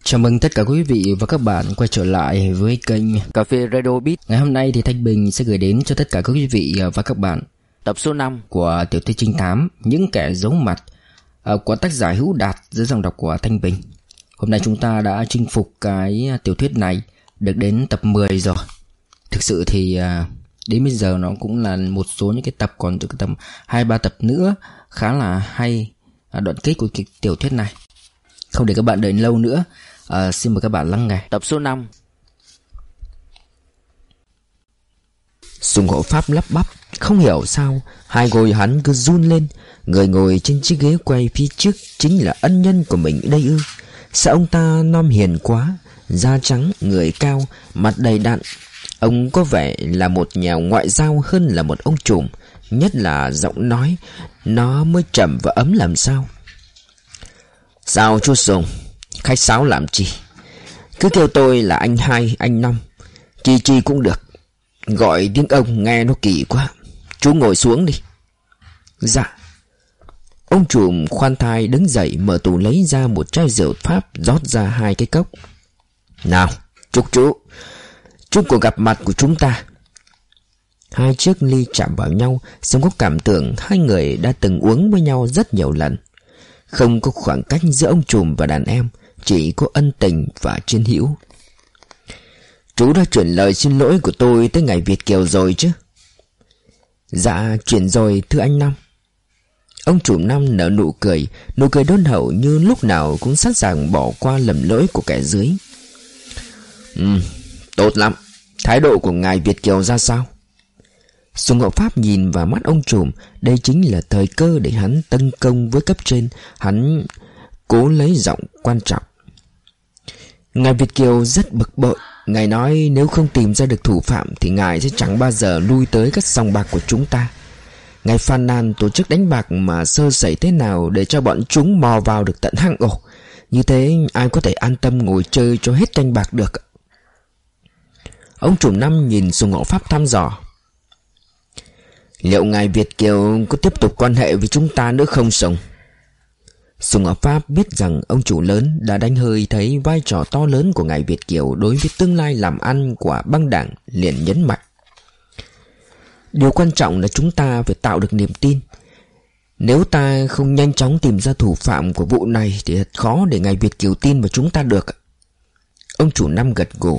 Chào mừng tất cả quý vị và các bạn quay trở lại với kênh Cà phê Radio Beat. Ngày hôm nay thì Thanh Bình sẽ gửi đến cho tất cả các quý vị và các bạn tập số 5 của tiểu thuyết trinh thám Những Kẻ Giấu Mặt của tác giả Hữu Đạt dưới giọng đọc của Thanh Bình. Hôm nay chúng ta đã chinh phục cái tiểu thuyết này được đến tập 10 rồi. Thực sự thì đến bây giờ nó cũng là một số những cái tập, còn từ cái tầm 2-3 tập nữa khá là hay đoạn kết của cái tiểu thuyết này. Không để các bạn đợi lâu nữa, xin mời các bạn lắng nghe tập số 5. Sùng Hộ Pháp lắp bắp, không hiểu sao hai gối hắn cứ run lên. Người ngồi trên chiếc ghế quay phía trước chính là ân nhân của mình đây ư? Sao ông ta non hiền quá, da trắng, người cao, mặt đầy đặn. Ông có vẻ là một nhà ngoại giao hơn là một ông trùm. Nhất là giọng nói nó mới trầm và ấm làm sao. Sao chú Sùng, khách sáo làm chi? Cứ kêu tôi là anh Hai, anh Năm, chi cũng được. Gọi tiếng ông nghe nó kỳ quá. Chú ngồi xuống đi. Dạ. Ông trùm khoan thai đứng dậy, mở tủ lấy ra một chai rượu Pháp, rót ra 2 cái cốc. Nào, chúc cuộc gặp mặt của chúng ta. 2 chiếc ly chạm vào nhau, Sùng có cảm tưởng hai người đã từng uống với nhau rất nhiều lần. Không có khoảng cách giữa ông trùm và đàn em, chỉ có ân tình và chiến hữu. Chú đã chuyển lời xin lỗi của tôi tới ngày Việt Kiều rồi chứ? Dạ chuyển rồi thưa anh Năm. Ông trùm Năm nở nụ cười đôn hậu như lúc nào cũng sẵn sàng bỏ qua lầm lỗi của kẻ dưới. Tốt lắm. Thái độ của ngài Việt Kiều ra sao? Sùng Hộ Pháp nhìn vào mắt ông trùm. Đây chính là thời cơ để hắn tấn công với cấp trên. Hắn cố lấy giọng quan trọng. Ngài Việt Kiều rất bực bội. Ngài nói nếu không tìm ra được thủ phạm thì ngài sẽ chẳng bao giờ lui tới các sòng bạc của chúng ta. Ngài phàn nàn tổ chức đánh bạc mà sơ sẩy thế nào để cho bọn chúng mò vào được tận hang ổ. Như thế ai có thể an tâm ngồi chơi cho hết canh bạc được. Ông trùm Năm nhìn Sùng Hộ Pháp thăm dò. Liệu ngài Việt Kiều có tiếp tục quan hệ với chúng ta nữa không Sùng? Sùng Hộ Pháp biết rằng ông chủ lớn đã đánh hơi thấy vai trò to lớn của ngài Việt Kiều đối với tương lai làm ăn của băng đảng, liền nhấn mạnh. Điều quan trọng là chúng ta phải tạo được niềm tin. Nếu ta không nhanh chóng tìm ra thủ phạm của vụ này thì thật khó để ngài Việt Kiều tin vào chúng ta được. Ông chủ Năm gật gù.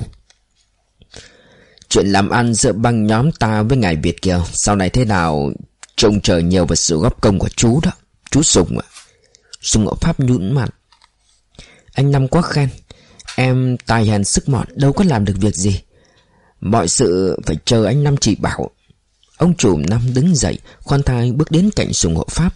Chuyện làm ăn giữa băng nhóm ta với ngài Việt Kiều sau này thế nào trông chờ nhiều vào sự góp công của chú đó, chú Sùng ạ. Sùng Hộ Pháp nhũn mặt. Anh Năm quá khen. Em tài hèn sức mọn đâu có làm được việc gì. Mọi sự phải chờ anh Năm chỉ bảo. Ông trùm Năm đứng dậy, khoan thai bước đến cạnh Sùng Hộ Pháp.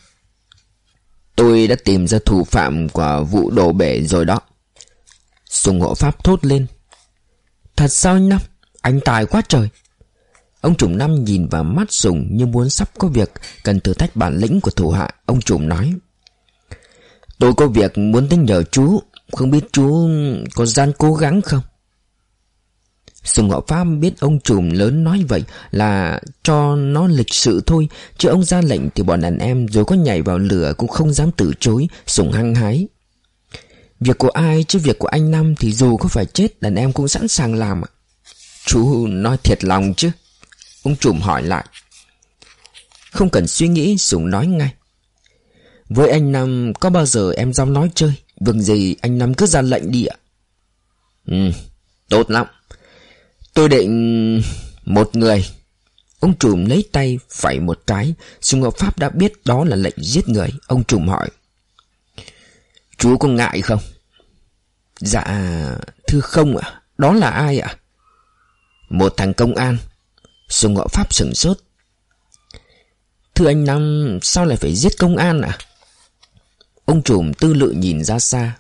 Tôi đã tìm ra thủ phạm của vụ đổ bể rồi đó. Sùng Hộ Pháp thốt lên. Thật sao anh Năm? Anh tài quá trời. Ông trùm Năm nhìn vào mắt Sùng như muốn sắp có việc cần thử thách bản lĩnh của thủ hạ. Ông trùm nói. Tôi có việc muốn tính nhờ chú. Không biết chú có gian cố gắng không? Sùng Hộ Pháp biết ông trùm lớn nói vậy là cho nó lịch sự thôi, chứ ông ra lệnh thì bọn đàn em rồi có nhảy vào lửa cũng không dám từ chối. Sùng hăng hái. Việc của ai chứ việc của anh Năm thì dù có phải chết đàn em cũng sẵn sàng làm. Chú nói thiệt lòng chứ? Ông trùm hỏi lại. Không cần suy nghĩ, Sùng nói ngay. Với anh Năm có bao giờ em dám nói chơi. Việc gì anh Năm cứ ra lệnh đi ạ. Tốt lắm. Tôi định một người. Ông trùm lấy tay phẩy một cái. Sùng Hộ Pháp đã biết đó là lệnh giết người. Ông trùm hỏi. Chú có ngại không? Dạ thưa không ạ. Đó là ai ạ? Một thằng công an. Sùng Hộ Pháp sửng sốt. Thưa anh Năm, sao lại phải giết công an ạ? Ông trùm tư lự nhìn ra xa.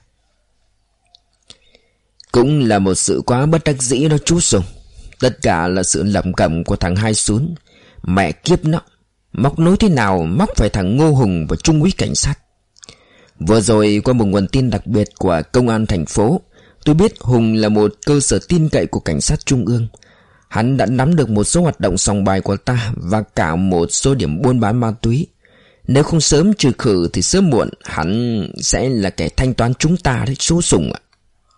Cũng là một sự quá bất đắc dĩ đó chú Sùng. Tất cả là sự lẩm cẩm của thằng Hai Sún. Mẹ kiếp nó, móc nối thế nào móc phải thằng Ngô Hùng và trung úy cảnh sát. Vừa rồi qua một nguồn tin đặc biệt của công an thành phố, tôi biết Hùng là một cơ sở tin cậy của cảnh sát trung ương. Hắn đã nắm được một số hoạt động sòng bài của ta và cả một số điểm buôn bán ma túy. Nếu không sớm trừ khử thì sớm muộn hắn sẽ là kẻ thanh toán chúng ta đấy chú Sùng ạ.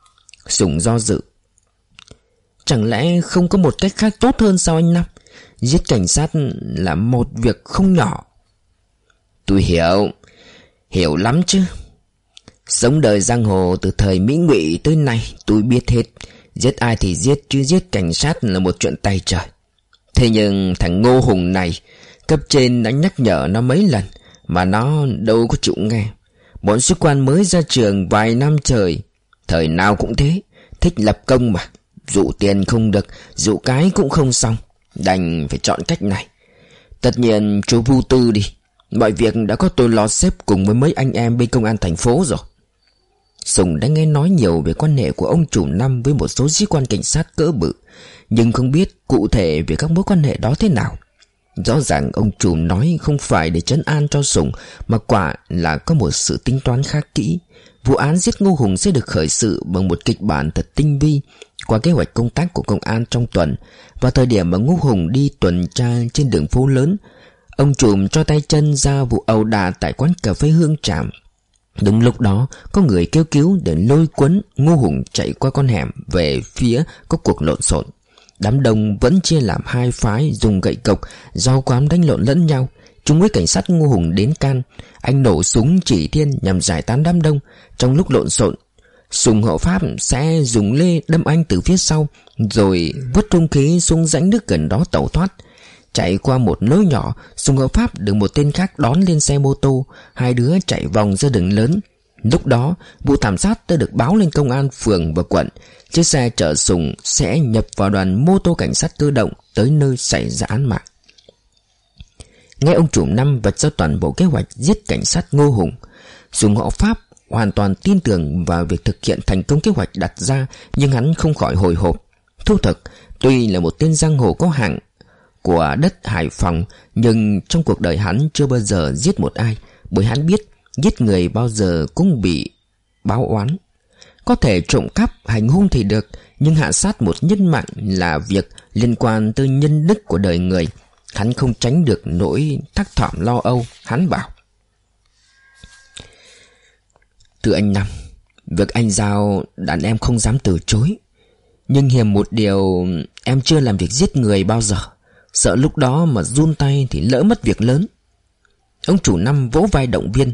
Sùng do dự. Chẳng lẽ không có một cách khác tốt hơn sao anh Năm? Giết cảnh sát là một việc không nhỏ. Tôi hiểu lắm chứ. Sống đời giang hồ từ thời Mỹ Ngụy tới nay tôi biết hết. Giết ai thì giết, chứ giết cảnh sát là một chuyện tay trời. Thế nhưng thằng Ngô Hùng này, cấp trên đã nhắc nhở nó mấy lần mà nó đâu có chịu nghe. Bọn sĩ quan mới ra trường vài năm trời, thời nào cũng thế, thích lập công mà. Dụ tiền không được, dụ cái cũng không xong, đành phải chọn cách này. Tất nhiên chú vô tư đi, mọi việc đã có tôi lo xếp cùng với mấy anh em bên công an thành phố rồi. Sùng đã nghe nói nhiều về quan hệ của ông chủ Năm với một số sĩ quan cảnh sát cỡ bự, nhưng không biết cụ thể về các mối quan hệ đó thế nào. Rõ ràng ông chủ nói không phải để trấn an cho Sùng, mà quả là có một sự tính toán khá kỹ. Vụ án giết Ngô Hùng sẽ được khởi sự bằng một kịch bản thật tinh vi. Qua kế hoạch công tác của công an trong tuần, vào thời điểm mà Ngô Hùng đi tuần tra trên đường phố lớn, ông trùm cho tay chân ra vụ ẩu đả tại quán cà phê Hương Tràm. Đúng lúc đó có người kêu cứu để lôi cuốn Ngô Hùng chạy qua con hẻm về phía có cuộc lộn xộn. Đám đông vẫn chia làm hai phái, dùng gậy cộc, dao quắm đánh lộn lẫn nhau. Trung úy cảnh sát Ngô Hùng đến can, anh nổ súng chỉ thiên nhằm giải tán đám đông. Trong lúc lộn xộn, Sùng Hậu Pháp sẽ dùng lê đâm anh từ phía sau, rồi vứt hung khí xuống rãnh nước gần đó tẩu thoát. Chạy qua một lối nhỏ, Sùng Hậu Pháp được một tên khác đón lên xe mô tô. Hai đứa chạy vòng ra đường lớn. Lúc đó vụ thảm sát đã được báo lên công an phường và quận. Chiếc xe chở Sùng sẽ nhập vào đoàn mô tô cảnh sát cơ động tới nơi xảy ra án mạng. Nghe ông chủ Năm vạch ra toàn bộ kế hoạch giết cảnh sát Ngô Hùng, Sùng Hậu Pháp hoàn toàn tin tưởng vào việc thực hiện thành công kế hoạch đặt ra, nhưng hắn không khỏi hồi hộp. Thú thực, tuy là một tên giang hồ có hạng của đất Hải Phòng, nhưng trong cuộc đời hắn chưa bao giờ giết một ai, bởi hắn biết giết người bao giờ cũng bị báo oán. Có thể trộm cắp, hành hung thì được, nhưng hạ sát một nhân mạng là việc liên quan tới nhân đức của đời người. Hắn không tránh được nỗi thắc thỏm lo âu. Hắn bảo: Thưa anh Năm, việc anh giao đàn em không dám từ chối, nhưng hiềm một điều, em chưa làm việc giết người bao giờ, sợ lúc đó mà run tay thì lỡ mất việc lớn. Ông chủ Năm vỗ vai động viên: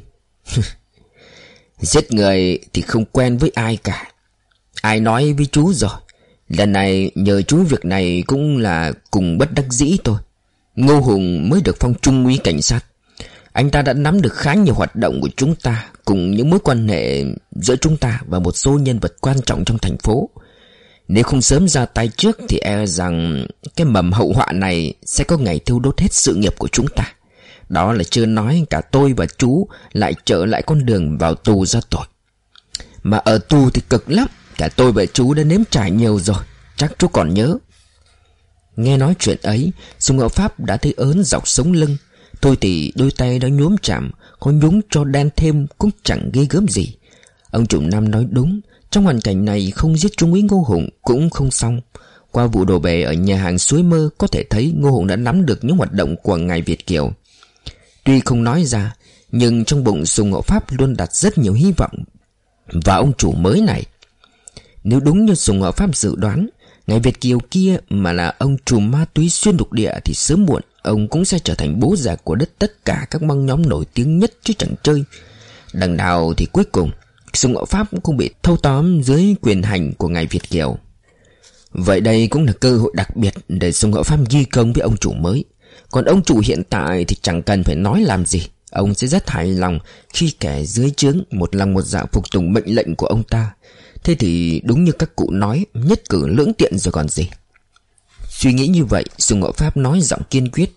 Giết người thì không quen với ai cả. Ai nói với chú rồi, lần này nhờ chú việc này cũng là cùng bất đắc dĩ thôi. Ngô Hùng mới được phong trung úy cảnh sát. Anh ta đã nắm được khá nhiều hoạt động của chúng ta, cùng những mối quan hệ giữa chúng ta và một số nhân vật quan trọng trong thành phố. Nếu không sớm ra tay trước thì e rằng cái mầm hậu họa này sẽ có ngày thiêu đốt hết sự nghiệp của chúng ta. Đó là chưa nói cả tôi và chú lại trở lại con đường vào tù ra tội. Mà ở tù thì cực lắm, cả tôi và chú đã nếm trải nhiều rồi, chắc chú còn nhớ. Nghe nói chuyện ấy, Sùng Hậu Pháp đã thấy ớn dọc sống lưng. Tôi thì đôi tay đã nhuốm chạm, có nhúng cho đen thêm cũng chẳng ghê gớm gì. Ông chủ Năm nói đúng, trong hoàn cảnh này không giết trung úy Ngô Hùng cũng không xong. Qua vụ đổ bể ở nhà hàng Suối Mơ, có thể thấy Ngô Hùng đã nắm được những hoạt động của ngài Việt kiều. Tuy không nói ra, nhưng trong bụng Sùng Hậu Pháp luôn đặt rất nhiều hy vọng vào ông chủ mới này. Nếu đúng như Sùng Hậu Pháp dự đoán, ngài Việt kiều kia mà là ông trùm ma túy xuyên lục địa, thì sớm muộn ông cũng sẽ trở thành bố già của đất tất cả các băng nhóm nổi tiếng nhất chứ chẳng chơi. Đằng nào thì cuối cùng Sùng Hậu Pháp cũng bị thâu tóm dưới quyền hành của ngài Việt kiều. Vậy đây cũng là cơ hội đặc biệt để Sùng Hậu Pháp ghi công với ông chủ mới. Còn ông chủ hiện tại thì chẳng cần phải nói làm gì, ông sẽ rất hài lòng khi kẻ dưới trướng một lòng một dạ phục tùng mệnh lệnh của ông ta. Thế thì đúng như các cụ nói, nhất cử lưỡng tiện rồi còn gì. Suy nghĩ như vậy, Sùng Hậu Pháp nói giọng kiên quyết: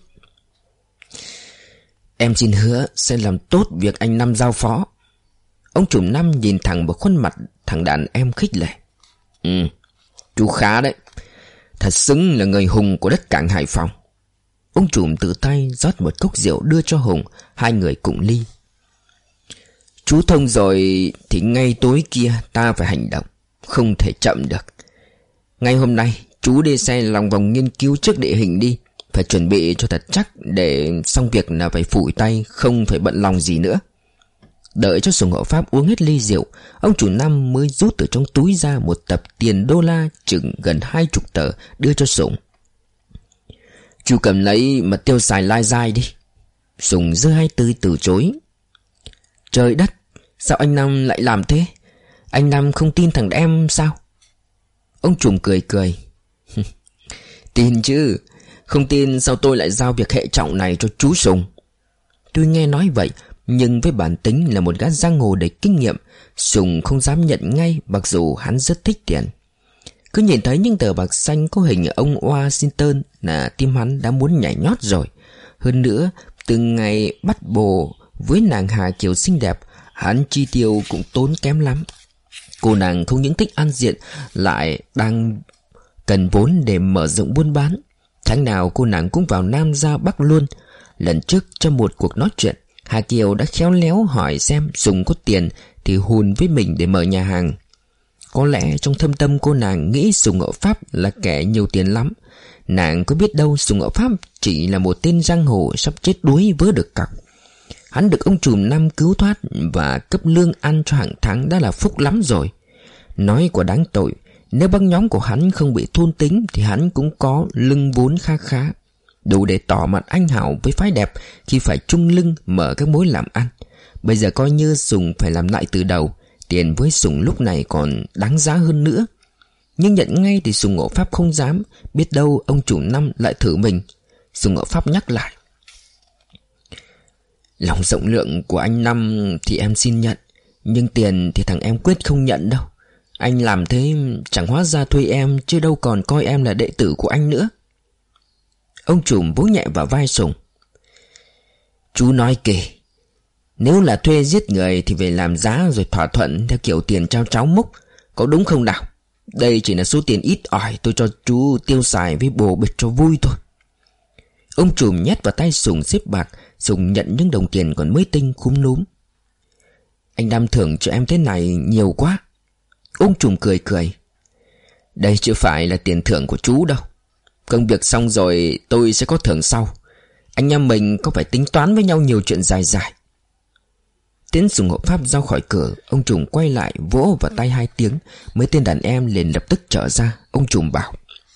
Em xin hứa sẽ làm tốt việc anh Năm giao phó. Ông chủ Năm nhìn thẳng vào khuôn mặt thằng đàn em khích lệ: Chú khá đấy, thật xứng là người hùng của đất cảng Hải Phòng. Ông trùm tự tay rót một cốc rượu đưa cho Hùng, hai người cùng ly. Chú thông rồi thì ngay tối kia ta phải hành động, không thể chậm được. Ngay hôm nay chú đi xe lòng vòng nghiên cứu trước địa hình đi, phải chuẩn bị cho thật chắc, để xong việc là phải phủi tay, không phải bận lòng gì nữa. Đợi cho Sùng Hộ Pháp uống hết ly rượu, ông chủ Năm mới rút từ trong túi ra một tập tiền đô la chừng gần 20 tờ đưa cho Sùng. "Chú cầm lấy mà tiêu xài lai dai đi." Sùng giơ hai tay từ chối. "Trời đất, sao anh Năm lại làm thế? Anh Năm không tin thằng em sao?" Ông trùm cười cười. "Tin chứ, không tin sao tôi lại giao việc hệ trọng này cho chú Sùng." Tuy nghe nói vậy, nhưng với bản tính là một gã giang hồ đầy kinh nghiệm, Sùng không dám nhận ngay, mặc dù hắn rất thích tiền. Cứ nhìn thấy những tờ bạc xanh có hình ông Washington là tim hắn đã muốn nhảy nhót rồi. Hơn nữa, từ ngày bắt bồ với nàng Hà Kiều xinh đẹp, hắn chi tiêu cũng tốn kém lắm. Cô nàng không những thích ăn diện, lại đang cần vốn để mở rộng buôn bán. Tháng nào cô nàng cũng vào Nam ra Bắc luôn. Lần trước trong một cuộc nói chuyện, Hà Kiều đã khéo léo hỏi xem Sùng có tiền thì hùn với mình để mở nhà hàng. Có lẽ trong thâm tâm cô nàng nghĩ Sùng Ngộ Pháp là kẻ nhiều tiền lắm. Nàng có biết đâu Sùng Ngộ Pháp chỉ là một tên giang hồ sắp chết đuối vớ được cọc. Hắn được ông trùm Năm cứu thoát và cấp lương ăn cho hàng tháng đã là phúc lắm rồi. Nói quả đáng tội, nếu băng nhóm của hắn không bị thôn tính thì hắn cũng có lưng vốn khá khá, đủ để tỏ mặt anh hào với phái đẹp khi phải chung lưng mở các mối làm ăn. Bây giờ coi như Sùng phải làm lại từ đầu, tiền với Sùng lúc này còn đáng giá hơn nữa. Nhưng nhận ngay thì Sùng Ngộ Pháp không dám, biết đâu ông chủ Năm lại thử mình. Sùng Ngộ Pháp nhắc lại: "Lòng rộng lượng của anh Năm thì em xin nhận, nhưng tiền thì thằng em quyết không nhận đâu. Anh làm thế chẳng hóa ra thuê em, chứ đâu còn coi em là đệ tử của anh nữa." Ông trùm vỗ nhẹ vào vai Sùng: "Chú nói kì, nếu là thuê giết người thì phải làm giá rồi thỏa thuận theo kiểu tiền trao cháo múc, có đúng không nào? Đây chỉ là số tiền ít ỏi tôi cho chú tiêu xài với bồ bịch cho vui thôi." Ông trùm nhét vào tay Sùng xếp bạc. Sùng nhận những đồng tiền còn mới tinh khúm núm. "Anh Năm thưởng cho em thế này nhiều quá." Ông trùm cười cười: "Đây chưa phải là tiền thưởng của chú đâu. Công việc xong rồi tôi sẽ có thưởng sau. Anh em mình có phải tính toán với nhau nhiều chuyện dài dài." Tiến Sùng Hộ Pháp ra khỏi cửa, ông trùm quay lại vỗ vào tay 2 tiếng. Mấy tên đàn em liền lập tức trở ra. Ông trùm bảo: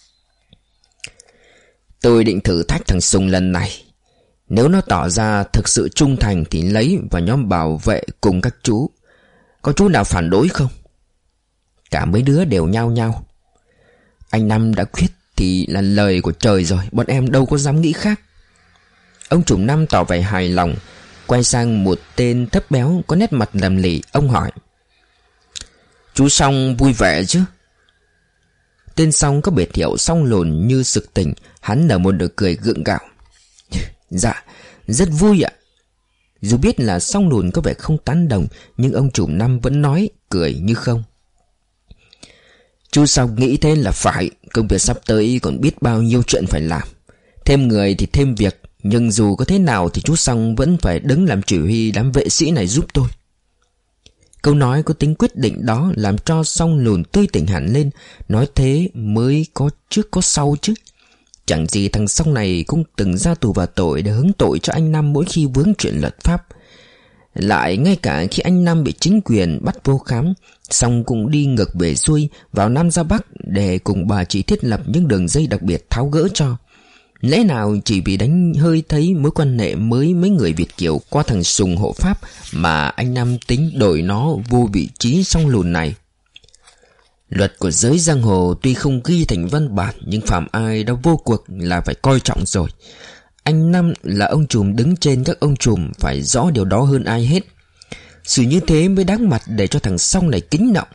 "Tôi định thử thách thằng Sùng lần này. Nếu nó tỏ ra thực sự trung thành thì lấy vào nhóm bảo vệ cùng các chú. Có chú nào phản đối không?" Cả mấy đứa đều nhao nhao. Anh Năm đã quyết thì là lời của trời rồi, bọn em đâu có dám nghĩ khác. Ông trùm Năm tỏ vẻ hài lòng, quay sang một tên thấp béo có nét mặt lầm lì. Ông hỏi: "Chú Song vui vẻ chứ?" Tên Song có biệt hiệu Song Lùn như sực tỉnh. Hắn nở một nụ cười gượng gạo: "Dạ, rất vui ạ." Dù biết là Song Lùn có vẻ không tán đồng, nhưng ông trùm Năm vẫn nói cười như không: "Chú Song nghĩ thế là phải. Công việc sắp tới còn biết bao nhiêu chuyện phải làm. Thêm người thì thêm việc, nhưng dù có thế nào thì chú Song vẫn phải đứng làm chỉ huy đám vệ sĩ này giúp tôi." Câu nói có tính quyết định đó làm cho Song Lùn tươi tỉnh hẳn lên. Nói thế mới có trước có sau chứ. Chẳng gì thằng Song này cũng từng ra tù vào tội để hứng tội cho anh Năm mỗi khi vướng chuyện luật pháp. Lại ngay cả khi anh Năm bị chính quyền bắt vô khám, Song cũng đi ngược về xuôi vào Nam ra Bắc để cùng bà chị thiết lập những đường dây đặc biệt tháo gỡ cho. Lẽ nào chỉ vì đánh hơi thấy mối quan hệ mới mấy người Việt kiều qua thằng Sùng Hộ Pháp mà anh Năm tính đổi nó vô vị trí Song Lùn này? Luật của giới giang hồ tuy không ghi thành văn bản, nhưng phạm ai đã vô cuộc là phải coi trọng rồi. Anh Năm là ông trùm đứng trên các ông trùm, phải rõ điều đó hơn ai hết. Sự như thế mới đáng mặt để cho thằng Song này kính trọng.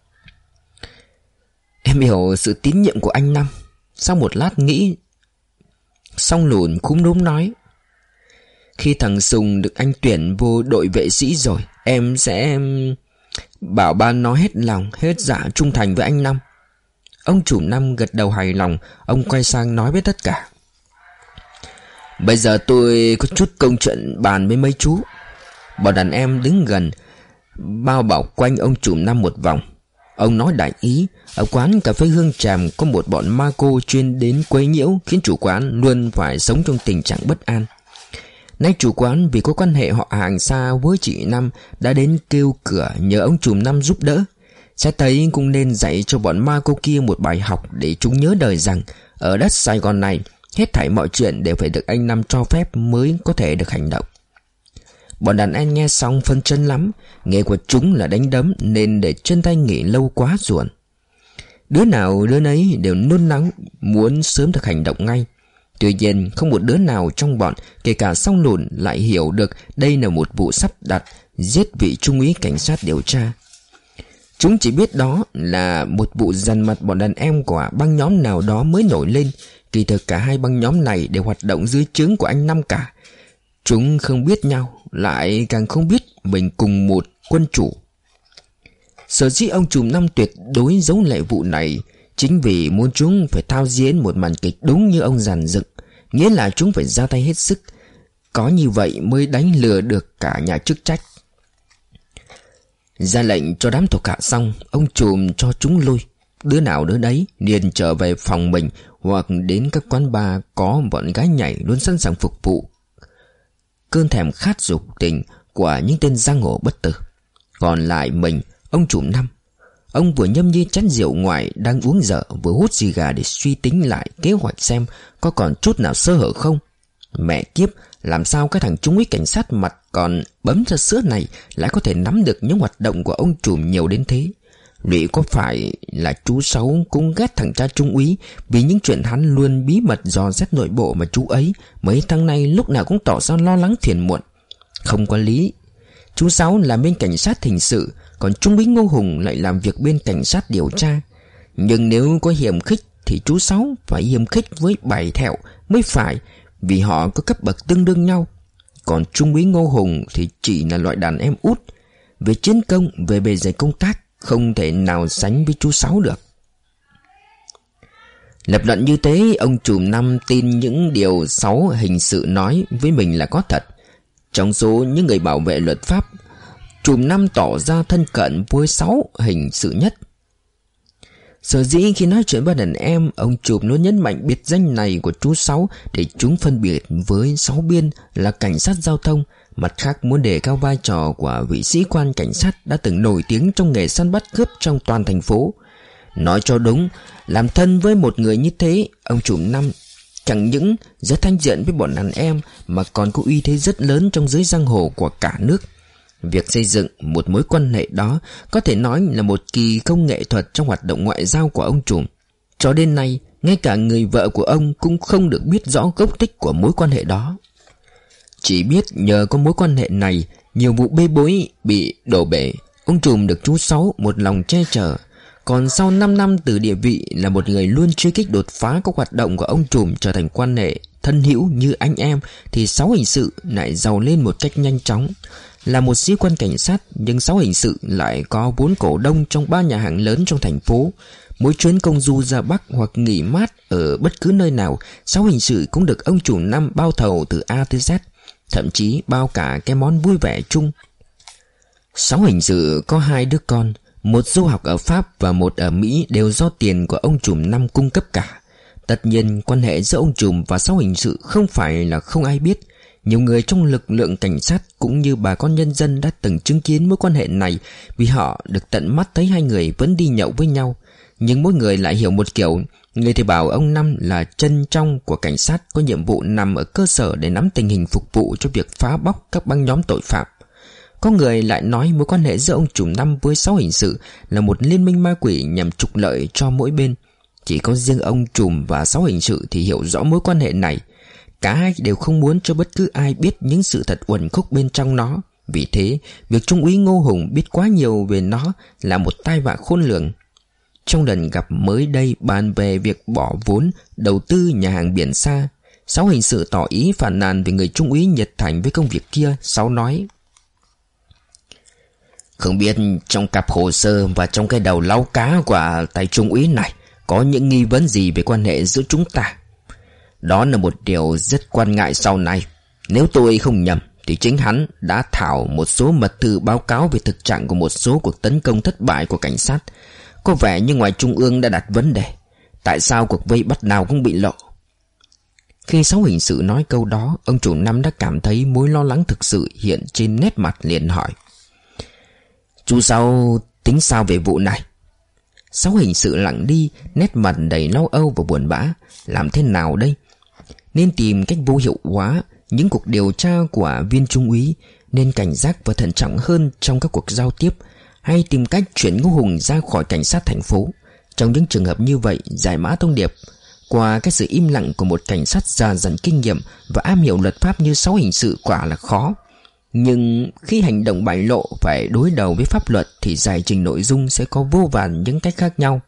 Em hiểu sự tín nhiệm của anh Năm. Sau một lát nghĩ, Song Lùn cúm núm nói: "Khi thằng Sùng được anh tuyển vô đội vệ sĩ rồi, em sẽ bảo ban nó hết lòng, hết dạ trung thành với anh Năm." Ông chủ Năm gật đầu hài lòng. Ông quay sang nói với tất cả: "Bây giờ tôi có chút công chuyện bàn với mấy chú." Bọn đàn em đứng gần bao bảo quanh ông chủ Năm một vòng. Ông nói đại ý. Ở quán cà phê Hương Tràm có một bọn ma cô chuyên đến quấy nhiễu, khiến chủ quán luôn phải sống trong tình trạng bất an. Nay chủ quán vì có quan hệ họ hàng xa với chị Năm đã đến kêu cửa nhờ ông trùm Năm giúp đỡ. Sẽ thấy cũng nên dạy cho bọn ma cô kia một bài học để chúng nhớ đời rằng ở đất Sài Gòn này, hết thảy mọi chuyện đều phải được anh Năm cho phép mới có thể được hành động. Bọn đàn em nghe xong phân chân lắm. Nghề của chúng là đánh đấm nên để chân tay nghỉ lâu quá ruồn. Đứa nào đứa nấy đều nôn nóng muốn sớm được hành động ngay. Tuy nhiên không một đứa nào trong bọn, kể cả Song Lùn, lại hiểu được đây là một vụ sắp đặt giết vị trung úy cảnh sát điều tra. Chúng chỉ biết đó là một vụ dằn mặt bọn đàn em của băng nhóm nào đó mới nổi lên. Kỳ thực cả hai băng nhóm này đều hoạt động dưới trướng của anh Năm cả. Chúng không biết nhau, lại càng không biết mình cùng một quân chủ. Sở dĩ ông trùm Năm tuyệt đối giấu lệ vụ này chính vì muốn chúng phải thao diễn một màn kịch đúng như ông dàn dựng. Nghĩa là chúng phải ra tay hết sức. Có như vậy mới đánh lừa được cả nhà chức trách. Ra lệnh cho đám thuộc hạ xong, ông trùm cho chúng lui. Đứa nào đứa đấy liền trở về phòng mình hoặc đến các quán bar có bọn gái nhảy luôn sẵn sàng phục vụ cơn thèm khát dục tình của những tên giang hồ bất tử. Còn lại mình, ông trùm Năm, ông vừa nhâm nhi chén rượu ngoài đang uống dở, vừa hút xì gà để suy tính lại kế hoạch xem có còn chút nào sơ hở không. Mẹ kiếp, làm sao cái thằng trung úy cảnh sát mặt còn bấm ra sữa này lại có thể nắm được những hoạt động của ông trùm nhiều đến thế? Liệu có phải là chú Sáu cũng ghét thằng cha trung úy vì những chuyện hắn luôn bí mật dò xét nội bộ mà chú ấy mấy tháng nay lúc nào cũng tỏ ra lo lắng phiền muộn? Không có lý. Chú Sáu làm bên cảnh sát hình sự, còn trung úy Ngô Hùng lại làm việc bên cảnh sát điều tra. Nhưng nếu có hiềm khích thì chú Sáu phải hiềm khích với Bảy Thẹo mới phải, vì họ có cấp bậc tương đương nhau. Còn trung úy Ngô Hùng thì chỉ là loại đàn em út. Về chiến công, về bề dày công tác, không thể nào sánh với chú Sáu được. Lập luận như thế, ông trùm Năm tin những điều Sáu hình sự nói với mình là có thật. Trong số những người bảo vệ luật pháp, trùm Năm tỏ ra thân cận với Sáu hình sự nhất. Sở dĩ khi nói chuyện với đàn em, ông trùm luôn nhấn mạnh biệt danh này của chú Sáu để chúng phân biệt với Sáu Biên là cảnh sát giao thông. Mặt khác muốn đề cao vai trò của vị sĩ quan cảnh sát đã từng nổi tiếng trong nghề săn bắt cướp trong toàn thành phố. Nói cho đúng, làm thân với một người như thế, ông trùm Năm chẳng những rất thanh diện với bọn đàn em mà còn có uy thế rất lớn trong giới giang hồ của cả nước. Việc xây dựng một mối quan hệ đó có thể nói là một kỳ công nghệ thuật trong hoạt động ngoại giao của ông trùm. Cho đến nay, ngay cả người vợ của ông cũng không được biết rõ gốc tích của mối quan hệ đó. Chỉ biết nhờ có mối quan hệ này, nhiều vụ bê bối bị đổ bể, ông trùm được chú Sáu một lòng che chở. Còn sau 5 năm từ địa vị là một người luôn truy kích đột phá các hoạt động của ông trùm trở thành quan hệ thân hữu như anh em, thì Sáu hình sự lại giàu lên một cách nhanh chóng. Là một sĩ quan cảnh sát, nhưng Sáu hình sự lại có 4 cổ đông trong 3 nhà hàng lớn trong thành phố. Mỗi chuyến công du ra Bắc hoặc nghỉ mát ở bất cứ nơi nào, Sáu hình sự cũng được ông chủ Năm bao thầu từ A tới Z, thậm chí bao cả cái món vui vẻ chung. Sáu hình sự có 2 đứa con, một du học ở Pháp và một ở Mỹ, đều do tiền của ông trùm Năm cung cấp cả. Tất nhiên quan hệ giữa ông trùm và Sáu hình sự không phải là không ai biết. Nhiều người trong lực lượng cảnh sát cũng như bà con nhân dân đã từng chứng kiến mối quan hệ này, vì họ được tận mắt thấy hai người vẫn đi nhậu với nhau. Nhưng mỗi người lại hiểu một kiểu. Người thì bảo ông Năm là chân trong của cảnh sát, có nhiệm vụ nằm ở cơ sở để nắm tình hình phục vụ cho việc phá bóc các băng nhóm tội phạm. Có người lại nói mối quan hệ giữa ông trùm Năm với Sáu hình sự là một liên minh ma quỷ nhằm trục lợi cho mỗi bên. Chỉ có riêng ông trùm và Sáu hình sự thì hiểu rõ mối quan hệ này. Cả hai đều không muốn cho bất cứ ai biết những sự thật uẩn khúc bên trong nó. Vì thế, việc Trung úy Ngô Hùng biết quá nhiều về nó là một tai vạ khôn lường. Trong lần gặp mới đây bàn về việc bỏ vốn đầu tư nhà hàng biển xa, Sáu hình sự tỏ ý phàn nàn về người Trung úy nhiệt thành với công việc kia. Sáu nói: không biết trong cặp hồ sơ và trong cái đầu lau cá của tay Trung úy này có những nghi vấn gì về quan hệ giữa chúng ta. Đó là một điều rất quan ngại sau này. Nếu tôi không nhầm thì chính hắn đã thảo một số mật thư báo cáo về thực trạng của một số cuộc tấn công thất bại của cảnh sát. Có vẻ như ngoài trung ương đã đặt vấn đề. Tại sao cuộc vây bắt nào cũng bị lộ? Khi Sáu hình sự nói câu đó, ông chủ Năm đã cảm thấy mối lo lắng thực sự hiện trên nét mặt, liền hỏi: "Chú Sáu tính sao về vụ này?" Sáu hình sự lặng đi, nét mặt đầy lo âu và buồn bã. Làm thế nào đây? Nên tìm cách vô hiệu hóa những cuộc điều tra của viên trung úy, nên cảnh giác và thận trọng hơn trong các cuộc giao tiếp, hay tìm cách chuyển Ngô Hùng ra khỏi cảnh sát thành phố? Trong những trường hợp như vậy, giải mã thông điệp qua cái sự im lặng của một cảnh sát già dặn kinh nghiệm và am hiểu luật pháp như Sáu hình sự quả là khó. Nhưng khi hành động bại lộ phải đối đầu với pháp luật thì giải trình nội dung sẽ có vô vàn những cách khác nhau.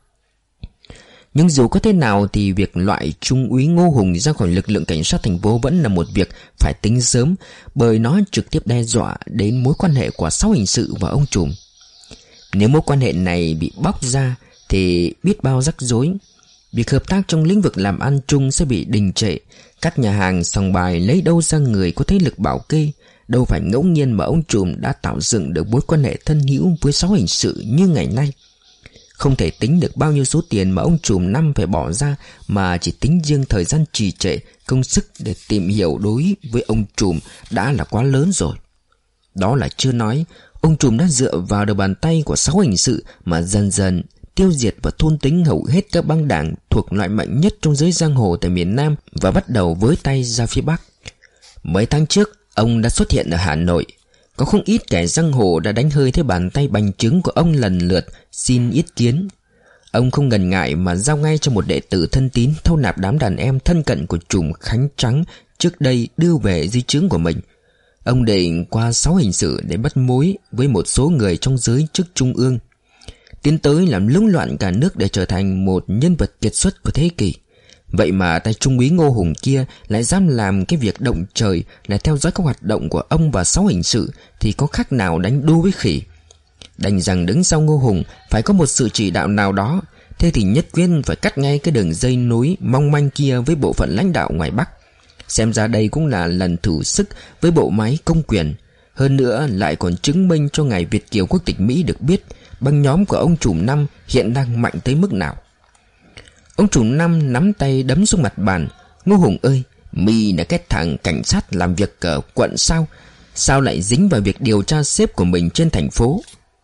Nhưng dù có thế nào thì việc loại trung úy Ngô Hùng ra khỏi lực lượng cảnh sát thành phố vẫn là một việc phải tính sớm, bởi nó trực tiếp đe dọa đến mối quan hệ của Sáu hình sự và ông trùm. Nếu mối quan hệ này bị bóc ra thì biết bao rắc rối. Việc hợp tác trong lĩnh vực làm ăn chung sẽ bị đình trệ. Các nhà hàng sòng bài lấy đâu ra người có thế lực bảo kê? Đâu phải ngẫu nhiên mà ông trùm đã tạo dựng được mối quan hệ thân hữu với Sáu hình sự như ngày nay. Không thể tính được bao nhiêu số tiền mà ông trùm Năm phải bỏ ra, mà chỉ tính riêng thời gian trì trệ, công sức để tìm hiểu đối với ông trùm đã là quá lớn rồi. Đó là chưa nói, ông trùm đã dựa vào đầu bàn tay của Sáu hình sự mà dần dần tiêu diệt và thôn tính hầu hết các băng đảng thuộc loại mạnh nhất trong giới giang hồ tại miền Nam, và bắt đầu với tay ra phía Bắc. Mấy tháng trước, ông đã xuất hiện ở Hà Nội. Có không ít kẻ giang hồ đã đánh hơi thấy bàn tay bành trướng của ông lần lượt xin ý kiến. Ông không ngần ngại mà giao ngay cho một đệ tử thân tín thâu nạp đám đàn em thân cận của trùm Khánh Trắng trước đây đưa về di chướng của mình. Ông định qua Sáu hình sự để bắt mối với một số người trong giới chức trung ương, tiến tới làm lũng loạn cả nước để trở thành một nhân vật kiệt xuất của thế kỷ. Vậy mà tay trung úy Ngô Hùng kia lại dám làm cái việc động trời là theo dõi các hoạt động của ông và Sáu hình sự, thì có khác nào đánh đu với khỉ. Đành rằng đứng sau Ngô Hùng phải có một sự chỉ đạo nào đó. Thế thì nhất quyết phải cắt ngay cái đường dây nối mong manh kia với bộ phận lãnh đạo ngoài Bắc. Xem ra đây cũng là lần thử sức với bộ máy công quyền. Hơn nữa lại còn chứng minh cho ngài Việt kiều quốc tịch Mỹ được biết băng nhóm của ông trùm Năm hiện đang mạnh tới mức nào. Ông trùm Năm nắm tay đấm xuống mặt bàn: "Ngô Hùng ơi, mi là cái thằng cảnh sát làm việc ở quận sao? Sao lại dính vào việc điều tra sếp của mình trên thành phố?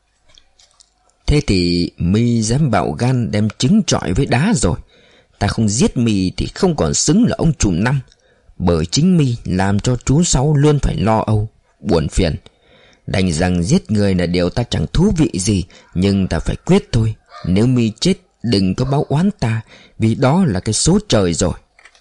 Thế thì mi dám bạo gan đem trứng trọi với đá rồi. Ta không giết mi thì không còn xứng là ông trùm Năm. Bởi chính mi làm cho chú Sáu luôn phải lo âu, buồn phiền. Đành rằng giết người là điều ta chẳng thú vị gì, nhưng ta phải quyết thôi. Nếu mi chết đừng có báo oán ta, vì đó là cái số trời rồi."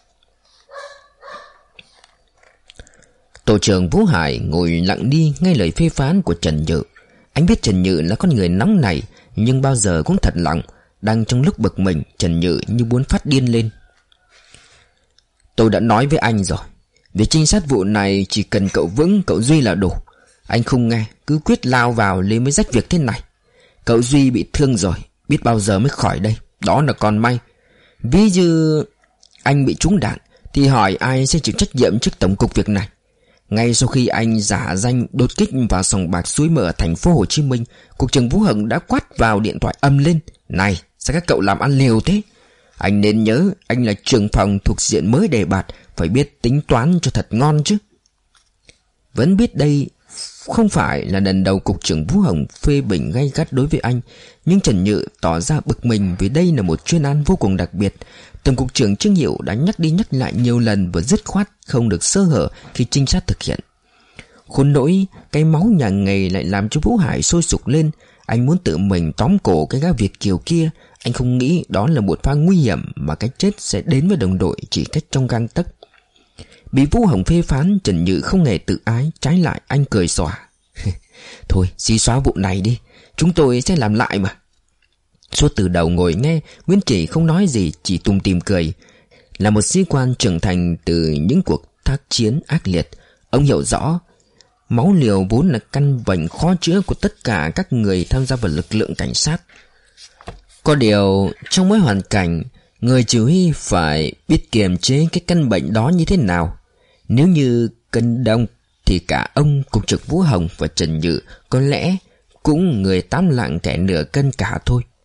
Tổ trưởng Vũ Hải ngồi lặng đi nghe lời phê phán của Trần Nhự. Anh biết Trần Nhự là con người nóng nảy, nhưng bao giờ cũng thật lòng. Đang trong lúc bực mình, Trần Nhự như muốn phát điên lên: "Tôi đã nói với anh rồi, việc trinh sát vụ này chỉ cần cậu Vững, cậu Duy là đủ. Anh không nghe, cứ quyết lao vào lấy mới rách việc thế này. Cậu Duy bị thương rồi, biết bao giờ mới khỏi đây, đó là còn may. Ví như anh bị trúng đạn thì hỏi ai sẽ chịu trách nhiệm trước tổng cục việc này. Ngay sau khi anh giả danh đột kích vào sòng bạc Suối Mơ ở thành phố Hồ Chí Minh, cục trưởng Vũ Hồng đã quát vào điện thoại ầm lên: 'Này, sao các cậu làm ăn liều thế? Anh nên nhớ anh là trưởng phòng thuộc diện mới đề bạt, phải biết tính toán cho thật ngon chứ.' Vẫn biết đây không phải là lần đầu cục trưởng Vũ Hồng phê bình gay gắt đối với anh, nhưng Trần Nhự tỏ ra bực mình vì đây là một chuyên án vô cùng đặc biệt. Tổng cục trưởng Trương Hiệu đã nhắc đi nhắc lại nhiều lần và dứt khoát không được sơ hở khi trinh sát thực hiện. Khốn nỗi cái máu nhà nghề lại làm cho Vũ Hải sôi sục lên. Anh muốn tự mình tóm cổ cái gã Việt kiều kia. Anh không nghĩ đó là một pha nguy hiểm mà cái chết sẽ đến với đồng đội chỉ cách trong gang tấc. Bị Vũ Hồng phê phán, Trần Nhự không hề tự ái, trái lại anh cười xòa: "Thôi xí xóa vụ này đi, chúng tôi sẽ làm lại mà." Suốt từ đầu ngồi nghe, Nguyễn Chỉ không nói gì, chỉ tủm tỉm cười. Là một sĩ quan trưởng thành từ những cuộc tác chiến ác liệt, ông hiểu rõ máu liều vốn là căn bệnh khó chữa của tất cả các người tham gia vào lực lượng cảnh sát. Có điều trong mỗi hoàn cảnh, người chỉ huy phải biết kiềm chế cái căn bệnh đó như thế nào. Nếu như cân đông thì cả ông cục trưởng Vũ Hồng và Trần Nhự có lẽ cũng người tám lạng kẻ nửa cân cả thôi.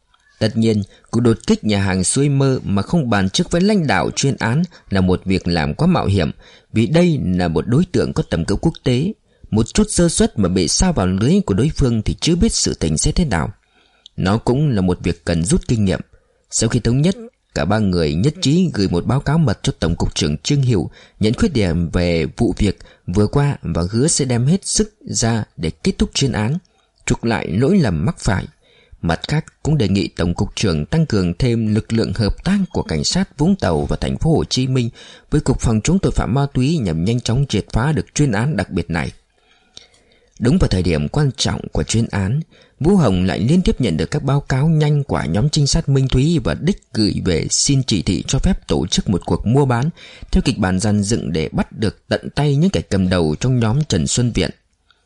Tất nhiên, cuộc đột kích nhà hàng Xuôi Mơ mà không bàn trước với lãnh đạo chuyên án là một việc làm quá mạo hiểm, vì đây là một đối tượng có tầm cỡ quốc tế. Một chút sơ suất mà bị sa vào lưới của đối phương thì chưa biết sự tình sẽ thế nào. Nó cũng là một việc cần rút kinh nghiệm. Sau khi thống nhất, cả ba người nhất trí gửi một báo cáo mật cho Tổng cục trưởng Trương Hiểu, nhận khuyết điểm về vụ việc vừa qua và hứa sẽ đem hết sức ra để kết thúc chuyên án, chuộc lại lỗi lầm mắc phải. Mặt khác cũng đề nghị Tổng cục trưởng tăng cường thêm lực lượng hợp tác của cảnh sát Vũng Tàu và thành phố Hồ Chí Minh với Cục Phòng chống tội phạm ma túy nhằm nhanh chóng triệt phá được chuyên án đặc biệt này. Đúng vào thời điểm quan trọng của chuyên án, Vũ Hồng lại liên tiếp nhận được các báo cáo nhanh của nhóm trinh sát Minh Thúy và Đích gửi về xin chỉ thị cho phép tổ chức một cuộc mua bán theo kịch bản dàn dựng để bắt được tận tay những kẻ cầm đầu trong nhóm Trần Xuân Viện.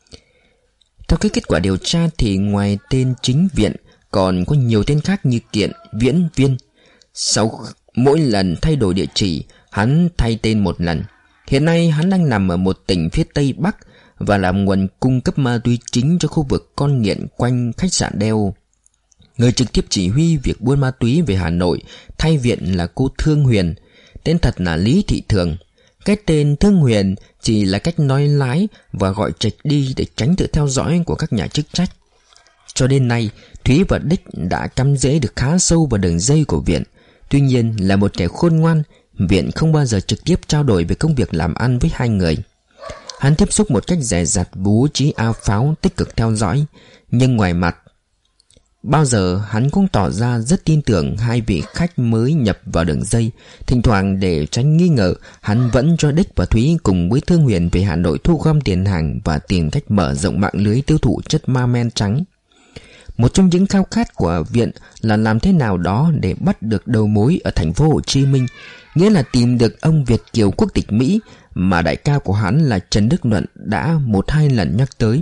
Theo cái kết quả điều tra thì ngoài tên chính Viện còn có nhiều tên khác như Kiện, Viễn, Viên. Sau mỗi lần thay đổi địa chỉ, hắn thay tên một lần. Hiện nay hắn đang nằm ở một tỉnh phía Tây Bắc và làm nguồn cung cấp ma túy chính cho khu vực con nghiện quanh khách sạn Đeo. Người trực tiếp chỉ huy việc buôn ma túy về Hà Nội thay Viện là cô Thương Huyền, tên thật là Lý Thị Thường. Cái tên Thương Huyền chỉ là cách nói lái và gọi trạch đi để tránh sự theo dõi của các nhà chức trách. Cho đến nay, Thúy và Đích đã cắm rễ được khá sâu vào đường dây của Viện. Tuy nhiên, là một kẻ khôn ngoan, Viện không bao giờ trực tiếp trao đổi về công việc làm ăn với hai người. Hắn tiếp xúc một cách dè dặt, bố trí ao pháo tích cực theo dõi, nhưng ngoài mặt bao giờ hắn cũng tỏ ra rất tin tưởng hai vị khách mới nhập vào đường dây. Thỉnh thoảng để tránh nghi ngờ, hắn vẫn cho Đích và Thúy cùng với Thương Huyền về Hà Nội thu gom tiền hàng và tìm cách mở rộng mạng lưới tiêu thụ chất ma men trắng. Một trong những khao khát của Viện là làm thế nào đó để bắt được đầu mối ở thành phố Hồ Chí Minh, nghĩa là tìm được ông Việt kiều quốc tịch Mỹ mà đại ca của hắn là Trần Đức Luận đã 1-2 lần nhắc tới.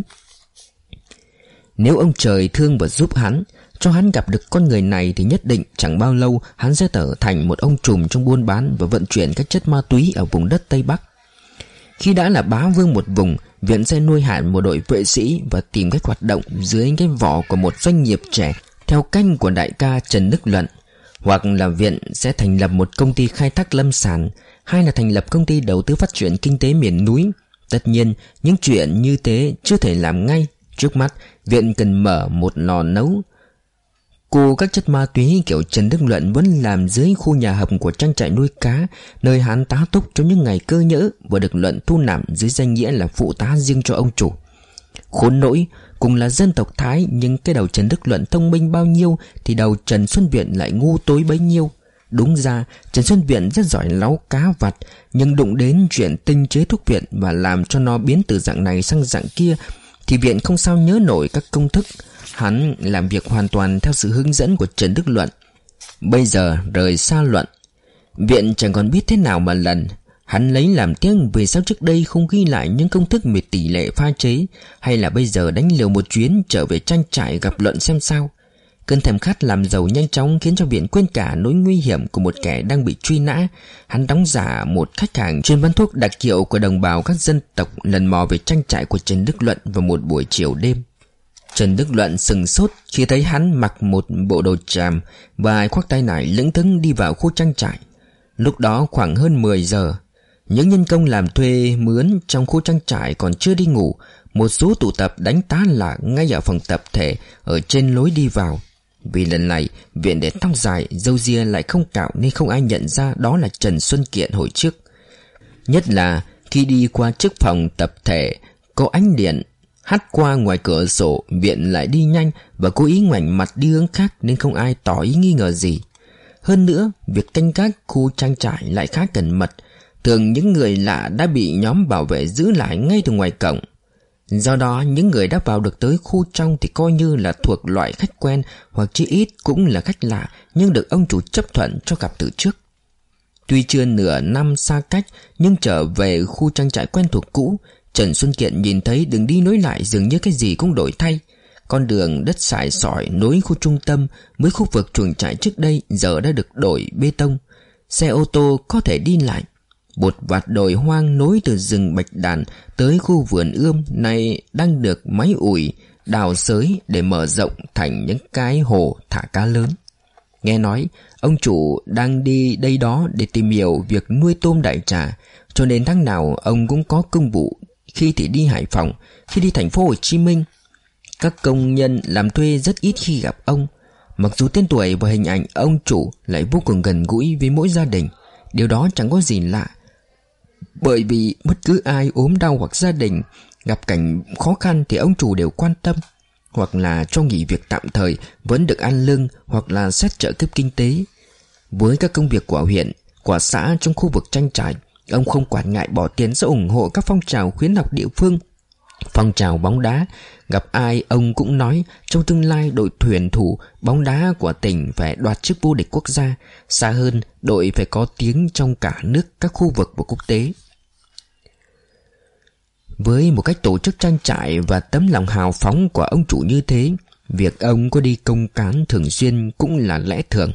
Nếu ông trời thương và giúp hắn, cho hắn gặp được con người này thì nhất định chẳng bao lâu hắn sẽ trở thành một ông trùm trong buôn bán và vận chuyển các chất ma túy ở vùng đất Tây Bắc. Khi đã là bá vương một vùng, Viện sẽ nuôi hẳn một đội vệ sĩ và tìm cách hoạt động dưới cái vỏ của một doanh nghiệp trẻ theo canh của đại ca Trần Đức Luận. Hoặc là Viện sẽ thành lập một công ty khai thác lâm sản, hay là thành lập công ty đầu tư phát triển kinh tế miền núi. Tất nhiên, những chuyện như thế chưa thể làm ngay. Trước mắt, Viện cần mở một lò nấu cô các chất ma túy kiểu Trần Đức Luận vẫn làm dưới khu nhà hầm của trang trại nuôi cá, nơi hắn tá túc trong những ngày cơ nhỡ và được Luận thu nạp dưới danh nghĩa là phụ tá riêng cho ông chủ. Khốn nỗi, cùng là dân tộc Thái, nhưng cái đầu Trần Đức Luận thông minh bao nhiêu thì đầu Trần Xuân Viện lại ngu tối bấy nhiêu. Đúng ra Trần Xuân Viện rất giỏi láu cá vặt, nhưng đụng đến chuyện tinh chế thuốc viện và làm cho nó biến từ dạng này sang dạng kia thì Viện không sao nhớ nổi các công thức. Hắn làm việc hoàn toàn theo sự hướng dẫn của Trần Đức Luận. Bây giờ rời xa Luận, Viện chẳng còn biết thế nào mà lần. Hắn lấy làm tiếc vì sao trước đây không ghi lại những công thức về tỷ lệ pha chế, hay là bây giờ đánh liều một chuyến trở về trang trại gặp Luận xem sao. Cơn thèm khát làm giàu nhanh chóng khiến cho Viện quên cả nỗi nguy hiểm của một kẻ đang bị truy nã. Hắn đóng giả một khách hàng chuyên bán thuốc đặc hiệu của đồng bào các dân tộc lần mò về trang trại của Trần Đức Luận vào một buổi chiều đêm. Trần Đức Luận sừng sốt khi thấy hắn mặc một bộ đồ tràm và khoác tay nải lững thững đi vào khu trang trại. Lúc đó khoảng hơn 10 giờ. Những nhân công làm thuê mướn trong khu trang trại còn chưa đi ngủ. Một số tụ tập đánh tá lạc ngay ở phòng tập thể ở trên lối đi vào. Vì lần này Viện để tóc dài, râu ria lại không cạo nên không ai nhận ra đó là Trần Xuân Kiện hồi trước. Nhất là khi đi qua trước phòng tập thể có ánh điện hắt qua ngoài cửa sổ, Viện lại đi nhanh và cố ý ngoảnh mặt đi hướng khác nên không ai tỏ ý nghi ngờ gì. Hơn nữa, việc canh gác khu trang trại lại khá cẩn mật. Thường những người lạ đã bị nhóm bảo vệ giữ lại ngay từ ngoài cổng. Do đó, những người đã vào được tới khu trong thì coi như là thuộc loại khách quen, hoặc chí ít cũng là khách lạ nhưng được ông chủ chấp thuận cho gặp từ trước. Tuy chưa nửa năm xa cách nhưng trở về khu trang trại quen thuộc cũ, Trần Xuân Kiện nhìn thấy đường đi nối lại dường như cái gì cũng đổi thay. Con đường đất sải sỏi nối khu trung tâm với khu vực chuồng trại trước đây giờ đã được đổi bê tông. Xe ô tô có thể đi lại. Một vạt đồi hoang nối từ rừng bạch đàn tới khu vườn ươm này đang được máy ủi, đào xới để mở rộng thành những cái hồ thả cá lớn. Nghe nói ông chủ đang đi đây đó để tìm hiểu việc nuôi tôm đại trà, cho nên tháng nào ông cũng có công vụ. Khi thì đi Hải Phòng, khi đi thành phố Hồ Chí Minh. Các công nhân làm thuê rất ít khi gặp ông. Mặc dù tên tuổi và hình ảnh ông chủ lại vô cùng gần gũi với mỗi gia đình, điều đó chẳng có gì lạ, bởi vì bất cứ ai ốm đau hoặc gia đình gặp cảnh khó khăn thì ông chủ đều quan tâm, hoặc là cho nghỉ việc tạm thời vẫn được ăn lương, hoặc là xét trợ cấp kinh tế. Với các công việc của huyện, của xã trong khu vực trang trại, ông không quản ngại bỏ tiền ra ủng hộ các phong trào khuyến học địa phương. Phong trào bóng đá, gặp ai ông cũng nói trong tương lai đội thuyền thủ bóng đá của tỉnh phải đoạt chức vô địch quốc gia, xa hơn đội phải có tiếng trong cả nước, các khu vực và quốc tế. Với một cách tổ chức trang trại và tấm lòng hào phóng của ông chủ như thế, việc ông có đi công cán thường xuyên cũng là lẽ thường.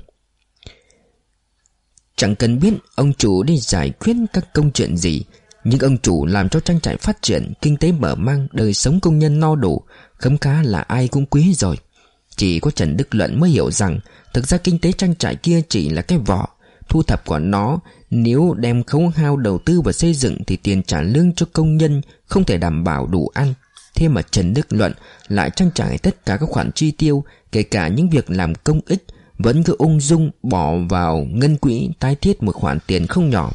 Chẳng cần biết ông chủ đi giải quyết các công chuyện gì, nhưng ông chủ làm cho trang trại phát triển, kinh tế mở mang, đời sống công nhân no đủ, khấm khá là ai cũng quý rồi. Chỉ có Trần Đức Luận mới hiểu rằng thực ra kinh tế trang trại kia chỉ là cái vỏ. Thu thập của nó nếu đem khấu hao đầu tư và xây dựng thì tiền trả lương cho công nhân không thể đảm bảo đủ ăn. Thế mà Trần Đức Luận lại trang trải tất cả các khoản chi tiêu, kể cả những việc làm công ích, vẫn cứ ung dung bỏ vào ngân quỹ tái thiết một khoản tiền không nhỏ.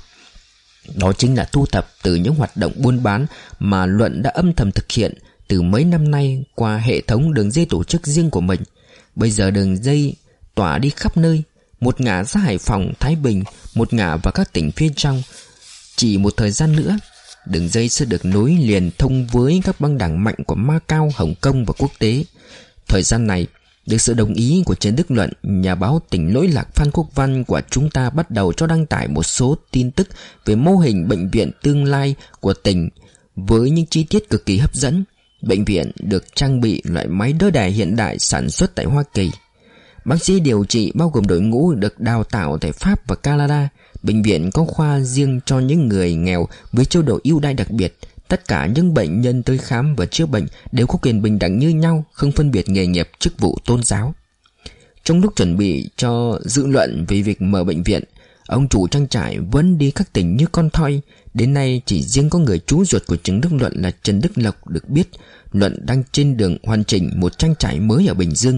Đó chính là thu thập từ những hoạt động buôn bán mà Luận đã âm thầm thực hiện từ mấy năm nay qua hệ thống đường dây tổ chức riêng của mình. Bây giờ đường dây tỏa đi khắp nơi, một ngả ra Hải Phòng, Thái Bình, một ngả vào các tỉnh phía trong. Chỉ một thời gian nữa, đường dây sẽ được nối liền thông với các băng đảng mạnh của Macau, Hồng Kông và quốc tế. Thời gian này, được sự đồng ý của Trần Đức Luận, nhà báo Tỉnh Lỗi Lạc Phan Quốc Văn của chúng ta bắt đầu cho đăng tải một số tin tức về mô hình bệnh viện tương lai của tỉnh với những chi tiết cực kỳ hấp dẫn. Bệnh viện được trang bị loại máy đỡ đẻ hiện đại sản xuất tại Hoa Kỳ. Bác sĩ điều trị bao gồm đội ngũ được đào tạo tại Pháp và Canada. Bệnh viện có khoa riêng cho những người nghèo với chế độ ưu đãi đặc biệt. Tất cả những bệnh nhân tới khám và chữa bệnh đều có quyền bình đẳng như nhau, không phân biệt nghề nghiệp, chức vụ, tôn giáo. Trong lúc chuẩn bị cho dự luận về việc mở bệnh viện, ông chủ trang trại vẫn đi các tỉnh như con thoi. Đến nay chỉ riêng có người chú ruột của Trần Đức Luận là Trần Đức Lộc được biết Luận đang trên đường hoàn chỉnh một trang trại mới ở Bình Dương.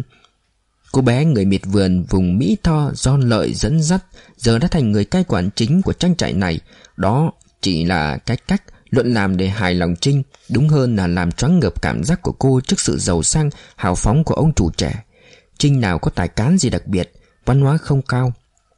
Cô bé người miệt vườn vùng Mỹ Tho do Lợi dẫn dắt giờ đã thành người cai quản chính của trang trại này. Đó chỉ là cái cách Luận làm để hài lòng Trinh, đúng hơn là làm choáng ngợp cảm giác của cô trước sự giàu sang, hào phóng của ông chủ trẻ. Trinh nào có tài cán gì đặc biệt, văn hóa không cao,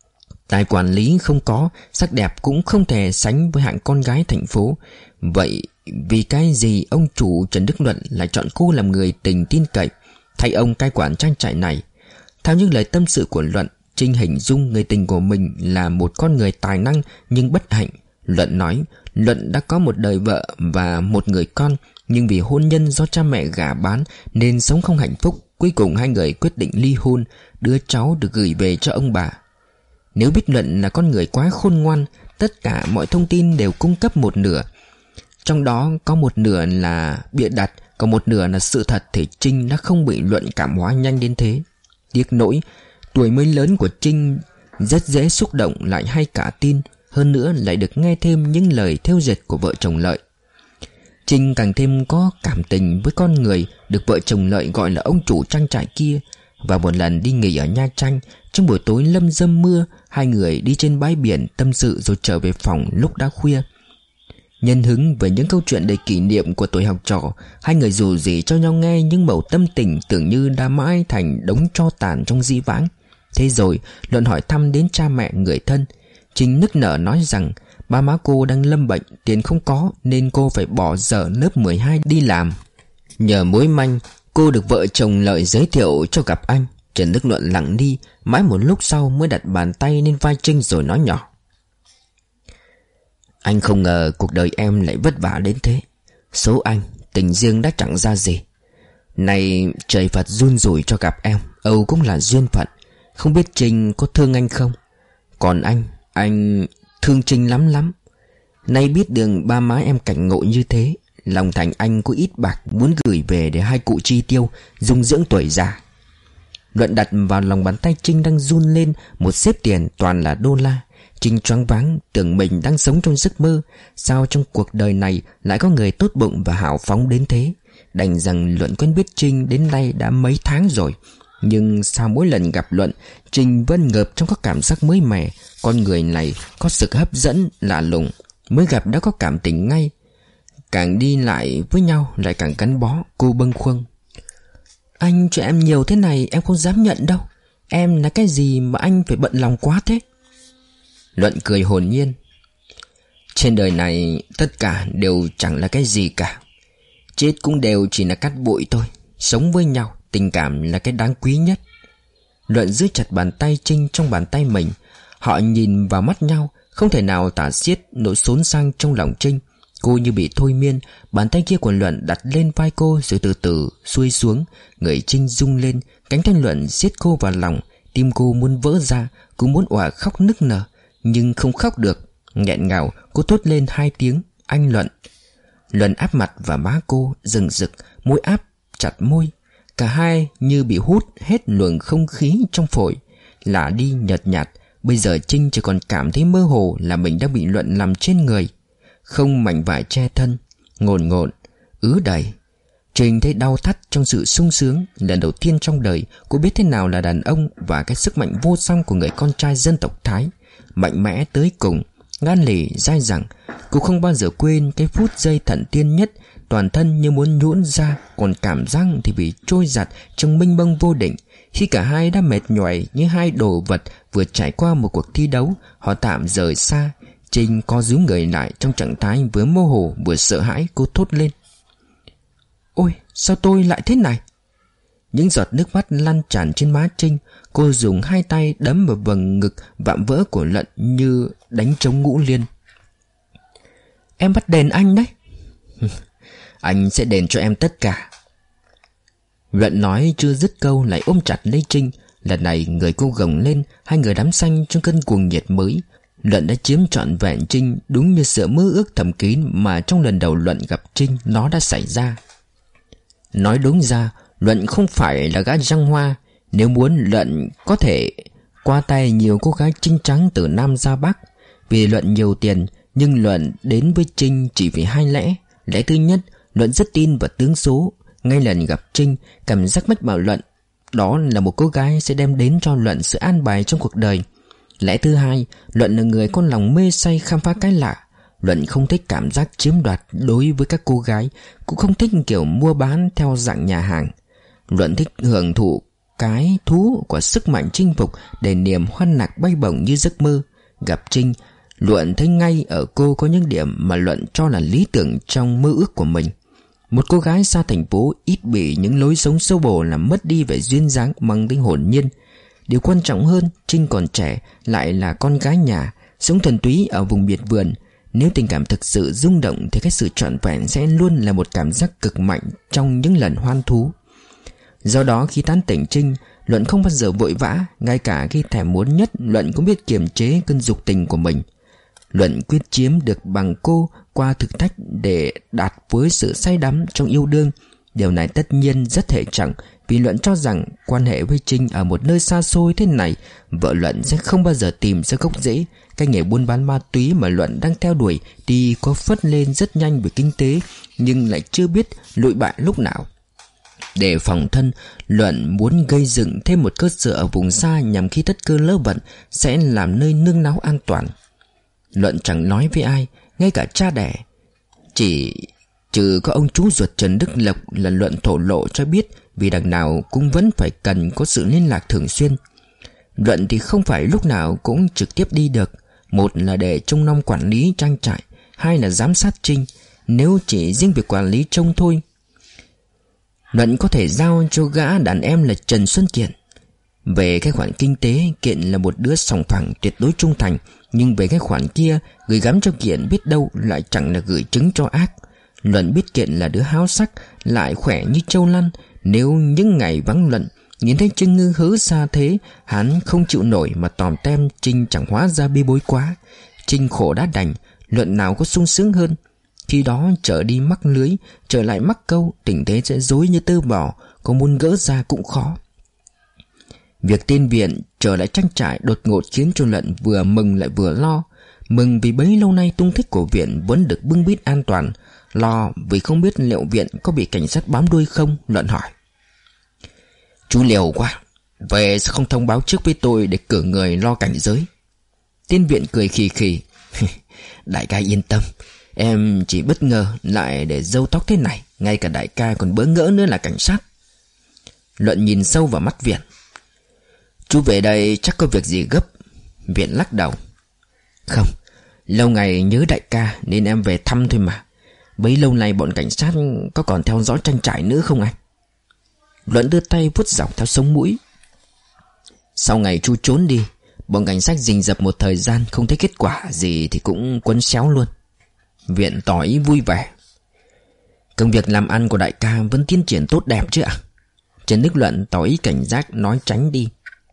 tài quản lý không có, sắc đẹp cũng không thể sánh với hạng con gái thành phố. Vậy vì cái gì ông chủ Trần Đức Luận lại chọn cô làm người tình tin cậy thay ông cai quản trang trại này? Theo những lời tâm sự của Luận, Trinh hình dung người tình của mình là một con người tài năng nhưng bất hạnh. Luận nói Luận đã có một đời vợ và một người con, nhưng vì hôn nhân do cha mẹ gả bán nên sống không hạnh phúc. Cuối cùng hai người quyết định ly hôn, đứa cháu được gửi về cho ông bà. Nếu biết Luận là con người quá khôn ngoan, tất cả mọi thông tin đều cung cấp một nửa, trong đó có một nửa là bịa đặt, còn một nửa là sự thật, thì Trinh đã không bị Luận cảm hóa nhanh đến thế. Tiếc nỗi tuổi mới lớn của Trinh rất dễ xúc động, lại hay cả tin, hơn nữa lại được nghe thêm những lời thêu dệt của vợ chồng Lợi. Trinh càng thêm có cảm tình với con người được vợ chồng Lợi gọi là ông chủ trang trại kia. Và một lần đi nghỉ ở Nha Trang, trong buổi tối lâm dâm mưa, hai người đi trên bãi biển tâm sự rồi trở về phòng lúc đã khuya. Nhân hứng về những câu chuyện đầy kỷ niệm của tuổi học trò, hai người dù gì cho nhau nghe những mẩu tâm tình tưởng như đã mãi thành đống tro tàn trong dĩ vãng. Thế rồi Luận hỏi thăm đến cha mẹ người thân. Trinh nức nở nói rằng ba má cô đang lâm bệnh, tiền không có nên cô phải bỏ dở lớp 12 đi làm. Nhờ mối manh, cô được vợ chồng Lợi giới thiệu cho gặp anh. Trần Đức Luận lặng đi, mãi một lúc sau mới đặt bàn tay lên vai Trinh rồi nói nhỏ: Anh không ngờ cuộc đời em lại vất vả đến thế. Số anh, tình riêng đã chẳng ra gì. Này trời Phật run rủi cho gặp em, Âu cũng là duyên phận. Không biết Trinh có thương anh không? Còn anh thương Trinh lắm lắm. Nay biết đường ba má em cảnh ngộ như thế, lòng thành anh có ít bạc muốn gửi về để hai cụ chi tiêu, dung dưỡng tuổi già. Luận đặt vào lòng bàn tay Trinh đang run lên một xếp tiền toàn là đô la. Trinh choáng váng, tưởng mình đang sống trong giấc mơ. Sao trong cuộc đời này lại có người tốt bụng và hào phóng đến thế? Đành rằng Luận quen biết Trinh đến nay đã mấy tháng rồi, nhưng sao mỗi lần gặp Luận, Trinh vẫn ngợp trong các cảm giác mới mẻ. Con người này có sự hấp dẫn lạ lùng, mới gặp đã có cảm tình ngay. Càng đi lại với nhau lại càng gắn bó. Cô bâng khuâng: "Anh cho em nhiều thế này em không dám nhận đâu. Em là cái gì mà anh phải bận lòng quá thế?" Luận cười hồn nhiên: "Trên đời này tất cả đều chẳng là cái gì cả. Chết cũng đều chỉ là cát bụi thôi. Sống với nhau, tình cảm là cái đáng quý nhất." Luận giữ chặt bàn tay Trinh trong bàn tay mình. Họ nhìn vào mắt nhau, không thể nào tả xiết nỗi xốn sang trong lòng Trinh. Cô như bị thôi miên. Bàn tay kia của Luận đặt lên vai cô rồi từ từ xuôi xuống. Người Trinh rung lên. Cánh tay Luận siết cô vào lòng. Tim cô muốn vỡ ra. Cô muốn òa khóc nức nở, nhưng không khóc được. Nghẹn ngào cô thốt lên 2 tiếng: "Anh Luận." Luận áp mặt vào má cô rừng rực, môi áp chặt môi. Cả hai như bị hút hết luồng không khí trong phổi, lả đi nhợt nhạt. Bây giờ Trinh chỉ còn cảm thấy mơ hồ là mình đang bị Luận làm trên người, không mảnh vải che thân, ngồn ngộn, ứ đầy. Trinh thấy đau thắt trong sự sung sướng. Lần đầu tiên trong đời cô biết thế nào là đàn ông và cái sức mạnh vô song của người con trai dân tộc Thái. Mạnh mẽ tới cùng, gan lì dai dẳng. Cô không bao giờ quên cái phút giây thần tiên nhất. Toàn thân như muốn nhũn ra, còn cảm giác thì bị trôi giặt trong mênh mông vô định. Khi cả hai đã mệt nhoài như hai đồ vật vừa trải qua một cuộc thi đấu, họ tạm rời xa. Trinh co rúm người lại trong trạng thái vừa mơ hồ vừa sợ hãi. Cô thốt lên: "Ôi, sao tôi lại thế này?" Những giọt nước mắt lăn tràn trên má Trinh. Cô dùng 2 tay đấm vào vầng ngực vạm vỡ của Luận như đánh trống ngũ liên. "Em bắt đền anh đấy." "Anh sẽ đền cho em tất cả." Luận nói chưa dứt câu lại ôm chặt lấy Trinh. Lần này người cô gồng lên. Hai người đắm xanh trong cơn cuồng nhiệt mới. Luận đã chiếm trọn vẹn Trinh, đúng như sự mơ ước thầm kín mà trong lần đầu Luận gặp Trinh nó đã xảy ra. Nói đúng ra, Luận không phải là gã răng hoa. Nếu muốn, Luận có thể qua tay nhiều cô gái trinh trắng từ Nam ra Bắc. Vì Luận nhiều tiền, nhưng Luận đến với Trinh chỉ vì 2 lẽ. Lẽ thứ nhất, Luận rất tin vào tướng số. Ngay lần gặp Trinh, cảm giác mách bảo Luận đó là một cô gái sẽ đem đến cho Luận sự an bài trong cuộc đời. Lẽ thứ hai, Luận là người có lòng mê say khám phá cái lạ. Luận không thích cảm giác chiếm đoạt đối với các cô gái, cũng không thích kiểu mua bán theo dạng nhà hàng. Luận thích hưởng thụ cái thú của sức mạnh chinh phục để niềm hoan lạc bay bổng như giấc mơ. Gặp Trinh, Luận thấy ngay ở cô có những điểm mà Luận cho là lý tưởng trong mơ ước của mình. Một cô gái xa thành phố, ít bị những lối sống xô bồ làm mất đi vẻ duyên dáng mang tính hồn nhiên. Điều quan trọng hơn, Trinh còn trẻ, lại là con gái nhà, sống thuần túy ở vùng biệt vườn. Nếu tình cảm thực sự rung động thì cái sự trọn vẹn sẽ luôn là một cảm giác cực mạnh trong những lần hoan thú. Do đó khi tán tỉnh Trinh, Luận không bao giờ vội vã. Ngay cả khi thèm muốn nhất, Luận cũng biết kiềm chế cơn dục tình của mình. Luận quyết chiếm được bằng cô qua thử thách để đạt với sự say đắm trong yêu đương. Điều này tất nhiên rất hệ trọng, vì Luận cho rằng quan hệ với Trinh ở một nơi xa xôi thế này, vợ Luận sẽ không bao giờ tìm ra gốc rễ. Cái nghề buôn bán ma túy mà Luận đang theo đuổi thì có phất lên rất nhanh về kinh tế, nhưng lại chưa biết lụi bại lúc nào. Để phòng thân, Luận muốn gây dựng thêm một cơ sở ở vùng xa, nhằm khi tất cơ lỡ vận sẽ làm nơi nương náu an toàn. Luận chẳng nói với ai, ngay cả cha đẻ. Chỉ trừ có ông chú ruột Trần Đức Lộc là Luận thổ lộ cho biết, vì đằng nào cũng vẫn phải cần có sự liên lạc thường xuyên. Luận thì không phải lúc nào cũng trực tiếp đi được. Một là để trông nom quản lý trang trại, hai là giám sát Trinh. Nếu chỉ riêng việc quản lý trông thôi, Luận có thể giao cho gã đàn em là Trần Xuân Kiện. Về cái khoản kinh tế, Kiện là một đứa sòng phẳng tuyệt đối trung thành, nhưng về cái khoản kia, gửi gắm cho Kiện biết đâu lại chẳng là gửi trứng cho ác. Luận biết Kiện là đứa háo sắc, lại khỏe như trâu lăn. Nếu những ngày vắng Luận, nhìn thấy Trinh Ngư hớ xa thế, hắn không chịu nổi mà tòm tem Trinh chẳng hóa ra bê bối quá. Trinh khổ đã đành, Luận nào có sung sướng hơn. Khi đó trở đi mắc lưới, trở lại mắc câu, tình thế sẽ rối như tơ vò, có muốn gỡ ra cũng khó. Việc tên Viện trở lại trang trại đột ngột khiến cho Luận vừa mừng lại vừa lo. Mừng vì bấy lâu nay tung tích của Viện vẫn được bưng bít an toàn, lo vì không biết liệu Viện có bị cảnh sát bám đuôi không. Luận hỏi: Chú liều quá, về sao không thông báo trước với tôi để cử người lo cảnh giới? Tên Viện cười khì khì: Đại ca yên tâm, em chỉ bất ngờ lại để râu tóc thế này, ngay cả đại ca còn bỡ ngỡ nữa là cảnh sát. Luận nhìn sâu vào mắt Viện: Chú về đây chắc có việc gì gấp? Viện lắc đầu: Không, lâu ngày nhớ đại ca nên em về thăm thôi mà. Bấy lâu nay bọn cảnh sát có còn theo dõi trang trại nữa không anh? Luận đưa tay vuốt dọc theo sống mũi: Sau ngày chú trốn đi, bọn cảnh sát rình rập một thời gian, không thấy kết quả gì thì cũng quấn xéo luôn. Viện tỏ ý vui vẻ: Công việc làm ăn của đại ca vẫn tiến triển tốt đẹp chứ ạ? Trần Đức Luận tỏ ý cảnh giác nói tránh đi: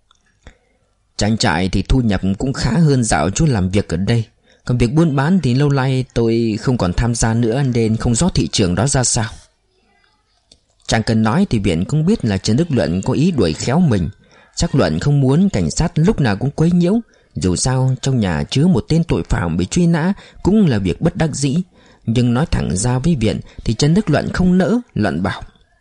Trang trại thì thu nhập cũng khá hơn dạo chú làm việc ở đây. Còn việc buôn bán thì lâu nay tôi không còn tham gia nữa nên không rõ thị trường đó ra sao. Chẳng cần nói thì Viện cũng biết là Trần Đức Luận có ý đuổi khéo mình. Chắc Luận không muốn cảnh sát lúc nào cũng quấy nhiễu. Dù sao trong nhà chứa một tên tội phạm bị truy nã cũng là việc bất đắc dĩ. Nhưng nói thẳng ra với Viện thì Trần Đức Luận không nỡ. Luận bảo: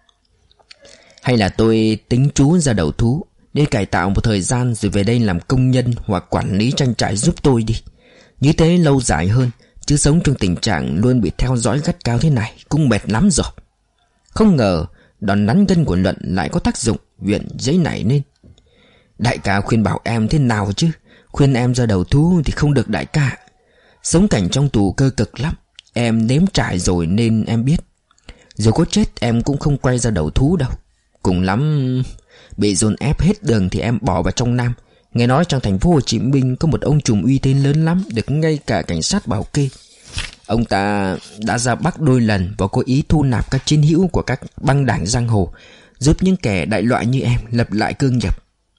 Hay là tôi tính chú ra đầu thú, để cải tạo một thời gian rồi về đây làm công nhân hoặc quản lý trang trại giúp tôi đi. Như thế lâu dài hơn, chứ sống trong tình trạng luôn bị theo dõi gắt gao thế này cũng mệt lắm rồi. Không ngờ đòn nắn gân của Luận lại có tác dụng. Viện giấy nảy lên: Đại ca khuyên bảo em thế nào chứ? Khuyên em ra đầu thú thì không được đại ca. Sống cảnh trong tù cơ cực lắm, em nếm trải rồi nên em biết. Dù có chết em cũng không quay ra đầu thú đâu. Cùng lắm bị dồn ép hết đường thì em bỏ vào trong Nam. Nghe nói trong thành phố Hồ Chí Minh có một ông trùm uy tín lớn lắm, được ngay cả cảnh sát bảo kê. Ông ta đã ra Bắc đôi lần và có ý thu nạp các chiến hữu của các băng đảng giang hồ, giúp những kẻ đại loại như em lập lại cơ nghiệp.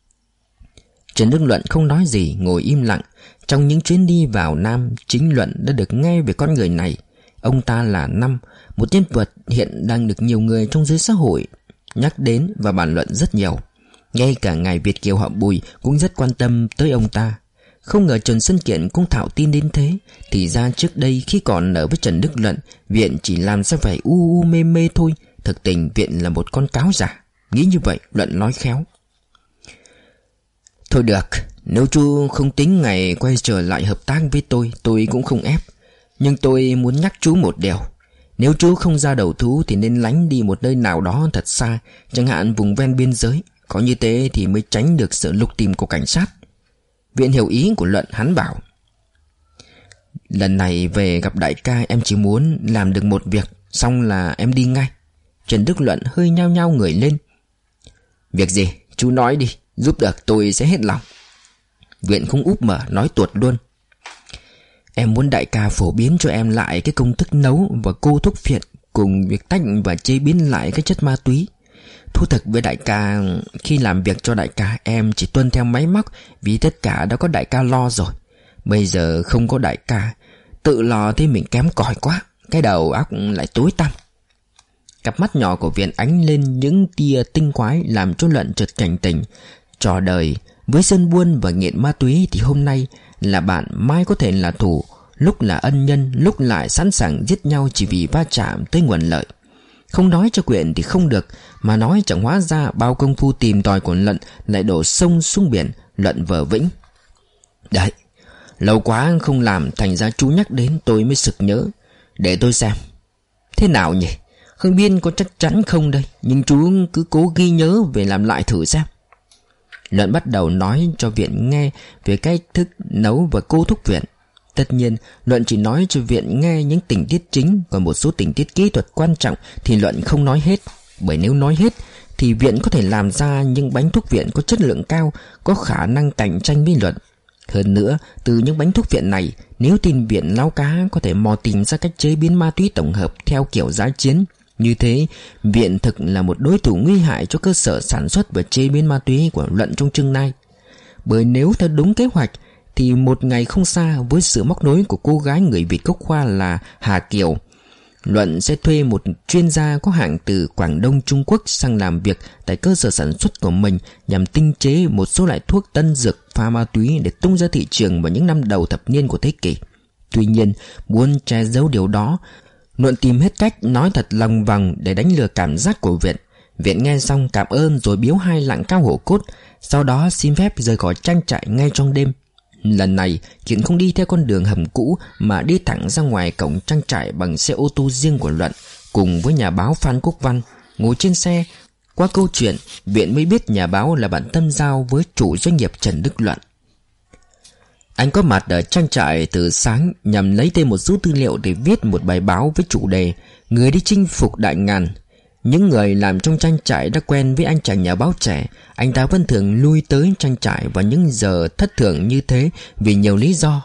Trần Đức Luận không nói gì, ngồi im lặng. Trong những chuyến đi vào Nam, chính Luận đã được nghe về con người này. Ông ta là Năm, một nhân vật hiện đang được nhiều người trong giới xã hội nhắc đến và bàn luận rất nhiều. Ngay cả ngài Việt kiều họ Bùi cũng rất quan tâm tới ông ta. Không ngờ Trần Xuân Kiện cũng thạo tin đến thế. Thì ra trước đây khi còn ở với Trần Đức Luận, Viện chỉ làm ra vẻ u mê mê thôi. Thực tình Viện là một con cáo giả. Nghĩ như vậy Luận nói khéo: Thôi được, nếu chú không tính ngày quay trở lại hợp tác với tôi cũng không ép. Nhưng tôi muốn nhắc chú một điều: nếu chú không ra đầu thú thì nên lánh đi một nơi nào đó thật xa, chẳng hạn vùng ven biên giới. Có như thế thì mới tránh được sự lục tìm của cảnh sát. Viện hiểu ý của Luận, hắn bảo: Lần này về gặp đại ca em chỉ muốn làm được một việc, xong là em đi ngay. Trần Đức Luận hơi nhao nhao người lên: Việc gì? Chú nói đi, giúp được tôi sẽ hết lòng. Viện không úp mở, nói tuột luôn: Em muốn đại ca phổ biến cho em lại cái công thức nấu và cô thuốc phiện, cùng việc tách và chế biến lại cái chất ma túy. Thú thực với đại ca, khi làm việc cho đại ca em chỉ tuân theo máy móc, vì tất cả đã có đại ca lo rồi. Bây giờ không có đại ca, tự lo thì mình kém cỏi quá, cái đầu óc lại tối tăm. Cặp mắt nhỏ của Viện ánh lên những tia tinh quái, làm cho Luận chợt cảnh tỉnh. Trò đời với dân buôn và nghiện ma túy thì hôm nay là bạn, mai có thể là thù, lúc là ân nhân, lúc lại sẵn sàng giết nhau chỉ vì va chạm tới nguồn lợi. Không nói cho Quyện thì không được, mà nói chẳng hóa ra bao công phu tìm tòi của Luận lại đổ sông xuống biển. Luận vờ vĩnh: Đấy, lâu quá không làm, thành ra chú nhắc đến tôi mới sực nhớ. Để tôi xem. Thế nào nhỉ? Không biết có chắc chắn không đây, nhưng chú cứ cố ghi nhớ về làm lại thử xem. Luận bắt đầu nói cho Viện nghe về cách thức nấu và cô thuốc viện. Tất nhiên Luận chỉ nói cho Viện nghe những tình tiết chính, còn một số tình tiết kỹ thuật quan trọng thì Luận không nói hết. Bởi nếu nói hết thì Viện có thể làm ra những bánh thuốc viện có chất lượng cao, có khả năng cạnh tranh với Luận. Hơn nữa, từ những bánh thuốc viện này, nếu tin Viện Láo Cá có thể mò tìm ra cách chế biến ma túy tổng hợp theo kiểu giã chiến. Như thế, Viện thực là một đối thủ nguy hại cho cơ sở sản xuất và chế biến ma túy của Luận trong tương lai. Bởi nếu theo đúng kế hoạch thì một ngày không xa, với sự móc nối của cô gái người Việt gốc Hoa là Hà Kiều, Luận sẽ thuê một chuyên gia có hạng từ Quảng Đông Trung Quốc sang làm việc tại cơ sở sản xuất của mình nhằm tinh chế một số loại thuốc tân dược pha ma túy để tung ra thị trường vào những năm đầu thập niên của thế kỷ. Tuy nhiên, muốn che giấu điều đó, Luận tìm hết cách nói thật lòng vòng để đánh lừa cảm giác của Viện. Viện nghe xong cảm ơn rồi biếu 2 lạng cao hổ cốt, sau đó xin phép rời khỏi trang trại ngay trong đêm. Lần này, Kiện không đi theo con đường hầm cũ mà đi thẳng ra ngoài cổng trang trại bằng xe ô tô riêng của Luận, cùng với nhà báo Phan Quốc Văn. Ngồi trên xe, qua câu chuyện, Viện mới biết nhà báo là bạn tâm giao với chủ doanh nghiệp Trần Đức Luận. Anh có mặt ở trang trại từ sáng nhằm lấy thêm một số tư liệu để viết một bài báo với chủ đề Người đi chinh phục đại ngàn. Những người làm trong trang trại đã quen với anh chàng nhà báo trẻ. Anh ta vẫn thường lui tới trang trại vào những giờ thất thường như thế vì nhiều lý do.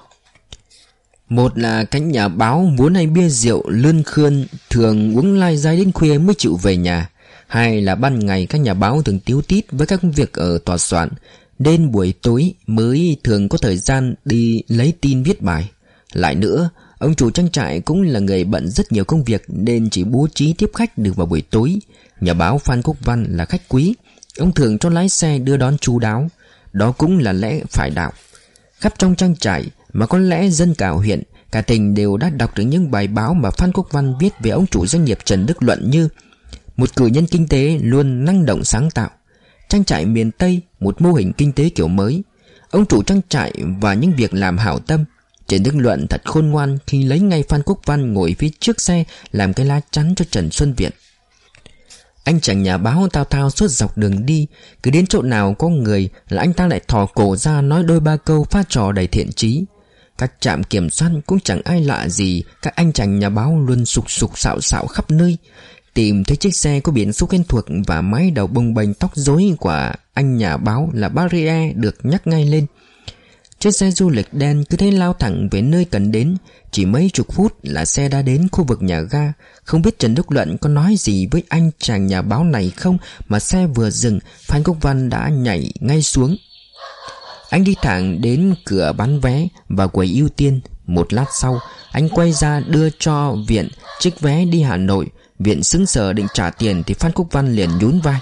Một là cánh nhà báo muốn hay bia rượu lươn khươn, thường uống lai dai đến khuya mới chịu về nhà. Hai là ban ngày các nhà báo thường tíu tít với các việc ở tòa soạn, đến buổi tối mới thường có thời gian đi lấy tin viết bài. Lại nữa, ông chủ trang trại cũng là người bận rất nhiều công việc nên chỉ bố trí tiếp khách được vào buổi tối. Nhà báo Phan Quốc Văn là khách quý, ông thường cho lái xe đưa đón chu đáo. Đó cũng là lẽ phải đạo. Khắp trong trang trại mà có lẽ dân cả huyện, cả tỉnh đều đã đọc được những bài báo mà Phan Quốc Văn viết về ông chủ doanh nghiệp Trần Đức Luận như một cử nhân kinh tế luôn năng động sáng tạo, trang trại miền Tây một mô hình kinh tế kiểu mới, ông chủ trang trại và những việc làm hảo tâm. Trần Đức Luận thật khôn ngoan khi lấy ngay Phan Quốc Văn ngồi phía trước xe làm cái lá chắn cho Trần Xuân Viện. Anh chàng nhà báo tao thao suốt dọc đường đi, cứ đến chỗ nào có người là anh ta lại thò cổ ra nói đôi ba câu pha trò đầy thiện chí. Các trạm kiểm soát cũng chẳng ai lạ gì, các anh chàng nhà báo luôn sục sục sạo sạo khắp nơi. Tìm thấy chiếc xe có biển số quen thuộc và mái đầu bông bềnh tóc rối của anh nhà báo là Barrier được nhắc ngay lên. Chiếc xe du lịch đen cứ thế lao thẳng về nơi cần đến. Chỉ mấy chục phút là xe đã đến khu vực nhà ga. Không biết Trần Đức Luận có nói gì với anh chàng nhà báo này không, mà xe vừa dừng, Phan Quốc Văn đã nhảy ngay xuống. Anh đi thẳng đến cửa bán vé và quầy ưu tiên. Một lát sau, anh quay ra đưa cho Viện chiếc vé đi Hà Nội. Viện sững sờ định trả tiền thì Phan Quốc Văn liền nhún vai.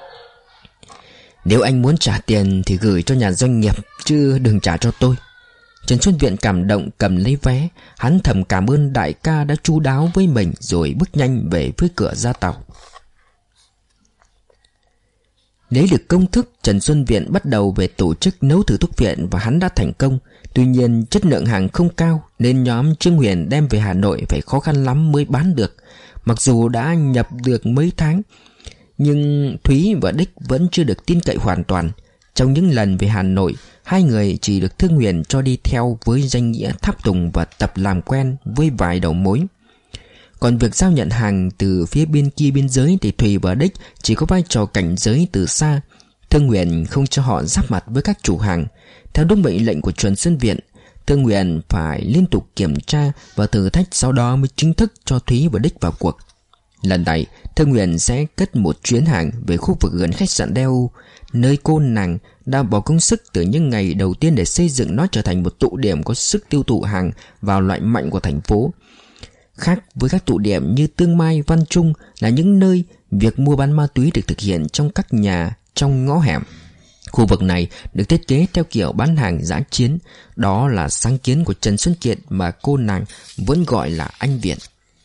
Nếu anh muốn trả tiền thì gửi cho nhà doanh nghiệp, chứ đừng trả cho tôi. Trần Xuân Viện cảm động cầm lấy vé. Hắn thầm cảm ơn đại ca đã chu đáo với mình, rồi bước nhanh về phía cửa ra tàu. Lấy được công thức, Trần Xuân Viện bắt đầu về tổ chức nấu thử thuốc viện và hắn đã thành công. Tuy nhiên chất lượng hàng không cao nên nhóm Trương Huyền đem về Hà Nội phải khó khăn lắm mới bán được. Mặc dù đã nhập được mấy tháng, nhưng Thúy và Đích vẫn chưa được tin cậy hoàn toàn. Trong những lần về Hà Nội, hai người chỉ được Thương Huyền cho đi theo với danh nghĩa tháp tùng và tập làm quen với vài đầu mối. Còn việc giao nhận hàng từ phía bên kia biên giới thì Thùy và Đích chỉ có vai trò cảnh giới từ xa. Thương Huyền không cho họ giáp mặt với các chủ hàng. Theo đúng mệnh lệnh của Trần Xuân Viện, Thương Huyền phải liên tục kiểm tra và thử thách, sau đó mới chính thức cho Thúy và Đích vào cuộc. Lần này, Thương Huyền sẽ cất một chuyến hàng về khu vực gần khách sạn Đeo, nơi cô nàng đã bỏ công sức từ những ngày đầu tiên để xây dựng nó trở thành một tụ điểm có sức tiêu thụ hàng vào loại mạnh của thành phố. Khác với các tụ điểm như Tương Mai, Văn Trung là những nơi việc mua bán ma túy được thực hiện trong các nhà, trong ngõ hẻm. Khu vực này được thiết kế theo kiểu bán hàng dã chiến. Đó là sáng kiến của Trần Xuân Kiệt mà cô nàng vẫn gọi là anh Viện.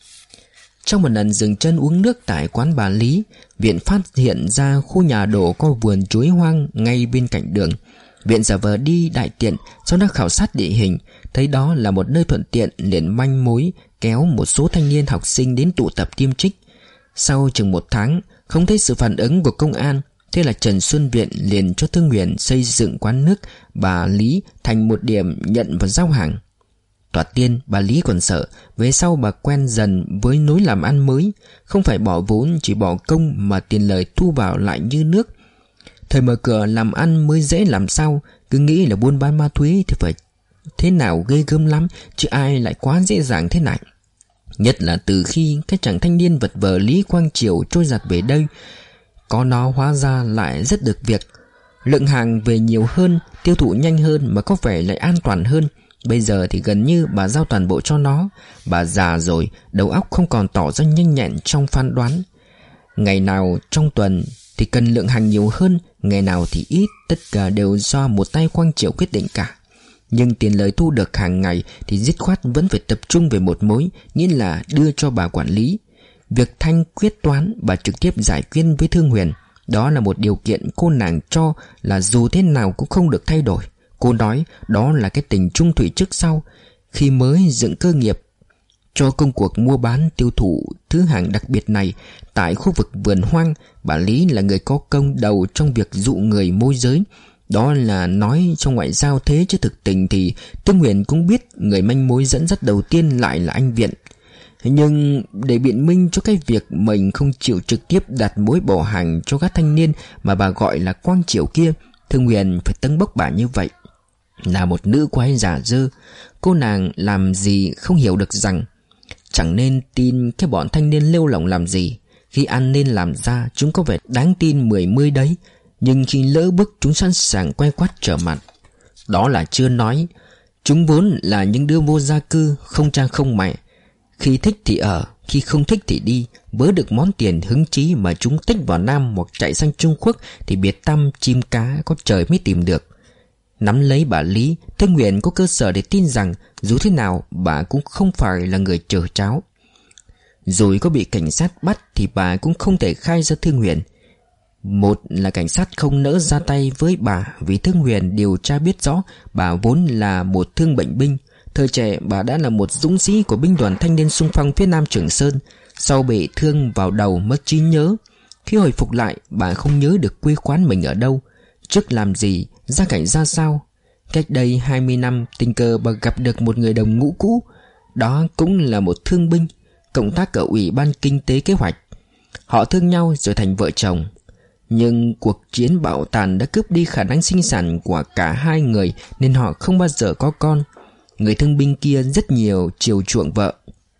Trong một lần dừng chân uống nước tại quán bà Lý, Viện phát hiện ra khu nhà đổ có vườn chuối hoang ngay bên cạnh đường. Viện giả vờ đi đại tiện, sau đó khảo sát địa hình, thấy đó là một nơi thuận tiện, liền manh mối kéo một số thanh niên học sinh đến tụ tập tiêm trích. Sau chừng 1 tháng, không thấy sự phản ứng của công an, thế là Trần Xuân Viện liền cho Thương Huyền xây dựng quán nước bà Lý thành một điểm nhận và giao hàng. Thoạt tiên bà Lý còn sợ, về sau bà quen dần với lối làm ăn mới, không phải bỏ vốn chỉ bỏ công mà tiền lời thu vào lại như nước. Thời mở cửa làm ăn mới dễ làm sao, cứ nghĩ là buôn bán ma túy thì phải thế nào ghê gớm lắm, chứ ai lại quá dễ dàng thế này. Nhất là từ khi cái chàng thanh niên vật vờ Lý Quang Triều trôi giặt về đây, có nó hóa ra lại rất được việc. Lượng hàng về nhiều hơn, tiêu thụ nhanh hơn mà có vẻ lại an toàn hơn. Bây giờ thì gần như bà giao toàn bộ cho nó. Bà già rồi, đầu óc không còn tỏ ra nhanh nhẹn trong phán đoán. Ngày nào trong tuần thì cần lượng hàng nhiều hơn, ngày nào thì ít, tất cả đều do một tay Quang Chiểu quyết định cả. Nhưng tiền lời thu được hàng ngày thì dứt khoát vẫn phải tập trung về một mối, nghĩa là đưa cho bà quản lý. Việc Thanh quyết toán, bà trực tiếp giải quyết với Thương Huyền. Đó là một điều kiện cô nàng cho là dù thế nào cũng không được thay đổi. Cô nói đó là cái tình chung thủy trước sau. Khi mới dựng cơ nghiệp cho công cuộc mua bán tiêu thụ thứ hàng đặc biệt này tại khu vực vườn hoang, bà Lý là người có công đầu trong việc dụ người môi giới. Đó là nói trong ngoại giao thế, chứ thực tình thì Tương Huyền cũng biết người manh mối dẫn dắt đầu tiên lại là anh Viện. Nhưng để biện minh cho cái việc mình không chịu trực tiếp đặt mối bỏ hàng cho các thanh niên mà bà gọi là Quang Chiểu kia, Thương Huyền phải tâng bốc bà như vậy. Là một nữ quái giả dơ, cô nàng làm gì không hiểu được rằng chẳng nên tin cái bọn thanh niên lêu lỏng làm gì. Khi ăn nên làm ra chúng có vẻ đáng tin mười mươi đấy, nhưng khi lỡ bước chúng sẵn sàng quay quắt trở mặt. Đó là chưa nói chúng vốn là những đứa vô gia cư, không cha không mẹ. Khi thích thì ở, khi không thích thì đi. Vớ được món tiền hứng chí mà chúng tích vào Nam hoặc chạy sang Trung Quốc thì biệt tăm chim cá có trời mới tìm được. Nắm lấy bà Lý, Thương Huyền có cơ sở để tin rằng dù thế nào bà cũng không phải là người chở cháo. Rồi có bị cảnh sát bắt thì bà cũng không thể khai ra Thương Huyền. Một là cảnh sát không nỡ ra tay với bà vì Thương Huyền điều tra biết rõ bà vốn là một thương bệnh binh. Thời trẻ bà đã là một dũng sĩ của binh đoàn thanh niên xung phong phía Nam Trường Sơn. Sau bị thương vào đầu mất trí nhớ. Khi hồi phục lại, bà không nhớ được quê quán mình ở đâu, trước làm gì, gia cảnh ra sao. Cách đây 20 năm, tình cờ bà gặp được một người đồng ngũ cũ. Đó cũng là một thương binh, cộng tác ở Ủy ban Kinh tế Kế hoạch. Họ thương nhau rồi thành vợ chồng. Nhưng cuộc chiến bạo tàn đã cướp đi khả năng sinh sản của cả hai người, nên họ không bao giờ có con. Người thương binh kia rất nhiều chiều chuộng vợ.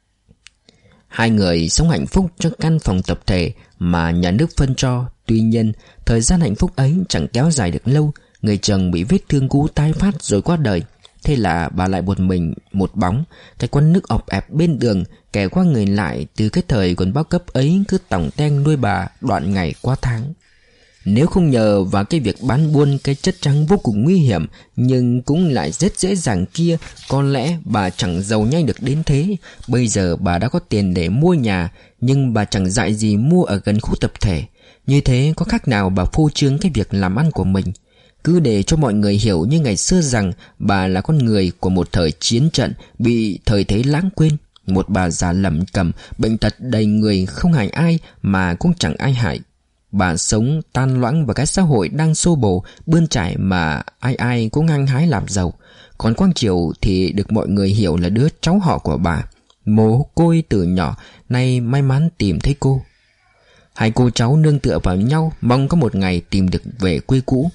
Hai người sống hạnh phúc trong căn phòng tập thể mà nhà nước phân cho. Tuy nhiên, thời gian hạnh phúc ấy chẳng kéo dài được lâu. Người chồng bị vết thương cũ tái phát rồi qua đời. Thế là bà lại một mình một bóng. Cái quán nước ọp ẹp bên đường kẻ qua người lại từ cái thời còn bao cấp ấy cứ tỏng teng nuôi bà đoạn ngày qua tháng. Nếu không nhờ vào cái việc bán buôn cái chất trắng vô cùng nguy hiểm nhưng cũng lại rất dễ dàng kia, có lẽ bà chẳng giàu nhanh được đến thế. Bây giờ bà đã có tiền để mua nhà, nhưng bà chẳng dại gì mua ở gần khu tập thể. Như thế có khác nào bà phô trương cái việc làm ăn của mình. Cứ để cho mọi người hiểu như ngày xưa rằng bà là con người của một thời chiến trận bị thời thế lãng quên. Một bà già lẩm cẩm, bệnh tật đầy người, không hại ai mà cũng chẳng ai hại. Bà sống tan loãng vào cái xã hội đang xô bồ, bươn trải mà ai ai cũng hăng hái làm giàu. Còn Quang Chiểu thì được mọi người hiểu là đứa cháu họ của bà, mồ côi từ nhỏ, nay may mắn tìm thấy cô. Hai cô cháu nương tựa vào nhau, mong có một ngày tìm được về quê cũ.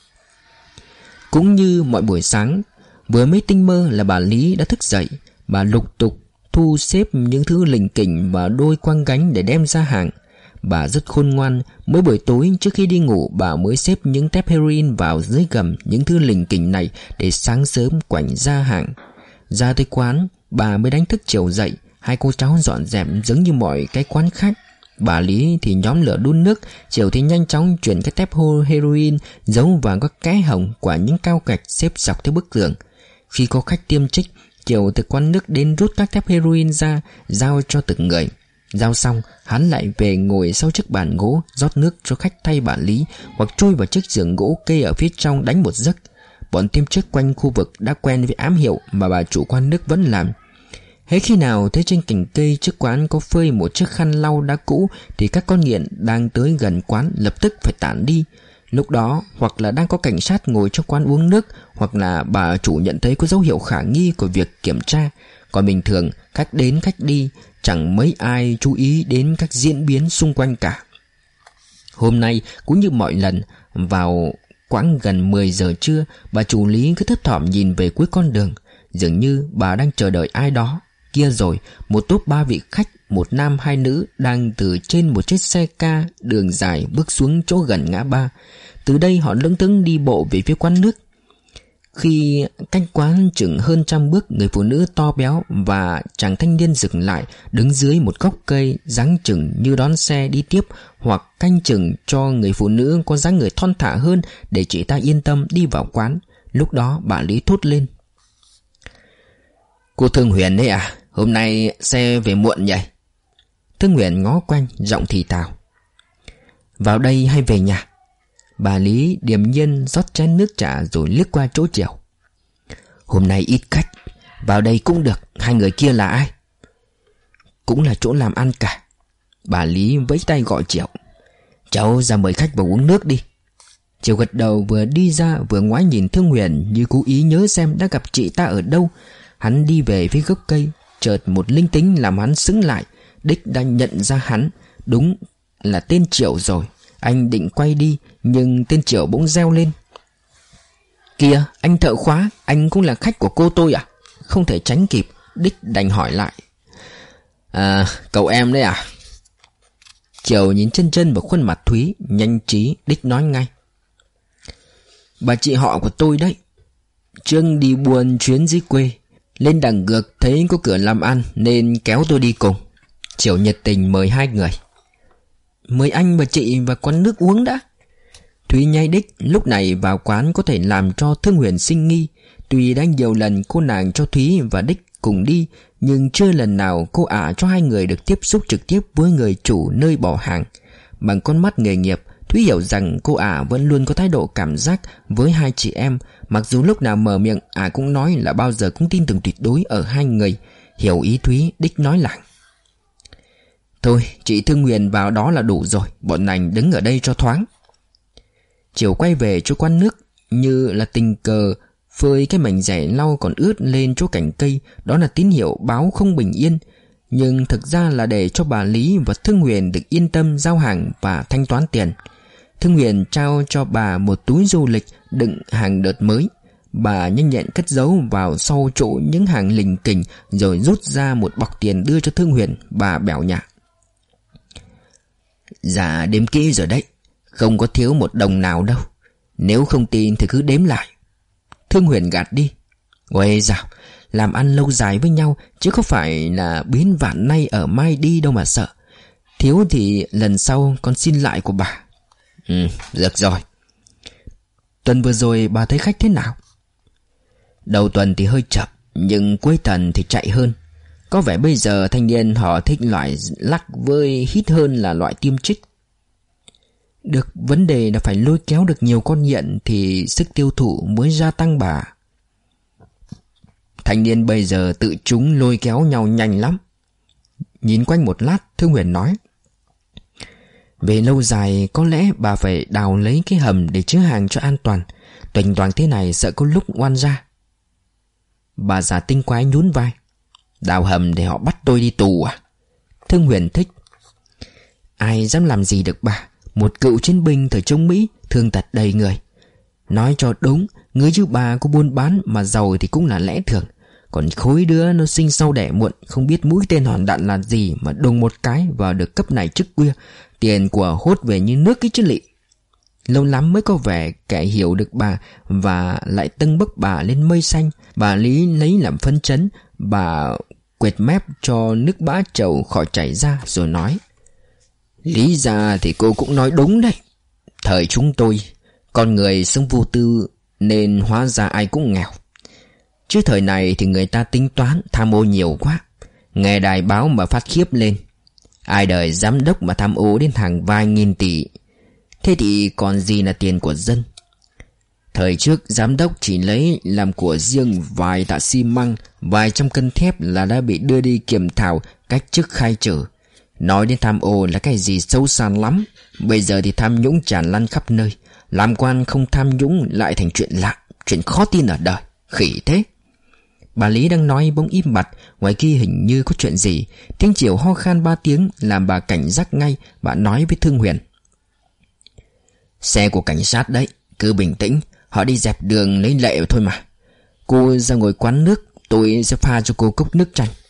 Cũng như mọi buổi sáng, vừa mới tinh mơ là bà Lý đã thức dậy. Bà lục tục thu xếp những thứ lỉnh kỉnh và đôi quăng gánh để đem ra hàng. Bà rất khôn ngoan. Mỗi buổi tối trước khi đi ngủ, bà mới xếp những tép heroin vào dưới gầm những thứ lỉnh kỉnh này để sáng sớm quảnh ra hàng. Ra tới quán, bà mới đánh thức Chiểu dậy. Hai cô cháu dọn dẹp giống như mọi cái quán khác. Bà Lý thì nhóm lửa đun nước, Chiểu thì nhanh chóng chuyển cái tép heroin giấu vào các cái hồng của những cao gạch xếp dọc theo bức tường. Khi có khách tiêm trích, Chiểu từ quán nước đến rút các tép heroin ra, giao cho từng người. Giao xong, hắn lại về ngồi sau chiếc bàn gỗ, rót nước cho khách thay bà Lý, hoặc chui vào chiếc giường gỗ kê ở phía trong đánh một giấc. Bọn tiêm trích quanh khu vực đã quen với ám hiệu mà bà chủ quán nước vẫn làm. Hễ khi nào thấy trên cành cây trước quán có phơi một chiếc khăn lau đã cũ thì các con nghiện đang tới gần quán lập tức phải tản đi. Lúc đó hoặc là đang có cảnh sát ngồi trong quán uống nước, hoặc là bà chủ nhận thấy có dấu hiệu khả nghi của việc kiểm tra. Còn bình thường khách đến khách đi, chẳng mấy ai chú ý đến các diễn biến xung quanh cả. Hôm nay cũng như mọi lần, vào quãng gần 10 giờ trưa, bà chủ Lý cứ thấp thỏm nhìn về cuối con đường, dường như bà đang chờ đợi ai đó. Kia rồi, một tốp 3 vị khách, một nam hai nữ, đang từ trên một chiếc xe ca đường dài bước xuống chỗ gần ngã ba. Từ đây họ lững thững đi bộ về phía quán nước. Khi cách quán chừng hơn 100 bước, người phụ nữ to béo và chàng thanh niên dừng lại, đứng dưới một gốc cây, dáng chừng như đón xe đi tiếp hoặc canh chừng cho người phụ nữ có dáng người thon thả hơn để chị ta yên tâm đi vào quán. Lúc đó bà Lý thốt lên: "Cô Thương Huyền đấy à? Hôm nay xe về muộn nhỉ?" Thương Huyền ngó quanh, giọng thì thào: "Vào đây hay về nhà?" Bà Lý điềm nhiên rót chén nước trà rồi liếc qua chỗ Triều: "Hôm nay ít khách, vào đây cũng được. Hai người kia là ai?" "Cũng là chỗ làm ăn cả." Bà Lý vẫy tay gọi Triều: "Cháu ra mời khách vào uống nước đi." Triều gật đầu, vừa đi ra vừa ngoái nhìn Thương Huyền như cố ý nhớ xem đã gặp chị ta ở đâu. Hắn đi về phía gốc cây, chợt một linh tính làm hắn sững lại. Đích đã nhận ra hắn, đúng là tên Triều rồi. Anh định quay đi, nhưng tên Triều bỗng reo lên: "Kìa, anh thợ khóa, anh cũng là khách của cô tôi à?" Không thể tránh kịp, Đích đành hỏi lại: "À, cậu em đấy à?" Triều nhìn chân chân vào khuôn mặt Thúy, nhanh trí, Đích nói ngay: "Bà chị họ của tôi đấy. Trương đi buôn chuyến dưới quê, lên đằng Gược thấy có cửa làm ăn nên kéo tôi đi cùng." Triều nhiệt tình mời hai người: "Mời anh và chị vào quán nước uống đã." Thúy nhay Đích lúc này vào quán có thể làm cho Thương Huyền sinh nghi. Tuy đã nhiều lần cô nàng cho Thúy và Đích cùng đi, nhưng chưa lần nào cô ả cho hai người được tiếp xúc trực tiếp với người chủ nơi bỏ hàng. Bằng con mắt nghề nghiệp, Thúy hiểu rằng cô ả vẫn luôn có thái độ cảm giác với hai chị em. Mặc dù lúc nào mở miệng ả cũng nói là bao giờ cũng tin tưởng tuyệt đối ở hai người. Hiểu ý Thúy, Đích nói lại: "Thôi, chị Thương Huyền vào đó là đủ rồi, bọn anh đứng ở đây cho thoáng." Chiều quay về chỗ quán nước, như là tình cờ phơi cái mảnh rẻ lau còn ướt lên chỗ cành cây. Đó là tín hiệu báo không bình yên, nhưng thực ra là để cho bà Lý và Thương Huyền được yên tâm giao hàng và thanh toán tiền. Thương Huyền trao cho bà một túi du lịch đựng hàng đợt mới. Bà nhanh nhẹn cất giấu vào sau chỗ những hàng lình kình, rồi rút ra một bọc tiền đưa cho Thương Huyền. Bà bẽo nhả: "Dạ đếm kỹ rồi đấy, không có thiếu một đồng nào đâu. Nếu không tin thì cứ đếm lại." Thương Huyền gạt đi: "Ôi dào, làm ăn lâu dài với nhau chứ không phải là biến vạn nay ở mai đi đâu mà sợ. Thiếu thì lần sau con xin lại của bà." Được rồi. "Tuần vừa rồi bà thấy khách thế nào?" "Đầu tuần thì hơi chậm, nhưng cuối tuần thì chạy hơn. Có vẻ bây giờ thanh niên họ thích loại lắc với hít hơn là loại tiêm trích." "Được, vấn đề là phải lôi kéo được nhiều con nghiện thì sức tiêu thụ mới gia tăng bà." "Thanh niên bây giờ tự chúng lôi kéo nhau nhanh lắm." Nhìn quanh một lát, Thương Huyền nói: "Về lâu dài có lẽ bà phải đào lấy cái hầm để chứa hàng cho an toàn. Toành toàng thế này sợ có lúc oan ra." Bà già tinh quái nhún vai: "Đào hầm để họ bắt tôi đi tù à?" Thương Huyền thích: "Ai dám làm gì được bà. Một cựu chiến binh thời chống Mỹ, thương tật đầy người. Nói cho đúng, người như bà có buôn bán mà giàu thì cũng là lẽ thường. Còn khối đứa nó sinh sau đẻ muộn, không biết mũi tên hòn đạn là gì mà đùng một cái vào được cấp này chức kia. Tiền của hốt về như nước cái chứ lị." Lâu lắm mới có vẻ kẻ hiểu được bà và lại tâng bốc bà lên mây xanh. Bà Lý lấy làm phấn chấn. Bà quệt mép cho nước bã trầu khỏi chảy ra rồi nói: "Lý ra thì cô cũng nói đúng đấy. Thời chúng tôi, con người sống vô tư nên hóa ra ai cũng nghèo. Chứ thời này thì người ta tính toán tham ô nhiều quá. Nghe đài báo mà phát khiếp lên. Ai đời giám đốc mà tham ô đến hàng vài nghìn tỷ. Thế thì còn gì là tiền của dân. Thời trước giám đốc chỉ lấy làm của riêng vài tạ xi măng, vài trăm cân thép là đã bị đưa đi kiểm thảo cách chức khai trừ. Nói đến tham ô là cái gì xấu xa lắm. Bây giờ thì tham nhũng tràn lan khắp nơi. Làm quan không tham nhũng lại thành chuyện lạ, chuyện khó tin ở đời. Khỉ thế." Bà Lý đang nói bỗng im bặt. Ngoài kia hình như có chuyện gì. Tiếng Chiều ho khan 3 tiếng làm bà cảnh giác ngay. Bà nói với Thương Huyền: "Xe của cảnh sát đấy, cứ bình tĩnh. Họ đi dẹp đường lấy lệ thôi mà. Cô ra ngồi quán nước, tôi sẽ pha cho cô cốc nước chanh."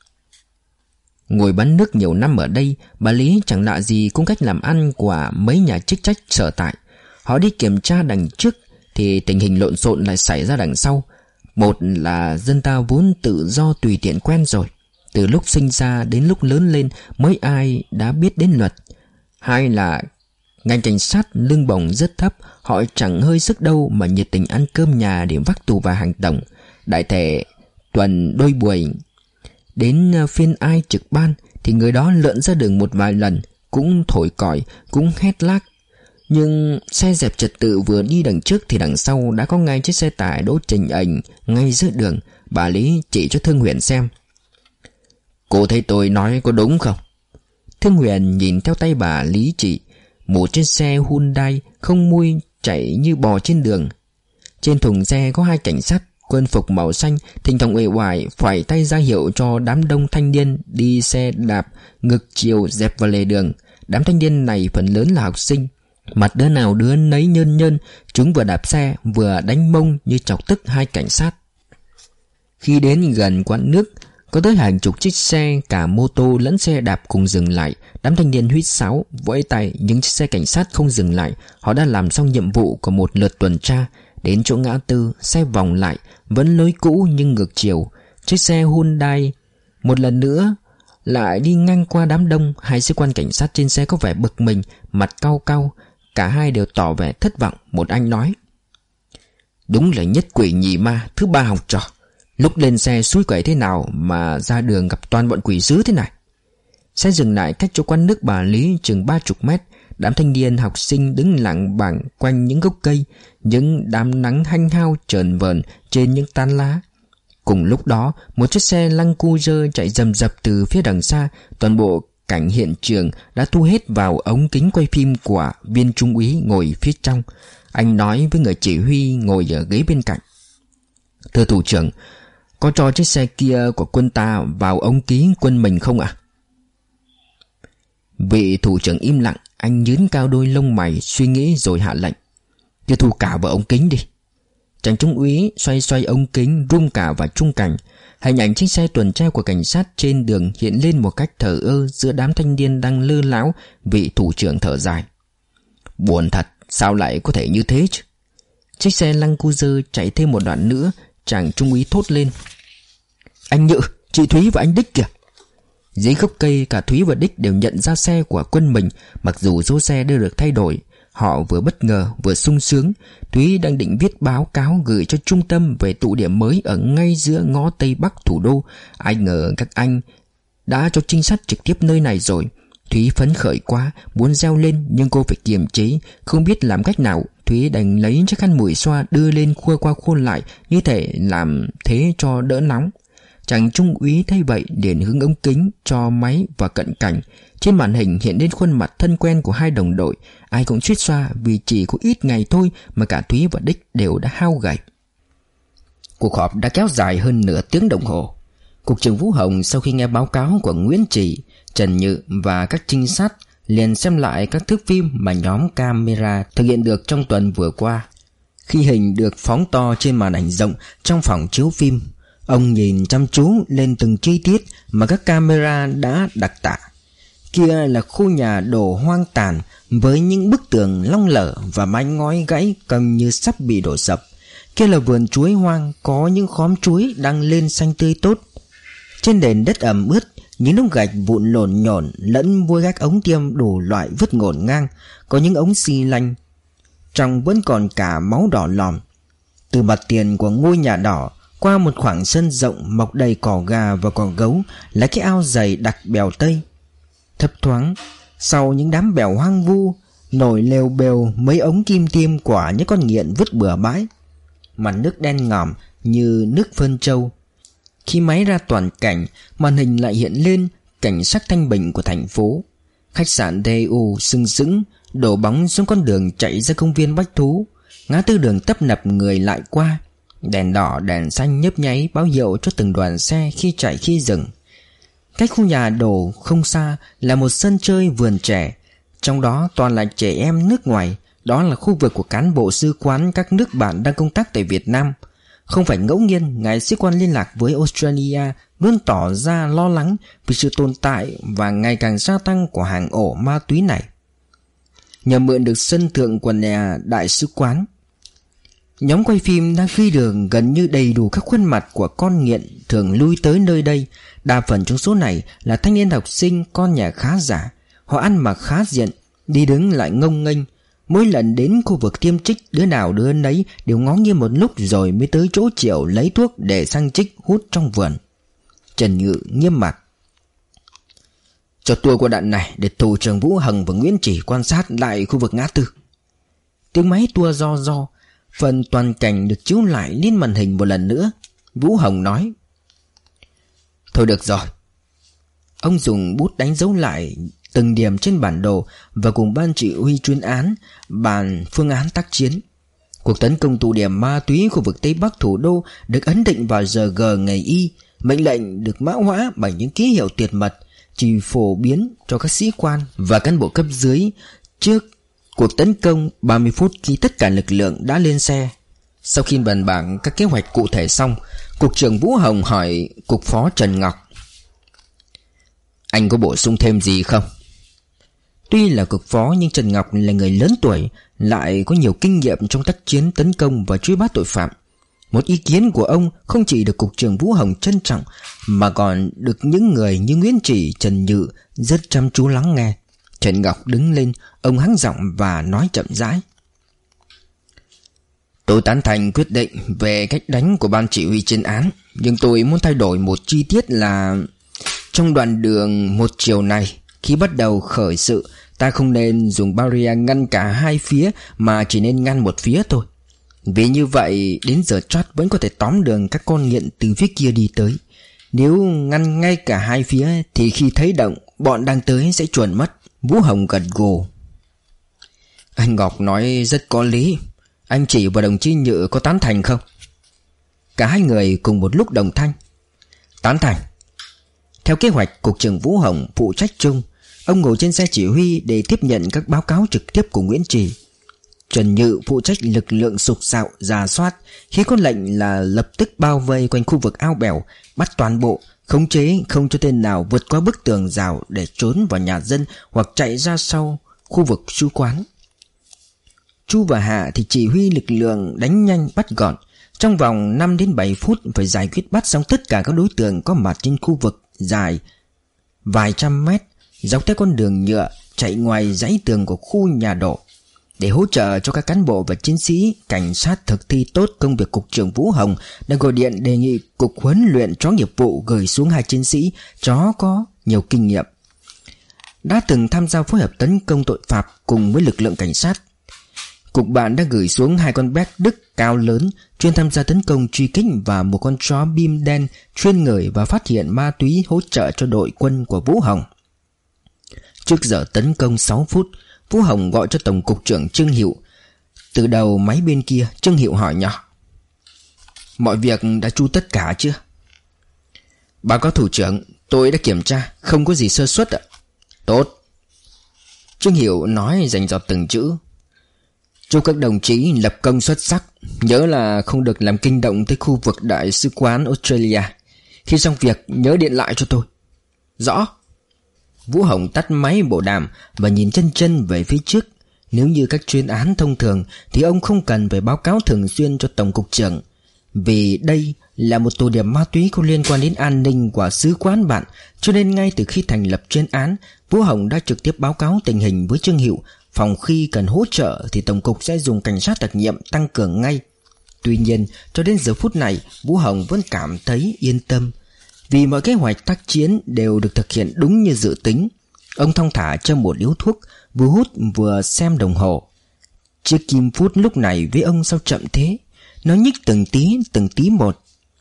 Ngồi bán nước nhiều năm ở đây, bà Lý chẳng lạ gì cung cách làm ăn của mấy nhà chức trách sở tại. Họ đi kiểm tra đằng trước, thì tình hình lộn xộn lại xảy ra đằng sau. Một là dân ta vốn tự do tùy tiện quen rồi, từ lúc sinh ra đến lúc lớn lên mấy ai đã biết đến luật. Hai là ngành cảnh sát lương bổng rất thấp, họ chẳng hơi sức đâu mà nhiệt tình ăn cơm nhà để vác tù và hàng tổng. Đại thể tuần đôi buổi, đến phiên ai trực ban thì người đó lượn ra đường một vài lần, cũng thổi còi, cũng hét lác. Nhưng xe dẹp trật tự vừa đi đằng trước thì đằng sau đã có ngay chiếc xe tải đỗ chình ành ngay giữa đường. Bà Lý chỉ cho Thương Huyền xem. Cô thấy tôi nói có đúng không? Thương Huyền nhìn theo tay bà Lý chỉ. Một chiếc xe Hyundai không mui chạy như bò trên đường. Trên thùng xe có hai cảnh sát quân phục màu xanh, thỉnh thoảng uể oải phẩy tay ra hiệu cho đám đông thanh niên đi xe đạp ngược chiều dẹp vào lề đường. Đám thanh niên này phần lớn là học sinh, mặt đứa nào đứa nấy nhơn nhơn. Chúng vừa đạp xe vừa đánh mông như chọc tức hai cảnh sát. Khi đến gần quán nước, có tới hàng chục chiếc xe cả mô tô lẫn xe đạp cùng dừng lại. Đám thanh niên huýt sáo vẫy tay, những chiếc xe cảnh sát không dừng lại. Họ đã làm xong nhiệm vụ của một lượt tuần tra. Đến chỗ ngã tư, xe vòng lại, vẫn lối cũ nhưng ngược chiều. Chiếc xe Hyundai một lần nữa lại đi ngang qua đám đông. Hai sĩ quan cảnh sát trên xe có vẻ bực mình, mặt cau cau. Cả hai đều tỏ vẻ thất vọng. Một anh nói: đúng là nhất quỷ nhì ma, thứ ba học trò. Lúc lên xe xúi quẩy thế nào mà ra đường gặp toàn bọn quỷ dữ thế này. Xe dừng lại cách chỗ quán nước bà Lý chừng 30 mét. Đám thanh niên học sinh đứng lặng bảng quanh những gốc cây, những đám nắng hanh hao trờn vờn trên những tán lá. Cùng lúc đó, một chiếc xe Land Cruiser chạy rầm rập từ phía đằng xa. Toàn bộ cảnh hiện trường đã thu hết vào ống kính quay phim của viên trung úy ngồi phía trong. Anh nói với người chỉ huy ngồi ở ghế bên cạnh: thưa thủ trưởng, có cho chiếc xe kia của quân ta vào ống kính quân mình không ạ? Vị thủ trưởng im lặng. Anh nhướng cao đôi lông mày suy nghĩ rồi hạ lệnh: cứ thu cả vào ống kính đi. Chàng trung úy xoay xoay ống kính rung cả vào trung cảnh. Hình ảnh chiếc xe tuần tra của cảnh sát trên đường hiện lên một cách thờ ơ giữa đám thanh niên đang lơ láo. Vị thủ trưởng thở dài: buồn thật, sao lại có thể như thế chứ? Chiếc xe Land Cruiser chạy thêm một đoạn nữa. Chàng trung úy thốt lên: anh Nhự, chị Thúy và anh Đích kìa. Dưới gốc cây, cả Thúy và Đích đều nhận ra xe của quân mình, mặc dù số xe đã được thay đổi. Họ vừa bất ngờ vừa sung sướng. Thúy đang định viết báo cáo gửi cho trung tâm về tụ điểm mới ở ngay giữa ngõ Tây Bắc thủ đô. Ai ngờ các anh đã cho trinh sát trực tiếp nơi này rồi. Thúy phấn khởi quá, muốn reo lên nhưng cô phải kiềm chế, không biết làm cách nào. Thúy đành lấy chiếc khăn mùi xoa đưa lên khua qua khuôn lại, như thể làm thế cho đỡ nóng. Chàng trung úy thấy vậy liền hướng ống kính cho máy và cận cảnh. Trên màn hình hiện lên khuôn mặt thân quen của hai đồng đội. Ai cũng suýt xoa vì chỉ có ít ngày thôi mà cả Thúy và Đích đều đã hao gầy. Cuộc họp đã kéo dài hơn nửa tiếng đồng hồ. Cục trưởng Vũ Hồng sau khi nghe báo cáo của Nguyễn Chỉ, Trần Nhự và các trinh sát liền xem lại các thước phim mà nhóm camera thực hiện được trong tuần vừa qua. Khi hình được phóng to trên màn ảnh rộng trong phòng chiếu phim, ông nhìn chăm chú lên từng chi tiết mà các camera đã đặc tả. Kia là khu nhà đổ hoang tàn với những bức tường long lở và mái ngói gãy cong như sắp bị đổ sập. Kia là vườn chuối hoang có những khóm chuối đang lên xanh tươi tốt. Trên nền đất ẩm ướt, những đống gạch vụn lổn nhổn lẫn vôi gác ống tiêm đủ loại vứt ngổn ngang. Có những ống xi lanh trong vẫn còn cả máu đỏ lòm. Từ mặt tiền của ngôi nhà đỏ qua một khoảng sân rộng mọc đầy cỏ gà và cỏ gấu là cái ao dày đặc bèo tây. Thấp thoáng sau những đám bèo hoang vu nổi lều bèo mấy ống kim tiêm quả những con nghiện vứt bừa bãi. Mặt nước đen ngòm như nước phân trâu. Khi máy ra toàn cảnh, màn hình lại hiện lên cảnh sắc thanh bình của thành phố. Khách sạn DU sừng sững đổ bóng xuống con đường chạy ra công viên Bách Thú. Ngã tư đường tấp nập người lại qua. Đèn đỏ đèn xanh nhấp nháy báo hiệu cho từng đoàn xe khi chạy khi dừng. Cách khu nhà đổ không xa là một sân chơi vườn trẻ, trong đó toàn là trẻ em nước ngoài. Đó là khu vực của cán bộ sứ quán các nước bạn đang công tác tại Việt Nam. Không phải ngẫu nhiên ngài sĩ quan liên lạc với Australia luôn tỏ ra lo lắng vì sự tồn tại và ngày càng gia tăng của hàng ổ ma túy này. Nhờ mượn được sân thượng của nhà đại sứ quán, Nhóm quay phim đang phi đường gần như đầy đủ các khuôn mặt của con nghiện thường lui tới nơi đây. Đa phần trong số này là thanh niên học sinh con nhà khá giả. Họ ăn mặc khá diện, đi đứng lại ngông nghênh. Mỗi lần đến khu vực tiêm trích, đứa nào đứa nấy đều ngó nghiêng một lúc rồi mới tới chỗ Triệu lấy thuốc để sang trích hút trong vườn. Trần Nhự nghiêm mặt: "Cho tôi qua đoạn này để thủ trưởng Vũ Hồng và Nguyễn Chỉ quan sát lại khu vực ngã tư." Tiếng máy tua do. Phần toàn cảnh được chiếu lại lên màn hình một lần nữa. Vũ Hồng nói: "Thôi được rồi." Ông dùng bút đánh dấu lại từng điểm trên bản đồ và cùng ban chỉ huy chuyên án bàn phương án tác chiến. Cuộc tấn công tụ điểm ma túy khu vực Tây Bắc thủ đô được ấn định vào giờ G ngày Y. Mệnh lệnh được mã hóa bằng những ký hiệu tuyệt mật, chỉ phổ biến cho các sĩ quan và cán bộ cấp dưới. Trước cuộc tấn công 30 phút khi tất cả lực lượng đã lên xe. Sau khi bàn bạc các kế hoạch cụ thể xong, Cục trưởng Vũ Hồng hỏi Cục Phó Trần Ngọc: "Anh có bổ sung thêm gì không?" Tuy là cục phó nhưng Trần Ngọc là người lớn tuổi, lại có nhiều kinh nghiệm trong tác chiến tấn công và truy bắt tội phạm. Một ý kiến của ông không chỉ được Cục trưởng Vũ Hồng trân trọng mà còn được những người như Nguyễn Chỉ, Trần Nhự rất chăm chú lắng nghe. Trần Ngọc đứng lên, ông hắng giọng và nói chậm rãi: "Tôi tán thành quyết định về cách đánh của ban chỉ huy chuyên án, nhưng tôi muốn thay đổi một chi tiết là trong đoạn đường một chiều này, khi bắt đầu khởi sự, ta không nên dùng barrier ngăn cả hai phía mà chỉ nên ngăn một phía thôi. Vì như vậy đến giờ chót vẫn có thể tóm được các con nghiện từ phía kia đi tới. Nếu ngăn ngay cả hai phía thì khi thấy động, bọn đang tới sẽ chuồn mất." Vũ Hồng gật gù: "Anh Ngọc nói rất có lý. Anh Chỉ và đồng chí Nhự có tán thành không?" Cả hai người cùng một lúc đồng thanh: "Tán thành." Theo kế hoạch, Cục trưởng Vũ Hồng phụ trách chung. Ông ngồi trên xe chỉ huy để tiếp nhận các báo cáo trực tiếp của Nguyễn Trì. Trần Nhự phụ trách lực lượng sục sạo rà soát. Khi có lệnh là lập tức bao vây quanh khu vực ao bèo, bắt toàn bộ, khống chế không cho tên nào vượt qua bức tường rào để trốn vào nhà dân hoặc chạy ra sau khu vực sứ quán. Chu và Hạ thì chỉ huy lực lượng đánh nhanh bắt gọn. Trong vòng 5 đến 7 phút phải giải quyết bắt xong tất cả các đối tượng có mặt trên khu vực dài vài trăm mét dọc theo con đường nhựa chạy ngoài dãy tường của khu nhà đổ. Để hỗ trợ cho các cán bộ và chiến sĩ cảnh sát thực thi tốt công việc, Cục trưởng Vũ Hồng đã gọi điện đề nghị Cục huấn luyện chó nghiệp vụ gửi xuống 2 chiến sĩ chó có nhiều kinh nghiệm, đã từng tham gia phối hợp tấn công tội phạm cùng với lực lượng cảnh sát. Cục bạn đã gửi xuống 2 con béc Đức cao lớn chuyên tham gia tấn công truy kích và một con chó bim đen chuyên ngửi và phát hiện ma túy hỗ trợ cho đội quân của Vũ Hồng. Trước giờ tấn công 6 phút, Vũ Hồng gọi cho Tổng cục trưởng Trương Hiệu. Từ đầu máy bên kia, Trương Hiệu hỏi nhỏ: "Mọi việc đã chu tất cả chưa?" "Báo cáo thủ trưởng, tôi đã kiểm tra, không có gì sơ suất ạ." "Tốt." Trương Hiệu nói dành dọt từng chữ: "Chúc các đồng chí lập công xuất sắc. Nhớ là không được làm kinh động tới khu vực Đại sứ quán Australia. Khi xong việc nhớ điện lại cho tôi." "Rõ." Vũ Hồng tắt máy bộ đàm và nhìn chân về phía trước. Nếu như các chuyên án thông thường thì ông không cần phải báo cáo thường xuyên cho Tổng cục trưởng, vì đây là một tụ điểm ma túy có liên quan đến an ninh của sứ quán bạn. Cho nên ngay từ khi thành lập chuyên án, Vũ Hồng đã trực tiếp báo cáo tình hình với Trương Hiệu. Phòng khi cần hỗ trợ thì Tổng cục sẽ dùng cảnh sát đặc nhiệm tăng cường ngay. Tuy nhiên cho đến giờ phút này, Vũ Hồng vẫn cảm thấy yên tâm, vì mọi kế hoạch tác chiến đều được thực hiện đúng như dự tính. Ông thong thả châm một điếu thuốc, vừa hút vừa xem đồng hồ. Chiếc kim phút lúc này với ông sao chậm thế? Nó nhích từng tí một.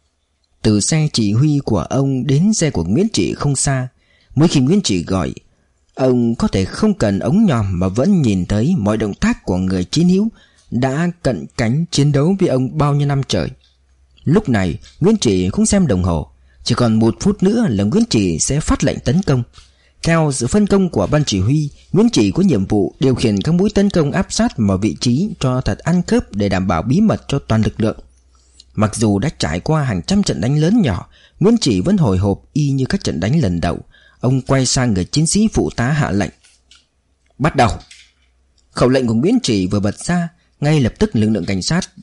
Từ xe chỉ huy của ông đến xe của Nguyễn Chỉ không xa. Mỗi khi Nguyễn Chỉ gọi, ông có thể không cần ống nhòm mà vẫn nhìn thấy mọi động tác của người chiến hữu đã cận cánh chiến đấu với ông bao nhiêu năm trời. Lúc này Nguyễn Chỉ cũng xem đồng hồ. Chỉ còn 1 phút nữa là Nguyễn Chỉ sẽ phát lệnh tấn công. Theo sự phân công của ban chỉ huy, Nguyễn Chỉ có nhiệm vụ điều khiển các mũi tấn công áp sát vào vị trí cho thật ăn khớp để đảm bảo bí mật cho toàn lực lượng. Mặc dù đã trải qua hàng trăm trận đánh lớn nhỏ, Nguyễn Chỉ vẫn hồi hộp y như các trận đánh lần đầu. Ông quay sang người chiến sĩ phụ tá hạ lệnh: "Bắt đầu!" Khẩu lệnh của Nguyễn Chỉ vừa bật ra, ngay lập tức lực lượng cảnh sát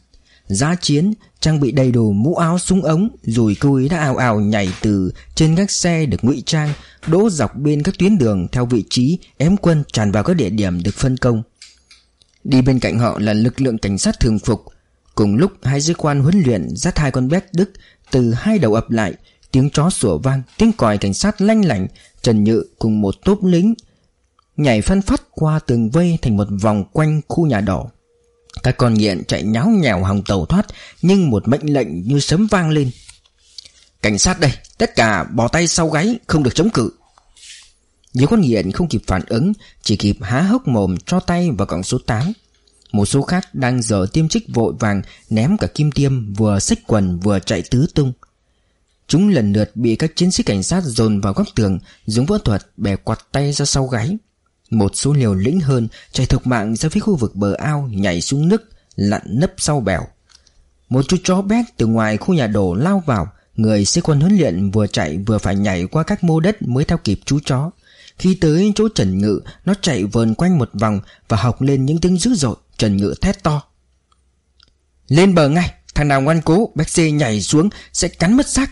Giá chiến, trang bị đầy đủ mũ áo súng ống, rồi cô ấy đã ào ào nhảy từ trên các xe được ngụy trang, đỗ dọc bên các tuyến đường theo vị trí, ém quân tràn vào các địa điểm được phân công. Đi bên cạnh họ là lực lượng cảnh sát thường phục. Cùng lúc hai sĩ quan huấn luyện dắt hai con béc Đức từ hai đầu ập lại, tiếng chó sủa vang, tiếng còi cảnh sát lanh lảnh. Trần Nhự cùng một tốp lính nhảy phăn phắt qua tường vây thành một vòng quanh khu nhà đỏ. Các con nghiện chạy nháo nhào hòng tẩu thoát, nhưng một mệnh lệnh như sấm vang lên: cảnh sát đây, tất cả bỏ tay sau gáy, không được chống cự. Nhiều con nghiện không kịp phản ứng, chỉ kịp há hốc mồm cho tay vào cổng số 8. Một số khác đang dở tiêm trích vội vàng ném cả kim tiêm, vừa xách quần vừa chạy tứ tung. Chúng lần lượt bị các chiến sĩ cảnh sát dồn vào góc tường, dùng võ thuật bẻ quạt tay ra sau gáy. Một số liều lĩnh hơn chạy thục mạng ra phía khu vực bờ ao, nhảy xuống nước, lặn nấp sau bèo. Một chú chó béc từ ngoài khu nhà đổ lao vào. Người sĩ quan huấn luyện vừa chạy vừa phải nhảy qua các mô đất mới theo kịp chú chó. Khi tới chỗ Trần Ngự, nó chạy vờn quanh một vòng và hộc lên những tiếng dữ dội. Trần Ngự thét to: lên bờ ngay, thằng nào ngoan cố, béc xê nhảy xuống sẽ cắn mất xác.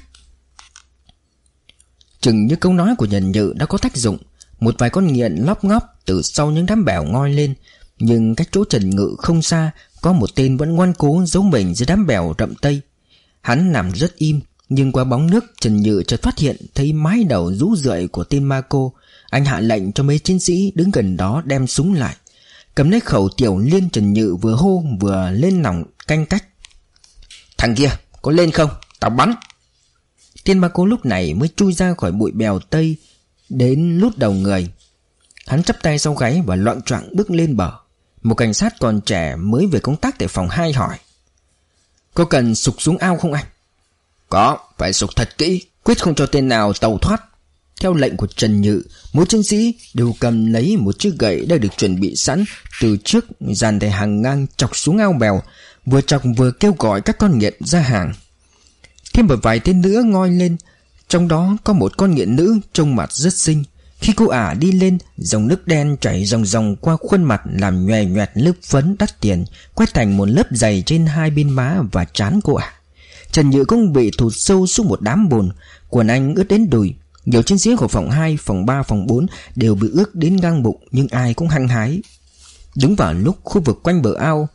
Chừng như câu nói của Trần Ngự đã có tác dụng. Một vài con nghiện lóc ngóc từ sau những đám bèo ngoi lên. Nhưng cách chỗ Trần Ngự không xa, có một tên vẫn ngoan cố giấu mình dưới đám bèo rậm tây. Hắn nằm rất im, nhưng qua bóng nước Trần Ngự chợt phát hiện thấy mái đầu rũ rượi của tên ma cô. Anh hạ lệnh cho mấy chiến sĩ đứng gần đó đem súng lại. Cầm lấy khẩu tiểu liên, Trần Ngự vừa hô vừa lên nòng canh cách: thằng kia, có lên không? Tao bắn. Tên ma cô lúc này mới chui ra khỏi bụi bèo tây đến lút đầu người. Hắn chắp tay sau gáy và loạng choạng bước lên bờ. Một cảnh sát còn trẻ mới về công tác tại phòng 2 hỏi: có cần sục xuống ao không anh? Có, phải sục thật kỹ, quyết không cho tên nào tàu thoát. Theo lệnh của Trần Nhự, mỗi chiến sĩ đều cầm lấy một chiếc gậy đã được chuẩn bị sẵn từ trước, dàn thành hàng ngang chọc xuống ao bèo, vừa chọc vừa kêu gọi các con nghiện ra hàng. Thêm một vài tên nữa ngoi lên, trong đó có một con nghiện nữ trông mặt rất xinh. Khi cô ả đi lên, dòng nước đen chảy ròng ròng qua khuôn mặt làm nhòe nhoẹt lớp phấn đắt tiền, quét thành một lớp dày trên hai bên má và trán cô ả. Trần Nhự cũng bị thụt sâu xuống một đám bùn, quần anh ướt đến đùi. Nhiều chiến sĩ của phòng 2, phòng 3, phòng 4 đều bị ướt đến ngang bụng, nhưng ai cũng hăng hái. Đúng vào lúc khu vực quanh bờ ao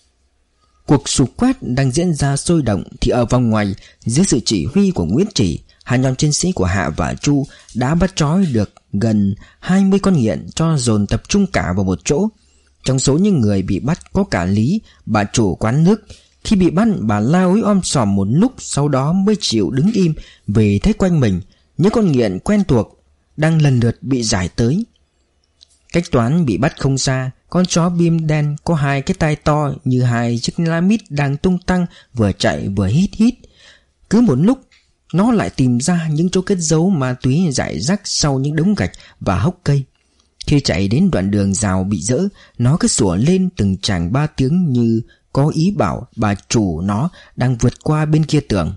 cuộc sục quét đang diễn ra sôi động, thì ở vòng ngoài, dưới sự chỉ huy của Nguyễn Chỉ, hai nhóm chiến sĩ của Hạ và Chu đã bắt trói được gần 20 con nghiện cho dồn tập trung cả vào một chỗ. Trong số những người bị bắt có cả Lý, bà chủ quán nước. Khi bị bắt, bà la ối om sòm một lúc, sau đó mới chịu đứng im vì thấy quanh mình những con nghiện quen thuộc đang lần lượt bị giải tới. Cách Toán bị bắt không xa, con chó bim đen có hai cái tai to như hai chiếc la mít đang tung tăng, vừa chạy vừa hít hít. Cứ một lúc nó lại tìm ra những chỗ cất giấu ma túy rải rác sau những đống gạch và hốc cây. Khi chạy đến đoạn đường rào bị dỡ, nó cứ sủa lên từng tràng 3 tiếng như có ý bảo bà chủ nó đang vượt qua bên kia tường.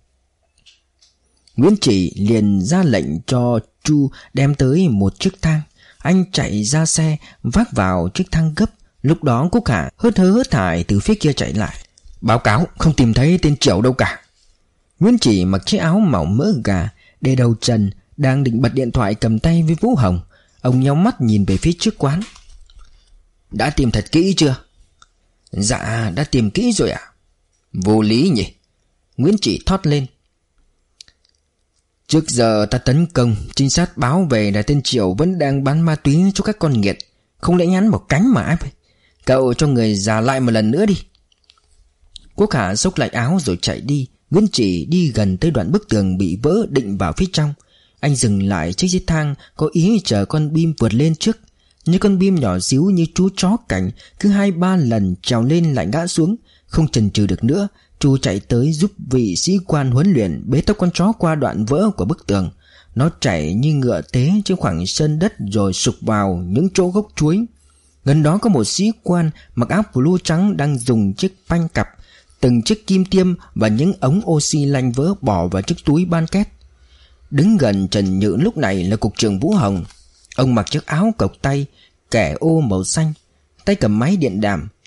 Nguyễn Chỉ liền ra lệnh cho Chu đem tới một chiếc thang. Anh chạy ra xe, vác vào chiếc thang gấp. Lúc đó Cúc Hà hớt hớ hớt hải từ phía kia chạy lại: báo cáo, không tìm thấy tên Triệu đâu cả. Nguyễn Chỉ mặc chiếc áo màu mỡ gà, để đầu trần, đang định bật điện thoại cầm tay với Vũ Hồng. Ông nheo mắt nhìn về phía trước quán: đã tìm thật kỹ chưa? Dạ, đã tìm kỹ rồi ạ. Vô lý nhỉ? Nguyễn Chỉ thốt lên: trước giờ ta tấn công, trinh sát báo về là tên Triệu vẫn đang bán ma túy cho các con nghiện. Không lẽ nhắn một cánh mà ép? Cậu cho người giả lại một lần nữa đi. Quốc Hà xốc lại áo rồi chạy đi. Nguyễn Chỉ đi gần tới đoạn bức tường bị vỡ định vào phía trong. Anh dừng lại chiếc thang, có ý chờ con bim vượt lên trước. Nhưng con bim nhỏ xíu như chú chó cảnh, cứ 2-3 lần trèo lên lại ngã xuống. Không chần chừ được nữa, Chu chạy tới giúp vị sĩ quan huấn luyện bế tóc con chó qua đoạn vỡ của bức tường. Nó chạy như ngựa tế trên khoảng sân đất rồi sụp vào những chỗ gốc chuối. Gần đó có một sĩ quan mặc áo blue trắng đang dùng chiếc phanh cặp, từng chiếc kim tiêm và những ống oxy lanh vỡ bỏ vào chiếc túi ban két. Đứng gần Trần Nhự lúc này là cục trưởng Vũ Hồng. Ông mặc chiếc áo cộc tay, kẻ ô màu xanh, tay cầm máy điện đàm,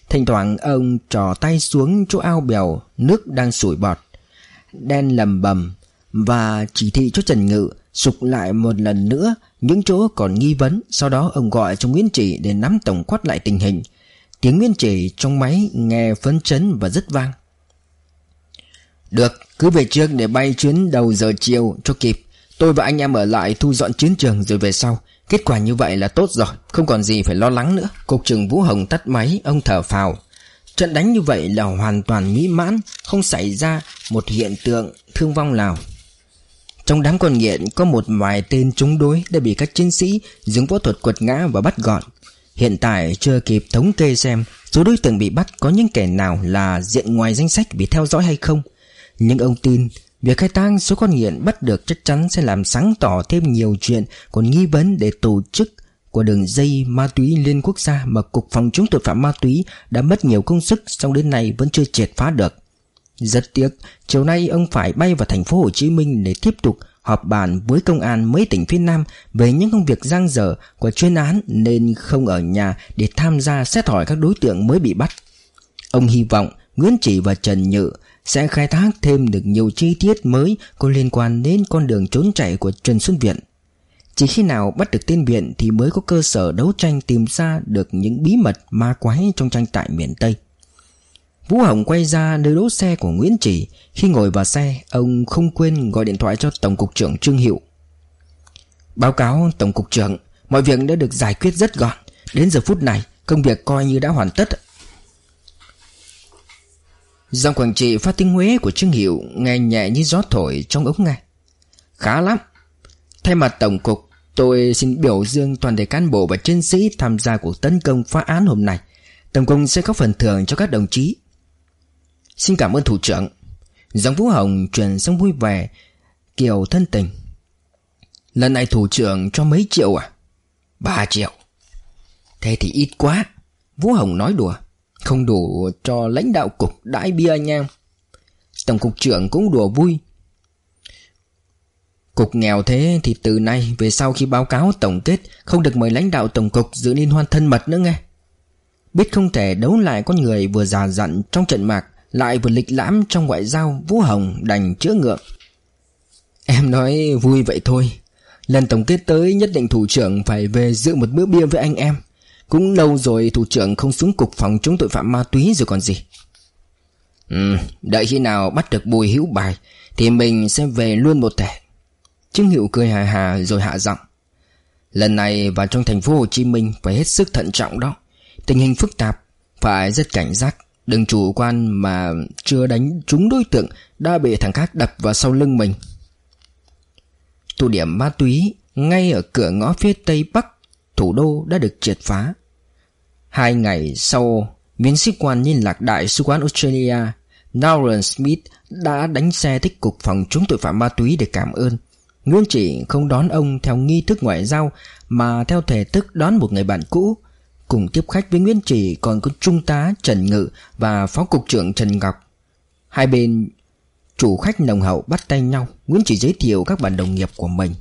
Thỉnh thoảng ông trò tay xuống chỗ ao bèo, nước đang sủi bọt đen lầm bầm, và chỉ thị cho Trần Ngự sục lại một lần nữa những chỗ còn nghi vấn. Sau đó ông gọi cho Nguyễn Chỉ để nắm tổng quát lại tình hình. Tiếng Nguyễn Chỉ trong máy nghe phấn chấn và rất vang. Được, cứ về trước để bay chuyến đầu giờ chiều cho kịp. Tôi và anh em ở lại thu dọn chiến trường rồi về sau. Kết quả như vậy là tốt rồi, không còn gì phải lo lắng nữa. Cục trưởng Vũ Hồng tắt máy, ông thở phào. Trận đánh như vậy là hoàn toàn mỹ mãn, không xảy ra một hiện tượng thương vong nào. Trong đám con nghiện có một vài tên chống đối đã bị các chiến sĩ dùng võ thuật quật ngã và bắt gọn. Hiện tại chưa kịp thống kê xem số đối tượng bị bắt có những kẻ nào là diện ngoài danh sách bị theo dõi hay không. Nhưng ông tin việc khai thác số con nghiện bắt được chắc chắn sẽ làm sáng tỏ thêm nhiều chuyện còn nghi vấn để tổ chức của đường dây ma túy liên quốc gia mà Cục Phòng chống tội phạm ma túy đã mất nhiều công sức song đến nay vẫn chưa triệt phá được. Rất tiếc, chiều nay ông phải bay vào thành phố Hồ Chí Minh để tiếp tục họp bàn với công an mấy tỉnh phía Nam về những công việc dang dở của chuyên án nên không ở nhà để tham gia xét hỏi các đối tượng mới bị bắt. Ông hy vọng Nguyễn Chỉ và Trần Nhự sẽ khai thác thêm được nhiều chi tiết mới có liên quan đến con đường trốn chạy của Trần Xuân Viện. Chỉ khi nào bắt được tên Viện thì mới có cơ sở đấu tranh tìm ra được những bí mật ma quái trong tranh tại miền Tây. Vũ Hồng quay ra nơi đỗ xe của Nguyễn Chỉ. Khi ngồi vào xe, ông không quên gọi điện thoại cho Tổng cục trưởng Trương Hiệu. Báo cáo Tổng cục trưởng, mọi việc đã được giải quyết rất gọn. Đến giờ phút này, công việc coi như đã hoàn tất. Giọng Quảng Trị phát tiếng Huế của Trương Hiệu nghe nhẹ như gió thổi trong ống nghe. Khá lắm. Thay mặt Tổng cục, tôi xin biểu dương toàn thể cán bộ và chiến sĩ tham gia cuộc tấn công phá án hôm nay. Tổng cục sẽ có phần thưởng cho các đồng chí. Xin cảm ơn thủ trưởng. Giọng Vũ Hồng truyền sang vui vẻ kiểu thân tình. Lần này thủ trưởng cho mấy triệu à? 3 triệu. Thế thì ít quá. Vũ Hồng nói đùa. Không đủ cho lãnh đạo cục đãi bia anh em. Tổng cục trưởng cũng đùa vui. Cục nghèo thế thì từ nay về sau khi báo cáo tổng kết không được mời lãnh đạo tổng cục dự liên hoan thân mật nữa nghe. Biết không thể đấu lại con người vừa già dặn trong trận mạc lại vừa lịch lãm trong ngoại giao, Vũ Hồng đành chữa ngượng. Em nói vui vậy thôi. Lần tổng kết tới nhất định thủ trưởng phải về dự một bữa bia với anh em. Cũng lâu rồi thủ trưởng không xuống Cục Phòng chống tội phạm ma túy rồi còn gì. Đợi khi nào bắt được Bùi Hữu Bài thì mình sẽ về luôn một thể. Trương Hiệu cười hà hà rồi hạ giọng. Lần này vào trong thành phố Hồ Chí Minh phải hết sức thận trọng đó. Tình hình phức tạp, phải rất cảnh giác. Đừng chủ quan mà chưa đánh trúng đối tượng đã bị thằng khác đập vào sau lưng mình. Tụ điểm ma túy ngay ở cửa ngõ phía tây bắc thủ đô đã được triệt phá. 2 ngày sau, viên sĩ quan liên lạc đại sứ quán Australia Nolan Smith đã đánh xe tới Cục Phòng chống tội phạm ma túy để cảm ơn. Nguyễn Chỉ không đón ông theo nghi thức ngoại giao mà theo thể thức đón một người bạn cũ. Cùng tiếp khách với Nguyễn Chỉ còn có Trung tá Trần Ngự và Phó Cục trưởng Trần Ngọc. Hai bên chủ khách nồng hậu bắt tay nhau. Nguyễn Chỉ giới thiệu các bạn đồng nghiệp của mình.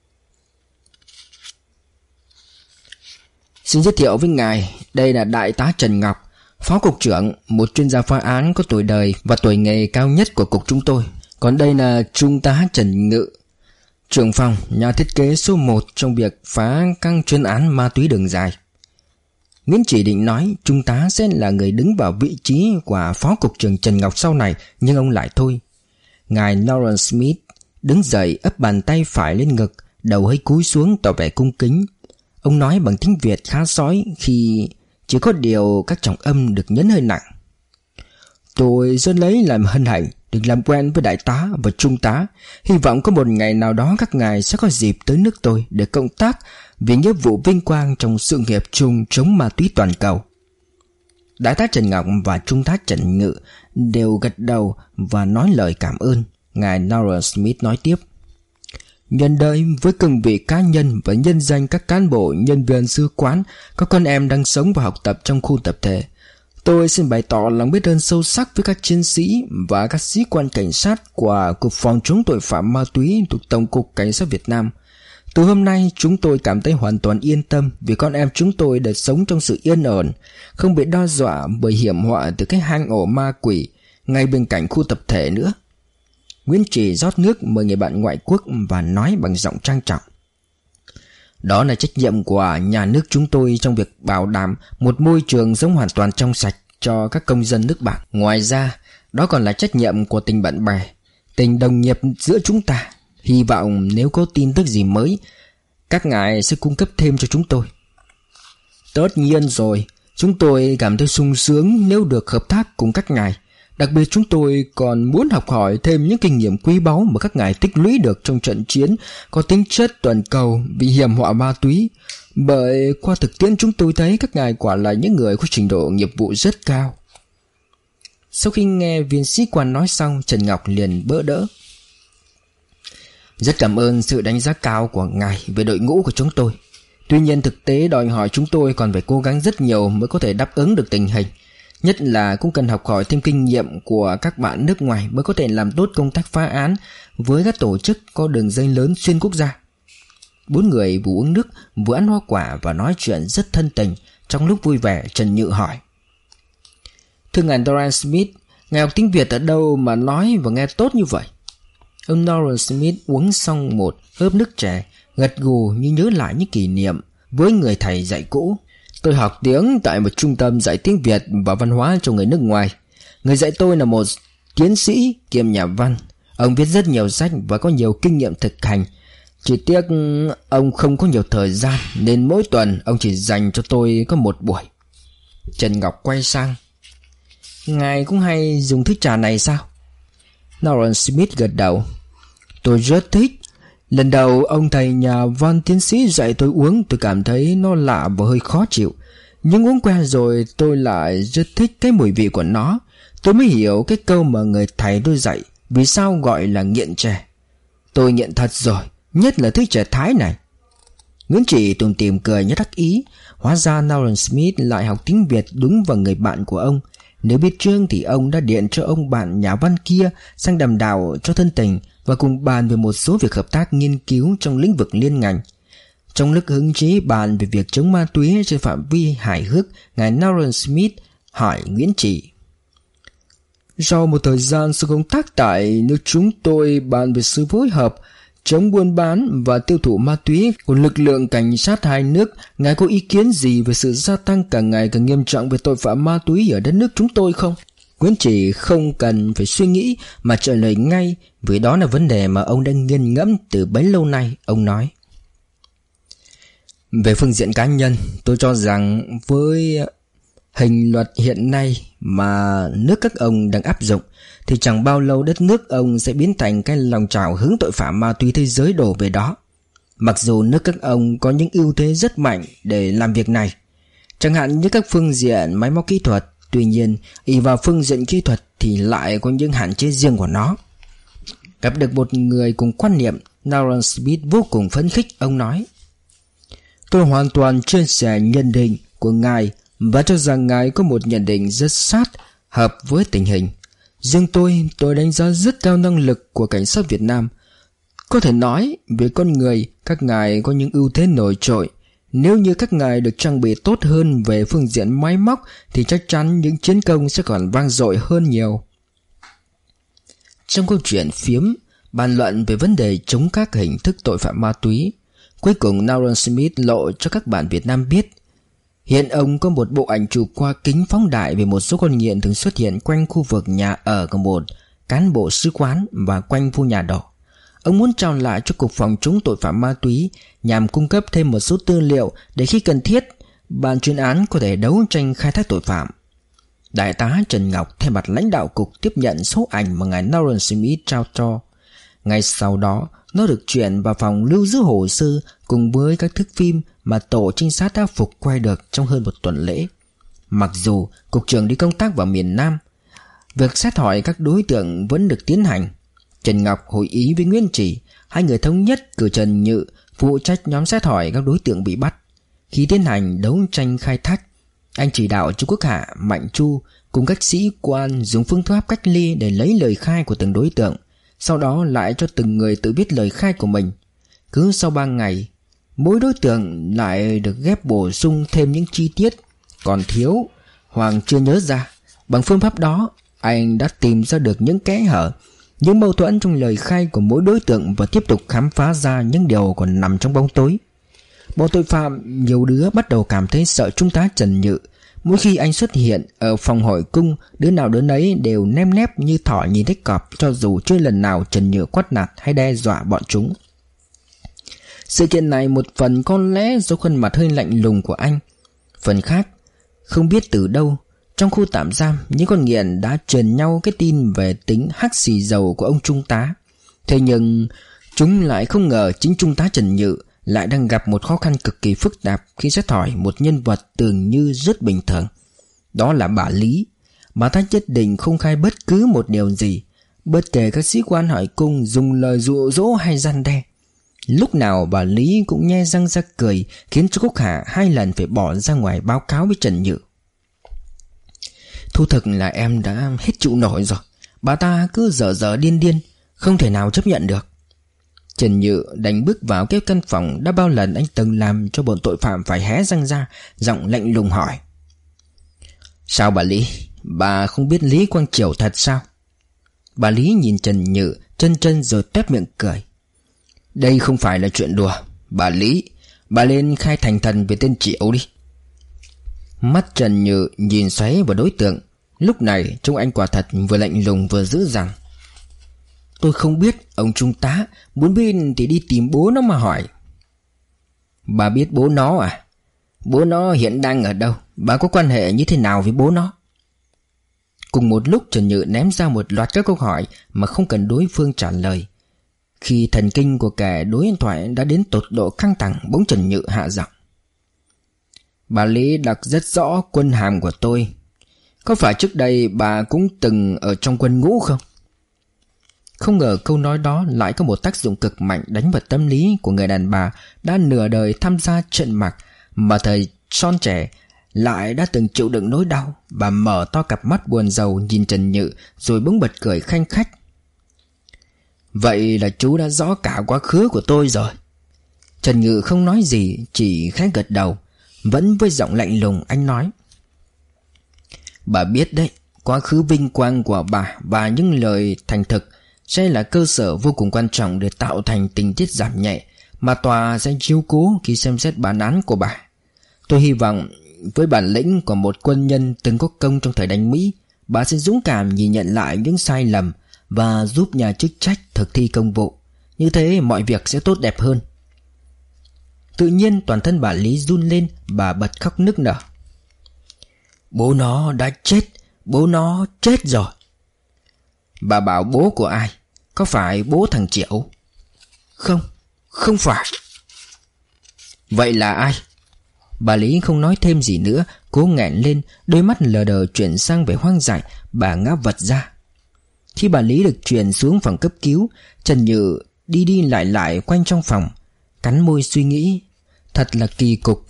Xin giới thiệu với ngài, đây là Đại tá Trần Ngọc, Phó Cục trưởng, một chuyên gia phá án có tuổi đời và tuổi nghề cao nhất của cục chúng tôi. Còn đây là Trung tá Trần Ngự, trưởng phòng, nhà thiết kế số 1 trong việc phá các chuyên án ma túy đường dài. Nguyễn Chỉ định nói Trung tá sẽ là người đứng vào vị trí của Phó Cục trưởng Trần Ngọc sau này, nhưng ông lại thôi. Ngài Lawrence Smith đứng dậy ấp bàn tay phải lên ngực, đầu hơi cúi xuống tỏ vẻ cung kính. Ông nói bằng tiếng Việt khá sói khi chỉ có điều các trọng âm được nhấn hơi nặng. Tôi rất lấy làm hân hạnh được làm quen với đại tá và trung tá. Hy vọng có một ngày nào đó các ngài sẽ có dịp tới nước tôi để cộng tác vì nghĩa vụ vinh quang trong sự nghiệp chung chống ma túy toàn cầu. Đại tá Trần Ngọc và trung tá Trần Ngự đều gật đầu và nói lời cảm ơn. Ngài Lawrence Smith nói tiếp. Nhân đây với cương vị cá nhân và nhân danh các cán bộ nhân viên sứ quán, các con em đang sống và học tập trong khu tập thể, tôi xin bày tỏ lòng biết ơn sâu sắc với các chiến sĩ và các sĩ quan cảnh sát của Cục Phòng chống tội phạm ma túy thuộc Tổng cục Cảnh sát Việt Nam. Từ hôm nay chúng tôi cảm thấy hoàn toàn yên tâm vì con em chúng tôi được sống trong sự yên ổn, không bị đe dọa bởi hiểm họa từ cái hang ổ ma quỷ ngay bên cạnh khu tập thể nữa. Nguyễn Trì rót nước mời người bạn ngoại quốc và nói bằng giọng trang trọng: Đó là trách nhiệm của nhà nước chúng tôi trong việc bảo đảm một môi trường sống hoàn toàn trong sạch cho các công dân nước bạn. Ngoài ra, đó còn là trách nhiệm của tình bạn bè, tình đồng nghiệp giữa chúng ta. Hy vọng nếu có tin tức gì mới, các ngài sẽ cung cấp thêm cho chúng tôi. Tất nhiên rồi, chúng tôi cảm thấy sung sướng nếu được hợp tác cùng các ngài. Đặc biệt chúng tôi còn muốn học hỏi thêm những kinh nghiệm quý báu mà các ngài tích lũy được trong trận chiến có tính chất toàn cầu vì hiểm họa ma túy. Bởi qua thực tiễn chúng tôi thấy các ngài quả là những người có trình độ nghiệp vụ rất cao. Sau khi nghe viên sĩ quan nói xong, Trần Ngọc liền bỡ đỡ: Rất cảm ơn sự đánh giá cao của ngài về đội ngũ của chúng tôi. Tuy nhiên thực tế đòi hỏi chúng tôi còn phải cố gắng rất nhiều mới có thể đáp ứng được tình hình. Nhất là cũng cần học hỏi thêm kinh nghiệm của các bạn nước ngoài mới có thể làm tốt công tác phá án với các tổ chức có đường dây lớn xuyên quốc gia. Bốn người vừa uống nước vừa ăn hoa quả và nói chuyện rất thân tình. Trong lúc vui vẻ, Trần Nhự hỏi: Thưa ngài Doran Smith, ngài học tiếng Việt ở đâu mà nói và nghe tốt như vậy? Ông Doran Smith uống xong một hớp nước chè, gật gù như nhớ lại những kỷ niệm với người thầy dạy cũ. Tôi học tiếng tại một trung tâm dạy tiếng Việt và văn hóa cho người nước ngoài. Người dạy tôi là một tiến sĩ kiêm nhà văn. Ông viết rất nhiều sách và có nhiều kinh nghiệm thực hành. Chỉ tiếc ông không có nhiều thời gian nên mỗi tuần ông chỉ dành cho tôi có một buổi. Trần Ngọc quay sang: Ngài cũng hay dùng thứ trà này sao? Nolan Smith gật đầu: Tôi rất thích. Lần đầu ông thầy nhà văn tiến sĩ dạy tôi uống, tôi cảm thấy nó lạ và hơi khó chịu. Nhưng uống quen rồi tôi lại rất thích cái mùi vị của nó. Tôi mới hiểu cái câu mà người thầy tôi dạy vì sao gọi là nghiện chè. Tôi nghiện thật rồi, nhất là thứ chè Thái này. Nguyễn Trì tủm tỉm cười nhất đắc ý. Hóa ra Nolan Smith lại học tiếng Việt đúng vào người bạn của ông. Nếu biết trước thì ông đã điện cho ông bạn nhà văn kia sang đàm đạo cho thân tình và cùng bàn về một số việc hợp tác nghiên cứu trong lĩnh vực liên ngành. Trong lúc hứng chí bàn về việc chống ma túy trên phạm vi hài hước, ngài Nolan Smith hỏi Nguyễn Trì: Sau một thời gian sự công tác tại nước chúng tôi bàn về sự phối hợp chống buôn bán và tiêu thụ ma túy của lực lượng cảnh sát hai nước, ngài có ý kiến gì về sự gia tăng càng ngày càng nghiêm trọng về tội phạm ma túy ở đất nước chúng tôi không? Nguyễn Trì không cần phải suy nghĩ mà trả lời ngay, vì đó là vấn đề mà ông đã nghiền ngẫm từ bấy lâu nay. Ông nói: Về phương diện cá nhân, tôi cho rằng với hình luật hiện nay mà nước các ông đang áp dụng thì chẳng bao lâu đất nước ông sẽ biến thành cái lòng trào hướng tội phạm ma túy thế giới đổ về đó. Mặc dù nước các ông có những ưu thế rất mạnh để làm việc này, chẳng hạn như các phương diện máy móc kỹ thuật, tuy nhiên ỷ vào phương diện kỹ thuật thì lại có những hạn chế riêng của nó. Gặp được một người cùng quan niệm, Nolan Smith vô cùng phấn khích. Ông nói: Tôi hoàn toàn chia sẻ nhận định của ngài và cho rằng ngài có một nhận định rất sát hợp với tình hình. Riêng tôi đánh giá rất cao năng lực của cảnh sát Việt Nam. Có thể nói về con người, các ngài có những ưu thế nổi trội. Nếu như các ngài được trang bị tốt hơn về phương diện máy móc thì chắc chắn những chiến công sẽ còn vang dội hơn nhiều. Trong câu chuyện phiếm bàn luận về vấn đề chống các hình thức tội phạm ma túy, cuối cùng Nolan Smith lộ cho các bạn Việt Nam biết hiện ông có một bộ ảnh chụp qua kính phóng đại về một số con nghiện thường xuất hiện quanh khu vực nhà ở của một cán bộ sứ quán và quanh khu nhà đỏ. Ông muốn trao lại cho Cục Phòng chống tội phạm ma túy nhằm cung cấp thêm một số tư liệu để khi cần thiết, ban chuyên án có thể đấu tranh khai thác tội phạm. Đại tá Trần Ngọc thay mặt lãnh đạo cục tiếp nhận số ảnh mà ngài Nolan Smith trao cho. Ngay sau đó, nó được chuyển vào phòng lưu giữ hồ sơ cùng với các thước phim mà tổ trinh sát đã phục quay được trong hơn một tuần lễ. Mặc dù cục trưởng đi công tác vào miền Nam, việc xét hỏi các đối tượng vẫn được tiến hành. Trần Ngọc hội ý với Nguyễn Trì, hai người thống nhất cử Trần Nhự phụ trách nhóm xét hỏi các đối tượng bị bắt. Khi tiến hành đấu tranh khai thác, anh chỉ đạo Chu Quốc Hạ, Mạnh Chu cùng các sĩ quan dùng phương pháp cách ly để lấy lời khai của từng đối tượng, sau đó lại cho từng người tự viết lời khai của mình. Cứ sau 3 ngày, mỗi đối tượng lại được ghép bổ sung thêm những chi tiết còn thiếu Hoàng chưa nhớ ra. Bằng phương pháp đó, anh đã tìm ra được những kẽ hở, những mâu thuẫn trong lời khai của mỗi đối tượng và tiếp tục khám phá ra những điều còn nằm trong bóng tối. Bọn tội phạm nhiều đứa bắt đầu cảm thấy sợ Trung tá Trần Nhự. Mỗi khi anh xuất hiện ở phòng hỏi cung, đứa nào đứa nấy đều ném nép như thỏ nhìn thấy cọp, cho dù chưa lần nào Trần Nhự quát nạt hay đe dọa bọn chúng. Sự kiện này một phần có lẽ do khuôn mặt hơi lạnh lùng của anh, phần khác không biết từ đâu trong khu tạm giam những con nghiện đã truyền nhau cái tin về tính hắc xì dầu của ông Trung tá. Thế nhưng chúng lại không ngờ chính Trung tá Trần Nhự lại đang gặp một khó khăn cực kỳ phức tạp khi xét hỏi một nhân vật tưởng như rất bình thường. Đó là bà Lý. Bà ta nhất định không khai bất cứ một điều gì, bất kể các sĩ quan hỏi cung dùng lời dụ dỗ hay răn đe. Lúc nào bà Lý cũng nhe răng ra cười, khiến cho Cúc Hà 2 lần phải bỏ ra ngoài báo cáo với Trần Nhự. Thu thực là em đã hết chịu nổi rồi. Bà ta cứ dở điên điên, không thể nào chấp nhận được. Trần Nhự đành bước vào cái căn phòng đã bao lần anh từng làm cho bọn tội phạm phải hé răng ra, giọng lạnh lùng hỏi: Sao bà Lý? Bà không biết Lý Quang Triểu thật sao? Bà Lý nhìn Trần Nhự chân rồi toét miệng cười: Đây không phải là chuyện đùa. Bà Lý, bà lên khai thành thần về tên Triệu đi. Mắt Trần Nhự nhìn xoáy vào đối tượng. Lúc này trông anh quả thật vừa lạnh lùng vừa dữ dằn. Tôi không biết, ông Trung tá, muốn biết thì đi tìm bố nó mà hỏi. Bà biết bố nó à? Bố nó hiện đang ở đâu? Bà có quan hệ như thế nào với bố nó? Cùng một lúc Trần Nhự ném ra một loạt các câu hỏi mà không cần đối phương trả lời. Khi thần kinh của kẻ đối điện thoại đã đến tột độ căng thẳng, bỗng Trần Nhự hạ giọng: Bà Lý đọc rất rõ quân hàm của tôi. Có phải trước đây bà cũng từng ở trong quân ngũ không? Không ngờ câu nói đó lại có một tác dụng cực mạnh đánh vào tâm lý của người đàn bà đã nửa đời tham gia trận mạc, mà thời son trẻ lại đã từng chịu đựng nỗi đau. Bà mở to cặp mắt buồn rầu nhìn Trần Nhự rồi bỗng bật cười khanh khách: Vậy là chú đã rõ cả quá khứ của tôi rồi. Trần Nhự không nói gì, chỉ khẽ gật đầu. Vẫn với giọng lạnh lùng anh nói: Bà biết đấy, quá khứ vinh quang của bà và những lời thành thực sẽ là cơ sở vô cùng quan trọng để tạo thành tình tiết giảm nhẹ mà tòa sẽ chiếu cố khi xem xét bản án của bà. Tôi hy vọng với bản lĩnh của một quân nhân từng có công trong thời đánh Mỹ, bà sẽ dũng cảm nhìn nhận lại những sai lầm và giúp nhà chức trách thực thi công vụ. Như thế mọi việc sẽ tốt đẹp hơn. Tự nhiên toàn thân bà Lý run lên, bà bật khóc nức nở: Bố nó đã chết, bố nó chết rồi. Bà bảo bố của ai? Có phải bố thằng Triệu? Không, không phải. Vậy là ai? Bà Lý không nói thêm gì nữa, cố nghẹn lên, đôi mắt lờ đờ chuyển sang vẻ hoang dại. Bà ngã vật ra. Khi bà Lý được chuyển xuống phòng cấp cứu, Trần Nhự đi lại quanh trong phòng, cắn môi suy nghĩ. Thật là kỳ cục.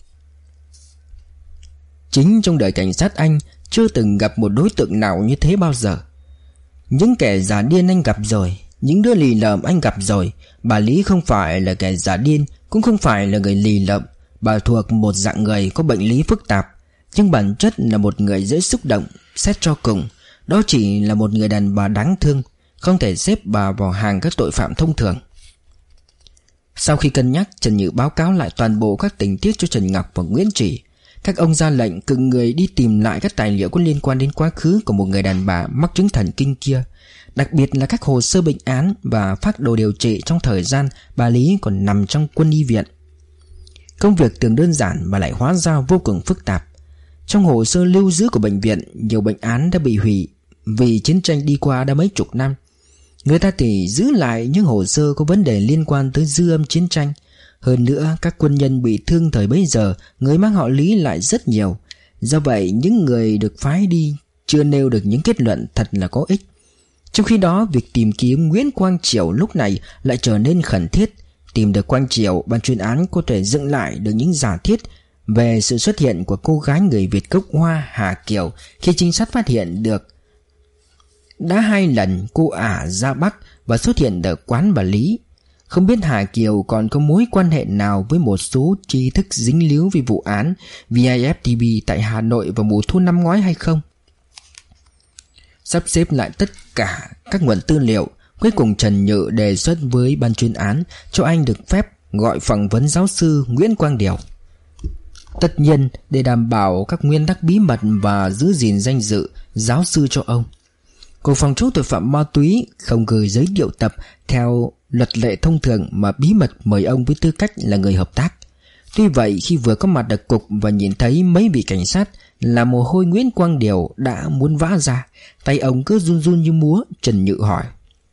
Chính trong đời cảnh sát anh chưa từng gặp một đối tượng nào như thế bao giờ. Những kẻ giả điên anh gặp rồi, những đứa lì lợm anh gặp rồi. Bà Lý không phải là kẻ giả điên, cũng không phải là người lì lợm. Bà thuộc một dạng người có bệnh lý phức tạp, nhưng bản chất là một người dễ xúc động. Xét cho cùng, đó chỉ là một người đàn bà đáng thương, không thể xếp bà vào hàng các tội phạm thông thường. Sau khi cân nhắc, Trần Nhự báo cáo lại toàn bộ các tình tiết cho Trần Ngọc và Nguyễn Chỉ. Các ông ra lệnh cử người đi tìm lại các tài liệu có liên quan đến quá khứ của một người đàn bà mắc chứng thần kinh kia, đặc biệt là các hồ sơ bệnh án và phác đồ điều trị trong thời gian bà Lý còn nằm trong quân y viện. Công việc tưởng đơn giản mà lại hóa ra vô cùng phức tạp. Trong hồ sơ lưu giữ của bệnh viện, nhiều bệnh án đã bị hủy vì chiến tranh đi qua đã mấy chục năm. Người ta thì giữ lại những hồ sơ có vấn đề liên quan tới dư âm chiến tranh. Hơn nữa, các quân nhân bị thương thời bấy giờ, người mang họ Lý lại rất nhiều. Do vậy, những người được phái đi chưa nêu được những kết luận thật là có ích. Trong khi đó, việc tìm kiếm Nguyễn Quang Triểu lúc này lại trở nên khẩn thiết. Tìm được Quang Triểu, ban chuyên án có thể dựng lại được những giả thiết về sự xuất hiện của cô gái người Việt gốc Hoa Hà Kiều khi trinh sát phát hiện được đã 2 lần cô ả ra Bắc và xuất hiện ở quán bà Lý. Không biết Hà Kiều còn có mối quan hệ nào với một số tri thức dính líu về vụ án VIFTB tại Hà Nội vào mùa thu năm ngoái hay không? Sắp xếp lại tất cả các nguồn tư liệu, cuối cùng Trần Nhự đề xuất với ban chuyên án cho anh được phép gọi phỏng vấn giáo sư Nguyễn Quang Điểu. Tất nhiên để đảm bảo các nguyên tắc bí mật và giữ gìn danh dự giáo sư cho ông. Cục phòng chống tội phạm ma túy không gửi giấy triệu tập theo luật lệ thông thường mà bí mật mời ông với tư cách là người hợp tác. Tuy vậy khi vừa có mặt ở cục và nhìn thấy mấy vị cảnh sát là mồ hôi Nguyễn Quang Điểu đã muốn vã ra, tay ông cứ run run như múa. Trần Nhự hỏi: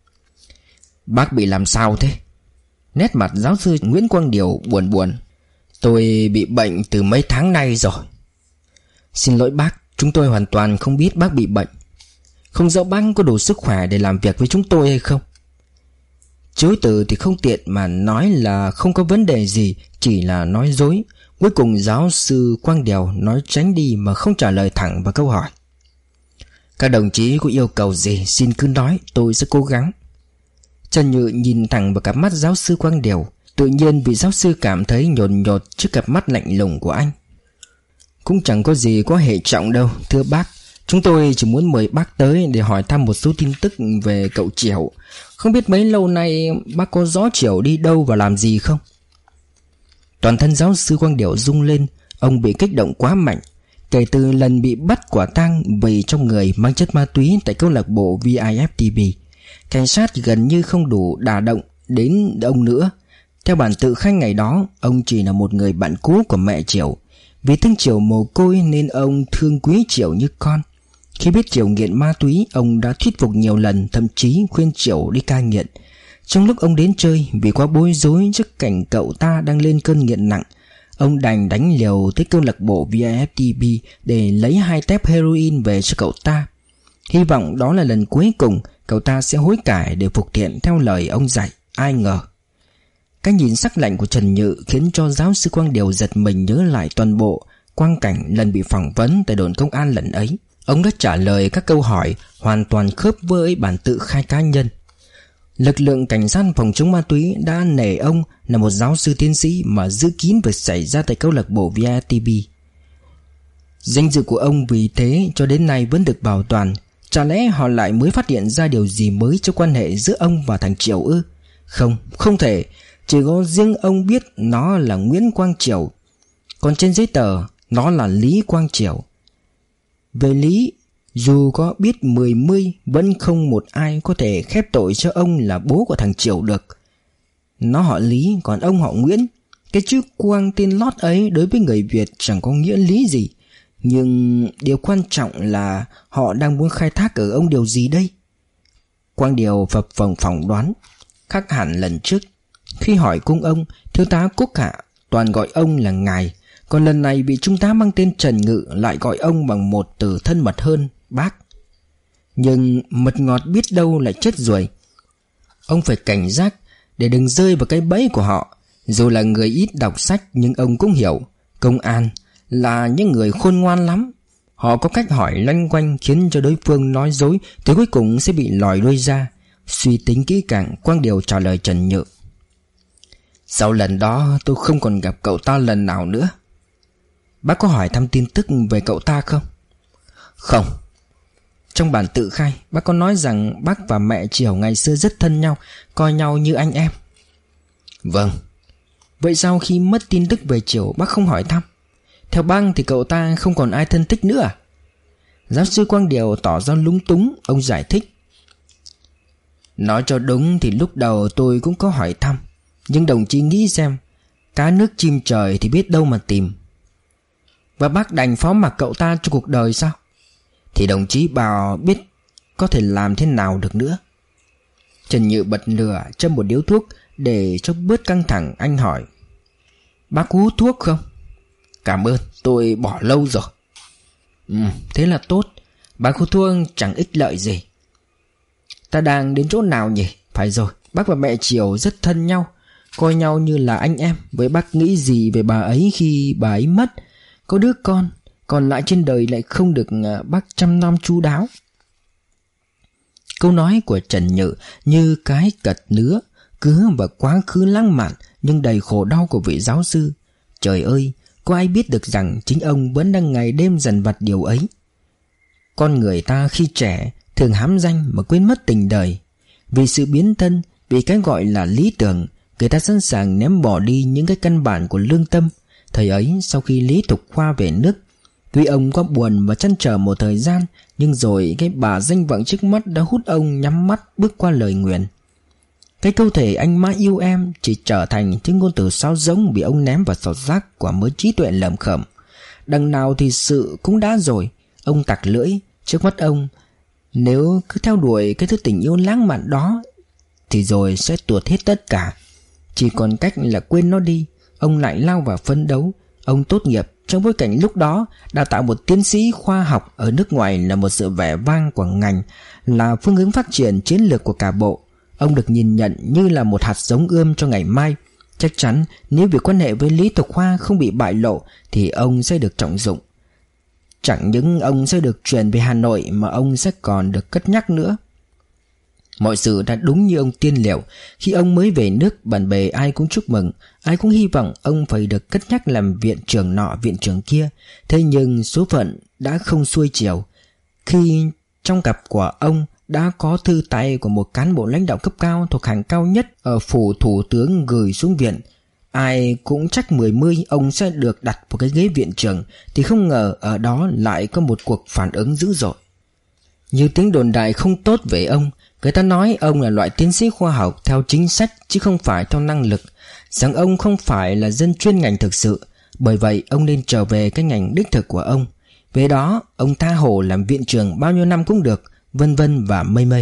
"Bác bị làm sao thế?" Nét mặt giáo sư Nguyễn Quang Điểu buồn buồn. "Tôi bị bệnh từ mấy tháng nay rồi." "Xin lỗi bác, chúng tôi hoàn toàn không biết bác bị bệnh. Không rõ bác có đủ sức khỏe để làm việc với chúng tôi hay không?" Chối từ thì không tiện mà nói là không có vấn đề gì, chỉ là nói dối. Cuối cùng giáo sư Quang Điểu nói tránh đi mà không trả lời thẳng vào câu hỏi. "Các đồng chí có yêu cầu gì xin cứ nói, tôi sẽ cố gắng." Trần Nhự nhìn thẳng vào cặp mắt giáo sư Quang Điểu. Tự nhiên vị giáo sư cảm thấy nhột nhột trước cặp mắt lạnh lùng của anh. "Cũng chẳng có gì có hệ trọng đâu, thưa bác. Chúng tôi chỉ muốn mời bác tới để hỏi thăm một số tin tức về cậu Chiểu. Không biết mấy lâu nay bác có rõ Chiểu đi đâu và làm gì không?" Toàn thân giáo sư Quang Điểu rung lên. Ông bị kích động quá mạnh. Kể từ lần bị bắt quả tang vì trong người mang chất ma túy tại câu lạc bộ VIFTB, cảnh sát gần như không đủ đả động đến ông nữa. Theo bản tự khai ngày đó, ông chỉ là một người bạn cũ của mẹ Chiểu. Vì thương Chiểu mồ côi nên ông thương quý Chiểu như con. Khi biết Chiểu nghiện ma túy, ông đã thuyết phục nhiều lần, thậm chí khuyên Chiểu đi cai nghiện. Trong lúc ông đến chơi, vì quá bối rối trước cảnh cậu ta đang lên cơn nghiện nặng, ông đành đánh liều tới câu lạc bộ VIFTB để lấy 2 tép heroin về cho cậu ta. Hy vọng đó là lần cuối cùng cậu ta sẽ hối cải để phục thiện theo lời ông dạy. Ai ngờ cái nhìn sắc lạnh của Trần Nhự khiến cho giáo sư Quang Điểu giật mình nhớ lại toàn bộ quang cảnh lần bị phỏng vấn tại đồn công an lần ấy. Ông đã trả lời các câu hỏi hoàn toàn khớp với bản tự khai cá nhân. Lực lượng cảnh sát phòng chống ma túy đã nể ông là một giáo sư tiến sĩ mà giữ kín việc xảy ra tại câu lạc bộ VIFTB. Danh dự của ông vì thế cho đến nay vẫn được bảo toàn. Chả lẽ họ lại mới phát hiện ra điều gì mới trong quan hệ giữa ông và thằng Chiểu ư? Không, không thể. Chỉ có riêng ông biết nó là Nguyễn Quang Chiểu, còn trên giấy tờ nó là Lý Quang Chiểu. Về lý, dù có biết 10 vẫn không một ai có thể khép tội cho ông là bố của thằng Chiểu được. Nó họ Lý, còn ông họ Nguyễn. Cái chữ Quang tên lót ấy đối với người Việt chẳng có nghĩa lý gì. Nhưng điều quan trọng là họ đang muốn khai thác ở ông điều gì đây? Quang Điểu phập phồng phỏng đoán. Khác hẳn lần trước, khi hỏi cung ông, thiếu tá Cúc Hạ toàn gọi ông là ngài. Còn lần này vị trung tá mang tên Trần Ngự lại gọi ông bằng một từ thân mật hơn, bác. Nhưng mật ngọt biết đâu lại chết ruồi. Ông phải cảnh giác để đừng rơi vào cái bẫy của họ. Dù là người ít đọc sách nhưng ông cũng hiểu công an là những người khôn ngoan lắm. Họ có cách hỏi loanh quanh khiến cho đối phương nói dối, thì cuối cùng sẽ bị lòi đuôi ra. Suy tính kỹ càng, Quang Điểu trả lời Trần Nhự: "Sau lần đó tôi không còn gặp cậu ta lần nào nữa." "Bác có hỏi thăm tin tức về cậu ta không?" "Không." "Trong bản tự khai bác có nói rằng bác và mẹ Chiểu ngày xưa rất thân nhau, coi nhau như anh em." "Vâng." "Vậy sao khi mất tin tức về Chiểu bác không hỏi thăm? Theo bác thì cậu ta không còn ai thân thích nữa à?" Giáo sư Quang Điểu tỏ ra lúng túng. Ông giải thích: "Nói cho đúng thì lúc đầu tôi cũng có hỏi thăm. Nhưng đồng chí nghĩ xem, cá nước chim trời thì biết đâu mà tìm." "Và bác đành phó mặc cậu ta cho cuộc đời sao?" "Thì đồng chí bảo biết có thể làm thế nào được nữa." Trần Nhự bật lửa châm một điếu thuốc để cho bớt căng thẳng. Anh hỏi: "Bác có hút thuốc không?" "Cảm ơn, tôi bỏ lâu rồi." Thế là tốt. Bác hút thuốc chẳng ích lợi gì." "Ta đang đến chỗ nào nhỉ? Phải rồi, bác và mẹ Chiểu rất thân nhau, coi nhau như là anh em. Với bác nghĩ gì về bà ấy khi bà ấy mất? Có đứa con, còn lại trên đời lại không được bác chăm nom chu đáo." Câu nói của Trần Nhự như cái cật nứa cứ và quá khứ lãng mạn nhưng đầy khổ đau của vị giáo sư. Trời ơi, có ai biết được rằng chính ông vẫn đang ngày đêm dằn vặt điều ấy. Con người ta khi trẻ thường hám danh mà quên mất tình đời. Vì sự biến thân, vì cái gọi là lý tưởng, người ta sẵn sàng ném bỏ đi những cái căn bản của lương tâm. Thời ấy, sau khi Lý Thục Khoa về nước, tuy ông có buồn và trăn trở một thời gian, nhưng rồi cái bà danh vọng trước mắt đã hút ông nhắm mắt bước qua lời nguyền. Cái câu thể anh mãi yêu em chỉ trở thành những ngôn từ sáo rỗng bị ông ném vào sọt rác của mớ trí tuệ lởm khởm. Đằng nào thì sự cũng đã rồi. Ông tặc lưỡi. Trước mắt ông, nếu cứ theo đuổi cái thứ tình yêu lãng mạn đó thì rồi sẽ tuột hết tất cả. Chỉ còn cách là quên nó đi. Ông lại lao vào phấn đấu. Ông tốt nghiệp trong bối cảnh lúc đó đào tạo một tiến sĩ khoa học ở nước ngoài là một sự vẻ vang của ngành, là phương hướng phát triển chiến lược của cả bộ. Ông được nhìn nhận như là một hạt giống ươm cho ngày mai. Chắc chắn nếu việc quan hệ với Lý Thục Hoa không bị bại lộ thì ông sẽ được trọng dụng. Chẳng những ông sẽ được chuyển về Hà Nội mà ông sẽ còn được cất nhắc nữa. Mọi sự đã đúng như ông tiên liệu. Khi ông mới về nước, bạn bè ai cũng chúc mừng, ai cũng hy vọng ông phải được cất nhắc làm viện trưởng nọ viện trưởng kia. Thế nhưng số phận đã không xuôi chiều. Khi trong cặp của ông đã có thư tay của một cán bộ lãnh đạo cấp cao thuộc hàng cao nhất ở phủ thủ tướng gửi xuống viện, ai cũng chắc 10 ông sẽ được đặt vào cái ghế viện trưởng, thì không ngờ ở đó lại có một cuộc phản ứng dữ dội. Như tiếng đồn đại không tốt về ông, người ta nói ông là loại tiến sĩ khoa học theo chính sách chứ không phải theo năng lực, rằng ông không phải là dân chuyên ngành thực sự, bởi vậy ông nên trở về cái ngành đích thực của ông. Về đó ông tha hồ làm viện trưởng bao nhiêu năm cũng được, vân vân và mây mây.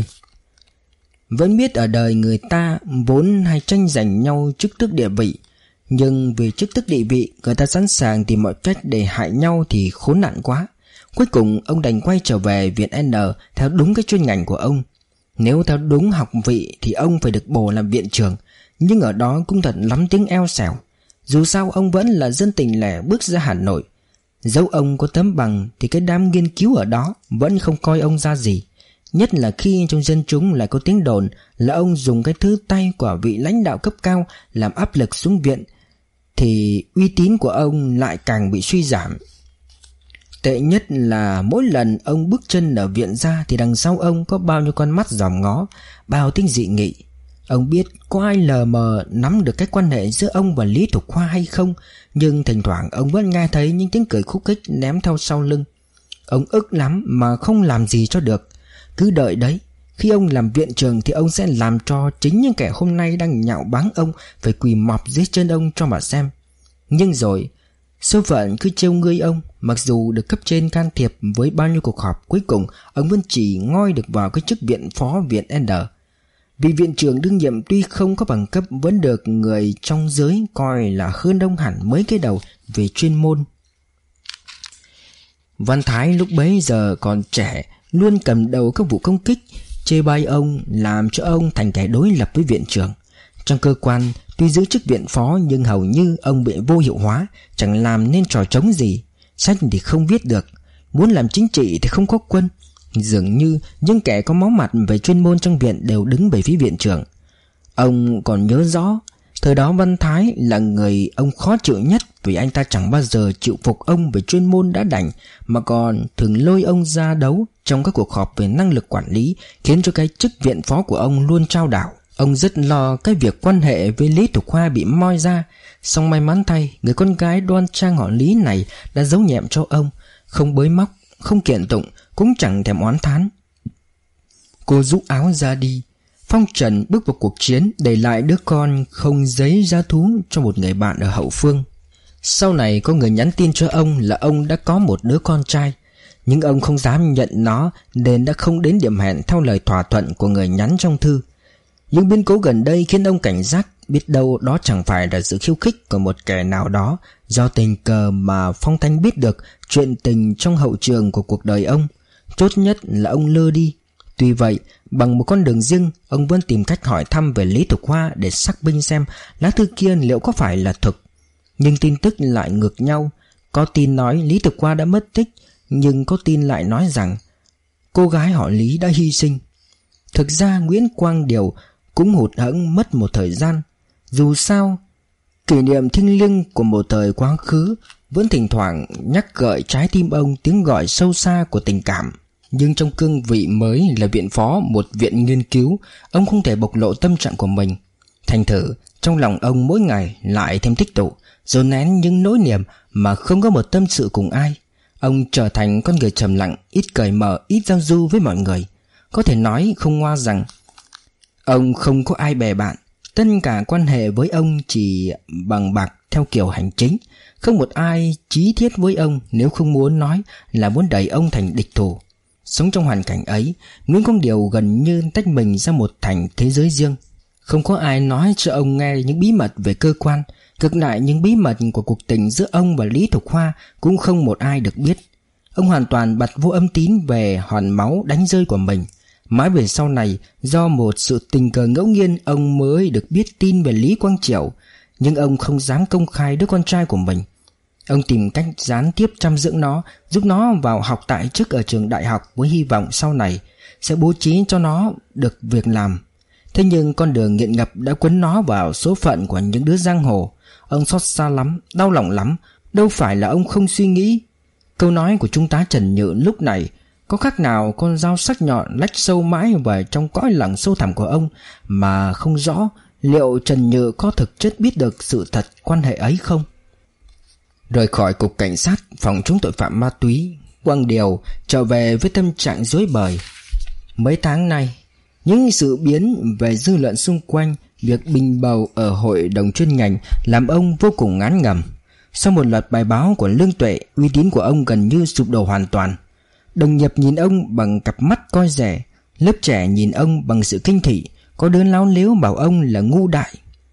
Vẫn biết ở đời người ta vốn hay tranh giành nhau chức tước địa vị, nhưng vì chức tước địa vị người ta sẵn sàng tìm mọi cách để hại nhau thì khốn nạn quá. Cuối cùng ông đành quay trở về viện N theo đúng cái chuyên ngành của ông. Nếu theo đúng học vị thì ông phải được bổ làm viện trưởng, nhưng ở đó cũng thật lắm tiếng eo xèo. Dù sao ông vẫn là dân tình lẻ bước ra Hà Nội. Dẫu ông có tấm bằng thì cái đám nghiên cứu ở đó vẫn không coi ông ra gì. Nhất là khi trong dân chúng lại có tiếng đồn là ông dùng cái thứ tay của vị lãnh đạo cấp cao làm áp lực xuống viện, thì uy tín của ông lại càng bị suy giảm. Tệ nhất là mỗi lần ông bước chân ở viện ra thì đằng sau ông có bao nhiêu con mắt dòm ngó, bao tiếng dị nghị. Ông biết có ai lờ mờ nắm được cái quan hệ giữa ông và Lý Thục Hoa hay không, nhưng thỉnh thoảng ông vẫn nghe thấy những tiếng cười khúc khích ném theo sau lưng. Ông ức lắm mà không làm gì cho được. Cứ đợi đấy, khi ông làm viện trưởng thì ông sẽ làm cho chính những kẻ hôm nay đang nhạo báng ông phải quỳ mọp dưới chân ông cho mà xem. Nhưng rồi số phận cứ trêu ngươi ông. Mặc dù được cấp trên can thiệp với bao nhiêu cuộc họp, cuối cùng ông vẫn chỉ ngoi được vào cái chức viện phó viện N. Vì viện trưởng đương nhiệm tuy không có bằng cấp vẫn được người trong giới coi là hơn ông hẳn mấy cái đầu về chuyên môn. Văn Thái lúc bấy giờ còn trẻ, luôn cầm đầu các vụ công kích, chê bai ông, làm cho ông thành kẻ đối lập với viện trưởng. Trong cơ quan tuy giữ chức viện phó nhưng hầu như ông bị vô hiệu hóa, chẳng làm nên trò trống gì. Sách thì không viết được, muốn làm chính trị thì không có quân. Dường như những kẻ có máu mặt về chuyên môn trong viện đều đứng về phía viện trưởng. Ông còn nhớ rõ, thời đó Văn Thái là người ông khó chịu nhất, vì anh ta chẳng bao giờ chịu phục ông về chuyên môn đã đành, mà còn thường lôi ông ra đấu trong các cuộc họp về năng lực quản lý, khiến cho cái chức viện phó của ông luôn trao đảo. Ông rất lo cái việc quan hệ với Lý Thục Hoa bị moi ra. Song may mắn thay, người con gái đoan trang họ Lý này đã giấu nhẹm cho ông, không bới móc, không kiện tụng, cũng chẳng thèm oán thán. Cô rũ áo ra đi, phong trần bước vào cuộc chiến, để lại đứa con không giấy giá thú cho một người bạn ở hậu phương. Sau này có người nhắn tin cho ông là ông đã có một đứa con trai, nhưng ông không dám nhận nó nên đã không đến điểm hẹn theo lời thỏa thuận của người nhắn trong thư. Những biến cố gần đây khiến ông cảnh giác, biết đâu đó chẳng phải là sự khiêu khích của một kẻ nào đó. Do tình cờ mà Phong Thanh biết được chuyện tình trong hậu trường của cuộc đời ông. Chốt nhất là ông lơ đi. Tuy vậy, bằng một con đường riêng, ông vẫn tìm cách hỏi thăm về Lý Thục Hoa để xác minh xem lá thư kia liệu có phải là thực. Nhưng tin tức lại ngược nhau. Có tin nói Lý Thục Hoa đã mất tích, nhưng có tin lại nói rằng cô gái họ Lý đã hy sinh. Thực ra Nguyễn Quang Điều cũng hụt hẫng mất một thời gian. Dù sao, kỷ niệm thiêng liêng của một thời quá khứ vẫn thỉnh thoảng nhắc gợi trái tim ông tiếng gọi sâu xa của tình cảm. Nhưng trong cương vị mới là viện phó một viện nghiên cứu, ông không thể bộc lộ tâm trạng của mình. Thành thử trong lòng ông mỗi ngày lại thêm tích tụ, dồn nén những nỗi niềm mà không có một tâm sự cùng ai. Ông trở thành con người trầm lặng, ít cởi mở, ít giao du với mọi người. Có thể nói không ngoa rằng ông không có ai bè bạn. Tất cả quan hệ với ông chỉ bằng bạc theo kiểu hành chính. Không một ai chí thiết với ông, nếu không muốn nói là muốn đẩy ông thành địch thủ. Sống trong hoàn cảnh ấy, Nguyễn Quang Điểu gần như tách mình ra một thành thế giới riêng. Không có ai nói cho ông nghe những bí mật về cơ quan. Cực lại những bí mật của cuộc tình giữa ông và Lý Thục Hoa cũng không một ai được biết. Ông hoàn toàn bật vô âm tín về hòn máu đánh rơi của mình. Mãi về sau này, do một sự tình cờ ngẫu nhiên, ông mới được biết tin về Lý Quang Chiểu. Nhưng ông không dám công khai đứa con trai của mình. Ông tìm cách gián tiếp chăm dưỡng nó, giúp nó vào học tại chức ở trường đại học, với hy vọng sau này sẽ bố trí cho nó được việc làm. Thế nhưng con đường nghiện ngập đã quấn nó vào số phận của những đứa giang hồ. Ông xót xa lắm, đau lòng lắm. Đâu phải là ông không suy nghĩ. Câu nói của Trung tá Trần Nhự lúc này có khác nào con dao sắc nhọn lách sâu mãi vào trong cõi lòng sâu thẳm của ông, mà không rõ liệu Trần Nhự có thực chất biết được sự thật quan hệ ấy không. Rời khỏi cục cảnh sát phòng chống tội phạm ma túy, Quang Điểu trở về với tâm trạng rối bời. Mấy tháng nay, những sự biến về dư luận xung quanh việc bình bầu ở hội đồng chuyên ngành làm ông vô cùng ngán ngẩm. Sau một loạt bài báo của Lương Tuệ, uy tín của ông gần như sụp đổ hoàn toàn. Đồng nghiệp nhìn ông bằng cặp mắt coi rẻ, lớp trẻ nhìn ông bằng sự kinh thị, có đứa láo lếu bảo ông là ngu đại.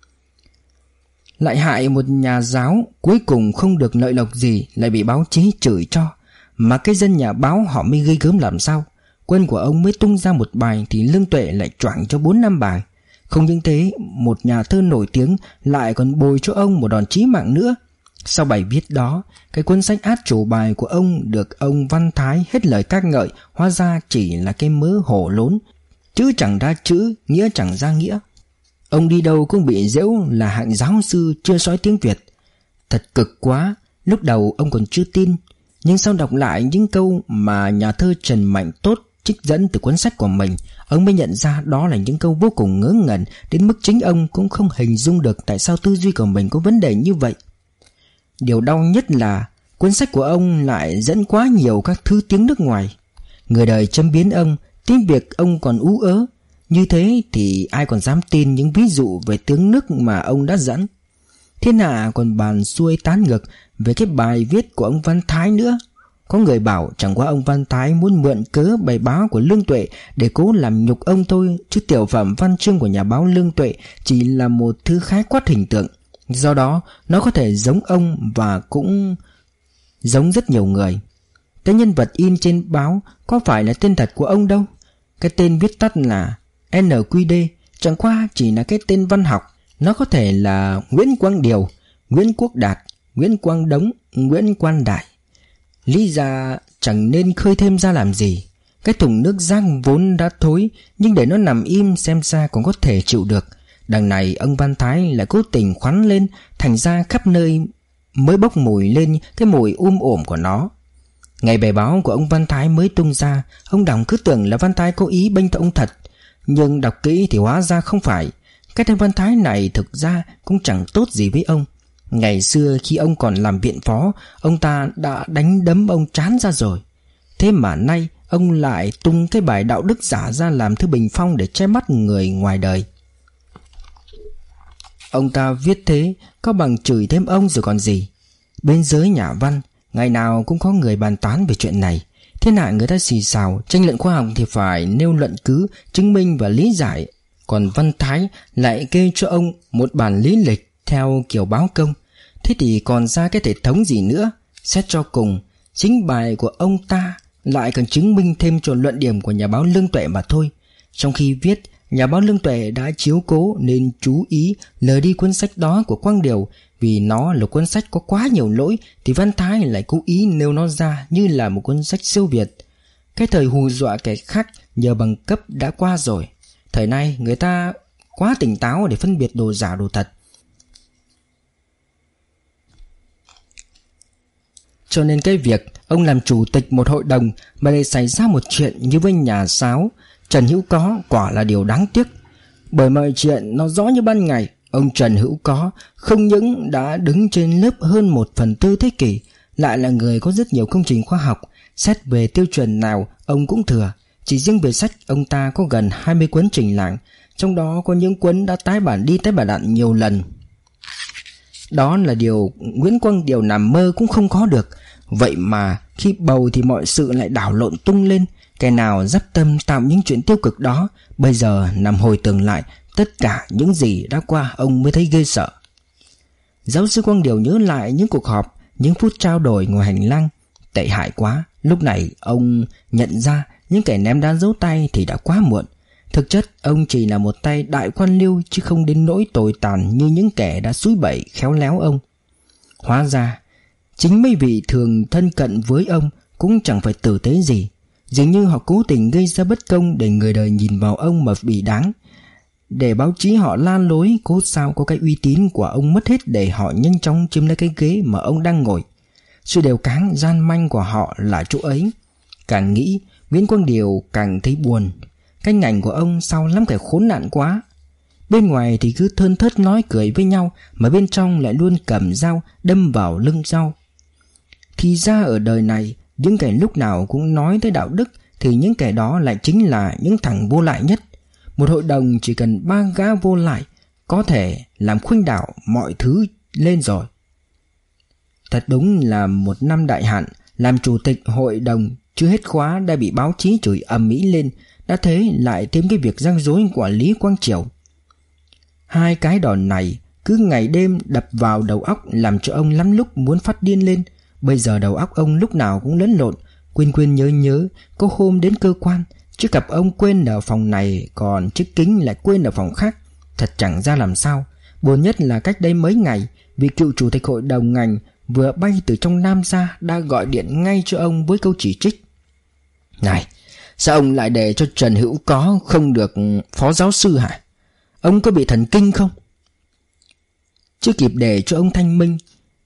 Lại hại một nhà giáo, cuối cùng không được lợi lộc gì, lại bị báo chí chửi cho. Mà cái dân nhà báo họ mới ghê gớm làm sao. Quân của ông mới tung ra một bài thì Lương Tuệ lại choảng cho 4-5 bài. Không những thế, một nhà thơ nổi tiếng lại còn bồi cho ông một đòn chí mạng nữa. Sau bài viết đó, cái cuốn sách át chủ bài của ông được ông Văn Thái hết lời ca ngợi, hóa ra chỉ là cái mớ hổ lốn. Chữ chẳng ra chữ, nghĩa chẳng ra nghĩa. Ông đi đâu cũng bị giễu là hạng giáo sư chưa sõi tiếng Việt. Thật cực quá. Lúc đầu ông còn chưa tin, nhưng sau đọc lại những câu mà nhà thơ Trần Mạnh Tốt trích dẫn từ cuốn sách của mình, ông mới nhận ra đó là những câu vô cùng ngớ ngẩn, đến mức chính ông cũng không hình dung được tại sao tư duy của mình có vấn đề như vậy. Điều đau nhất là cuốn sách của ông lại dẫn quá nhiều các thứ tiếng nước ngoài. Người đời châm biếm ông, tin việc ông còn ú ớ. Như thế thì ai còn dám tin những ví dụ về tiếng nước mà ông đã dẫn. Thiên hạ còn bàn xuôi tán ngược về cái bài viết của ông Văn Thái nữa. Có người bảo chẳng qua ông Văn Thái muốn mượn cớ bài báo của Lương Tuệ để cố làm nhục ông thôi, chứ tiểu phẩm văn chương của nhà báo Lương Tuệ chỉ là một thứ khái quát hình tượng. Do đó nó có thể giống ông và cũng giống rất nhiều người. Cái nhân vật in trên báo có phải là tên thật của ông đâu. Cái tên viết tắt là NQD chẳng qua chỉ là cái tên văn học. Nó có thể là Nguyễn Quang Điểu, Nguyễn Quốc Đạt, Nguyễn Quang Đống, Nguyễn Quang Đại. Lý ra chẳng nên khơi thêm ra làm gì. Cái thùng nước rác vốn đã thối, nhưng để nó nằm im xem ra còn có thể chịu được. Đằng này ông Văn Thái lại cố tình khoắn lên, thành ra khắp nơi mới bốc mùi lên cái mùi ổm của nó. Ngày bài báo của ông Văn Thái mới tung ra, ông đọc cứ tưởng là Văn Thái cố ý bênh ông thật, nhưng đọc kỹ thì hóa ra không phải. Cái tên Văn Thái này thực ra cũng chẳng tốt gì với ông. Ngày xưa khi ông còn làm viện phó, ông ta đã đánh đấm ông chán ra rồi. Thế mà nay ông lại tung cái bài đạo đức giả ra làm thứ bình phong để che mắt người ngoài đời. Ông ta viết thế có bằng chửi thêm ông rồi còn gì. Bên giới nhà văn ngày nào cũng có người bàn tán về chuyện này. Thiên hạ người ta xì xào, tranh luận khoa học thì phải nêu luận cứ, chứng minh và lý giải. Còn Văn Thái lại kê cho ông một bản lý lịch theo kiểu báo công. Thế thì còn ra cái thể thống gì nữa. Xét cho cùng, chính bài của ông ta lại còn chứng minh thêm cho luận điểm của nhà báo Lương Tuệ mà thôi. Trong khi viết, nhà báo Lương Tuệ đã chiếu cố nên chú ý lờ đi cuốn sách đó của Quang Điểu. Vì nó là cuốn sách có quá nhiều lỗi thì Văn Thái lại cố ý nêu nó ra như là một cuốn sách siêu việt. Cái thời hù dọa kẻ khác nhờ bằng cấp đã qua rồi. Thời nay người ta quá tỉnh táo để phân biệt đồ giả đồ thật. Cho nên cái việc ông làm chủ tịch một hội đồng mà để xảy ra một chuyện như với nhà Sáo, Trần Hữu Có quả là điều đáng tiếc. Bởi mọi chuyện nó rõ như ban ngày. Ông Trần Hữu Có không những đã đứng trên lớp hơn 1/4 thế kỷ, lại là người có rất nhiều công trình khoa học. Xét về tiêu chuẩn nào ông cũng thừa. Chỉ riêng về sách, ông ta có gần 20 cuốn trình làng, trong đó có những cuốn đã tái bản đi tái bản lại nhiều lần. Đó là điều Nguyễn Quang Điểu nằm mơ cũng không có được. Vậy mà khi bầu thì mọi sự lại đảo lộn tung lên. Kẻ nào dắp tâm tạo những chuyện tiêu cực đó, bây giờ nằm hồi tưởng lại tất cả những gì đã qua, ông mới thấy ghê sợ. Giáo sư Quang Điểu nhớ lại những cuộc họp, những phút trao đổi ngoài hành lang. Tệ hại quá. Lúc này ông nhận ra những kẻ ném đá giấu tay thì đã quá muộn. Thực chất ông chỉ là một tay đại quan liêu, chứ không đến nỗi tồi tàn như những kẻ đã xúi bẩy khéo léo ông. Hóa ra chính mấy vị thường thân cận với ông cũng chẳng phải tử tế gì. Dường như họ cố tình gây ra bất công để người đời nhìn vào ông mà bị đáng, để báo chí họ la lối, cố sao có cái uy tín của ông mất hết để họ nhanh chóng chiếm lấy cái ghế mà ông đang ngồi. Sự đều cáng gian manh của họ là chỗ ấy. Càng nghĩ, Nguyễn Quang Điểu càng thấy buồn. Cái ngành của ông sao lắm kẻ khốn nạn quá. Bên ngoài thì cứ thơn thớt nói cười với nhau, mà bên trong lại luôn cầm dao đâm vào lưng dao. Thì ra ở đời này, những kẻ lúc nào cũng nói tới đạo đức thì những kẻ đó lại chính là những thằng vô lại nhất. Một hội đồng chỉ cần 3 gã vô lại có thể làm khuynh đảo mọi thứ lên rồi. Thật đúng là một năm đại hạn, làm chủ tịch hội đồng chưa hết khóa đã bị báo chí chửi ầm ĩ lên. Đã thế lại thêm cái việc rắc rối của Lý Quang Triểu. Hai cái đòn này cứ ngày đêm đập vào đầu óc, làm cho ông lắm lúc muốn phát điên lên. Bây giờ đầu óc ông lúc nào cũng lẫn lộn, quên nhớ. Có hôm đến cơ quan, chiếc cặp ông quên ở phòng này, còn chiếc kính lại quên ở phòng khác. Thật chẳng ra làm sao. Buồn nhất là cách đây mấy ngày, vị cựu chủ tịch hội đồng ngành vừa bay từ trong Nam ra đã gọi điện ngay cho ông với câu chỉ trích. Này, sao ông lại để cho Trần Hữu Có không được phó giáo sư hả? Ông có bị thần kinh không? Chưa kịp để cho ông thanh minh,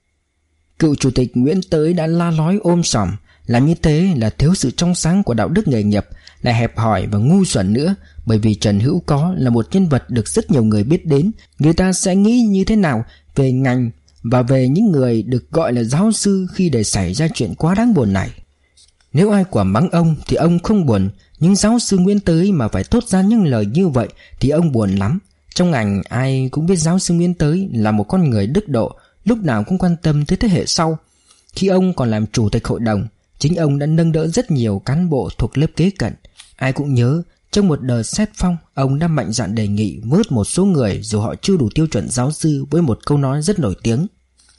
cựu chủ tịch Nguyễn Tới đã la lói ôm sòm. Làm như thế là thiếu sự trong sáng của đạo đức nghề nghiệp, là hẹp hòi và ngu xuẩn nữa. Bởi vì Trần Hữu Có là một nhân vật được rất nhiều người biết đến. Người ta sẽ nghĩ như thế nào về ngành và về những người được gọi là giáo sư khi để xảy ra chuyện quá đáng buồn này? Nếu ai quả mắng ông thì ông không buồn, nhưng giáo sư Nguyễn Tới mà phải thốt ra những lời như vậy thì ông buồn lắm. Trong ngành ai cũng biết giáo sư Nguyễn Tới là một con người đức độ, lúc nào cũng quan tâm tới thế hệ sau. Khi ông còn làm chủ tịch hội đồng, chính ông đã nâng đỡ rất nhiều cán bộ thuộc lớp kế cận. Ai cũng nhớ, trong một đợt xét phong, ông đã mạnh dạn đề nghị vớt một số người dù họ chưa đủ tiêu chuẩn giáo sư với một câu nói rất nổi tiếng.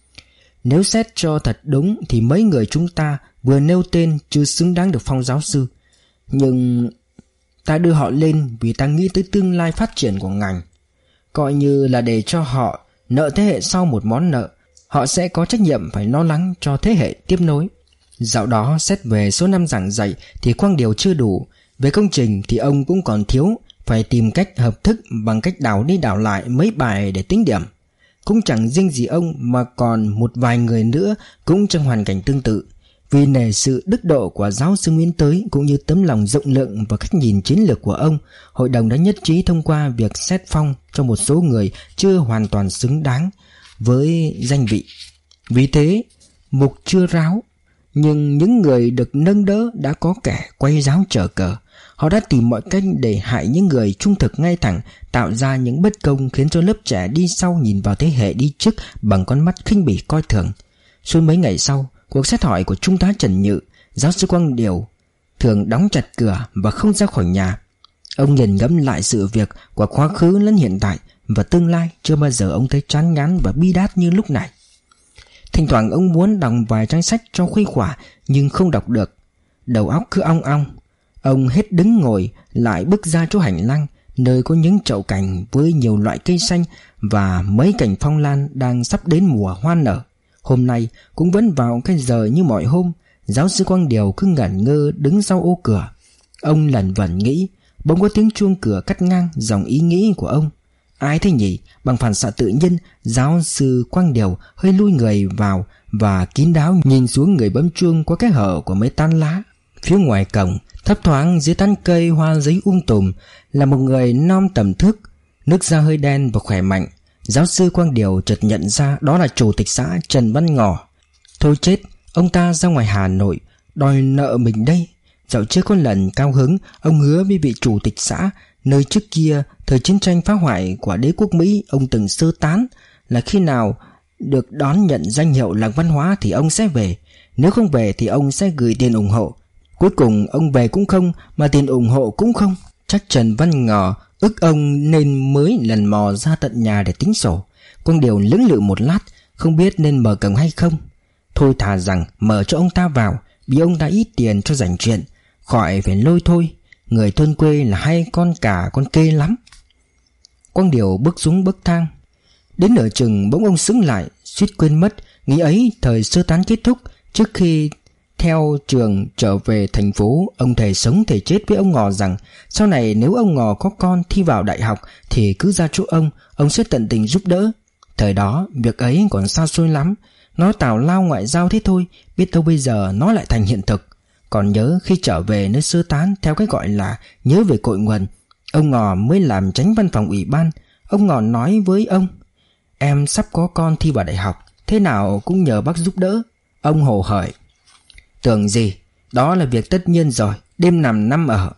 Nếu xét cho thật đúng thì mấy người chúng ta vừa nêu tên chưa xứng đáng được phong giáo sư. Nhưng ta đưa họ lên vì ta nghĩ tới tương lai phát triển của ngành. Coi như là để cho họ nợ thế hệ sau một món nợ. Họ sẽ có trách nhiệm phải lo lắng cho thế hệ tiếp nối. Dạo đó xét về số năm giảng dạy thì Quang Điểu chưa đủ. Về công trình thì ông cũng còn thiếu, phải tìm cách hợp thức bằng cách đảo đi đảo lại mấy bài để tính điểm. Cũng chẳng riêng gì ông mà còn một vài người nữa cũng trong hoàn cảnh tương tự. Vì nể sự đức độ của giáo sư Nguyễn Tới cũng như tấm lòng rộng lượng và cách nhìn chiến lược của ông, hội đồng đã nhất trí thông qua việc xét phong cho một số người chưa hoàn toàn xứng đáng với danh vị. Vì thế, mục chưa ráo, nhưng những người được nâng đỡ đã có kẻ quay giáo trở cờ. Họ đã tìm mọi cách để hại những người trung thực ngay thẳng, tạo ra những bất công khiến cho lớp trẻ đi sau nhìn vào thế hệ đi trước bằng con mắt khinh bỉ coi thường. Suốt mấy ngày sau cuộc xét hỏi của trung tá Trần Nhự, giáo sư Quang Điểu thường đóng chặt cửa và không ra khỏi nhà. Ông nghiền ngẫm lại sự việc của quá khứ lẫn hiện tại và tương lai. Chưa bao giờ ông thấy chán ngán và bi đát như lúc này. Thỉnh thoảng ông muốn đọc vài trang sách cho khuây khỏa, nhưng không đọc được. Đầu óc cứ ong ong. Ông hết đứng ngồi lại bước ra chỗ hành lang, nơi có những chậu cảnh với nhiều loại cây xanh và mấy cành phong lan đang sắp đến mùa hoa nở. Hôm nay cũng vẫn vào cái giờ như mọi hôm. Giáo sư Quang Điểu cứ ngẩn ngơ đứng sau ô cửa. Ông lẩn vẩn nghĩ, bỗng có tiếng chuông cửa cắt ngang dòng ý nghĩ của ông. Ai thế nhỉ? Bằng phản xạ tự nhiên, giáo sư Quang Điều hơi lui người vào và kín đáo nhìn xuống người bấm chuông qua cái hở của mấy tán lá. Phía ngoài cổng, thấp thoáng dưới tán cây hoa giấy tùm là một người non tầm thước, nước da hơi đen và khỏe mạnh. Giáo sư Quang Điều chợt nhận ra đó là chủ tịch xã Trần Văn Ngọ. Thôi chết, ông ta ra ngoài Hà Nội đòi nợ mình đây. Dạo trước có lần cao hứng, ông hứa với vị chủ tịch xã nơi trước kia thời chiến tranh phá hoại của đế quốc Mỹ ông từng sơ tán là khi nào được đón nhận danh hiệu làng văn hóa thì ông sẽ về. Nếu không về thì ông sẽ gửi tiền ủng hộ. Cuối cùng ông về cũng không, mà tiền ủng hộ cũng không. Chắc Trần Văn Ngọ ức ông nên mới lần mò ra tận nhà để tính sổ. Quang Điều lưỡng lự một lát, không biết nên mở cổng hay không. Thôi thà rằng mở cho ông ta vào, vì ông ta ít tiền cho rảnh chuyện, khỏi phải lôi thôi. Người thôn quê là hay con cả con kê lắm. Quang Điều bước xuống bậc thang. Đến nửa chừng bỗng ông sững lại, suýt quên mất nghĩ ấy thời sơ tán kết thúc. Trước khi theo trường trở về thành phố, ông thề sống thề chết với ông Ngọ rằng sau này nếu ông Ngọ có con thi vào đại học thì cứ ra chỗ ông sẽ tận tình giúp đỡ. Thời đó việc ấy còn xa xôi lắm, nó tào lao ngoại giao thế thôi, biết đâu bây giờ nó lại thành hiện thực. Còn nhớ khi trở về nơi sơ tán theo cái gọi là nhớ về cội nguồn, ông Ngọ mới làm chánh văn phòng ủy ban. Ông Ngọ nói với ông: "Em sắp có con thi vào đại học, thế nào cũng nhờ bác giúp đỡ." Ông hồ hởi: "Tưởng gì, đó là việc tất nhiên rồi, đêm nằm năm ở.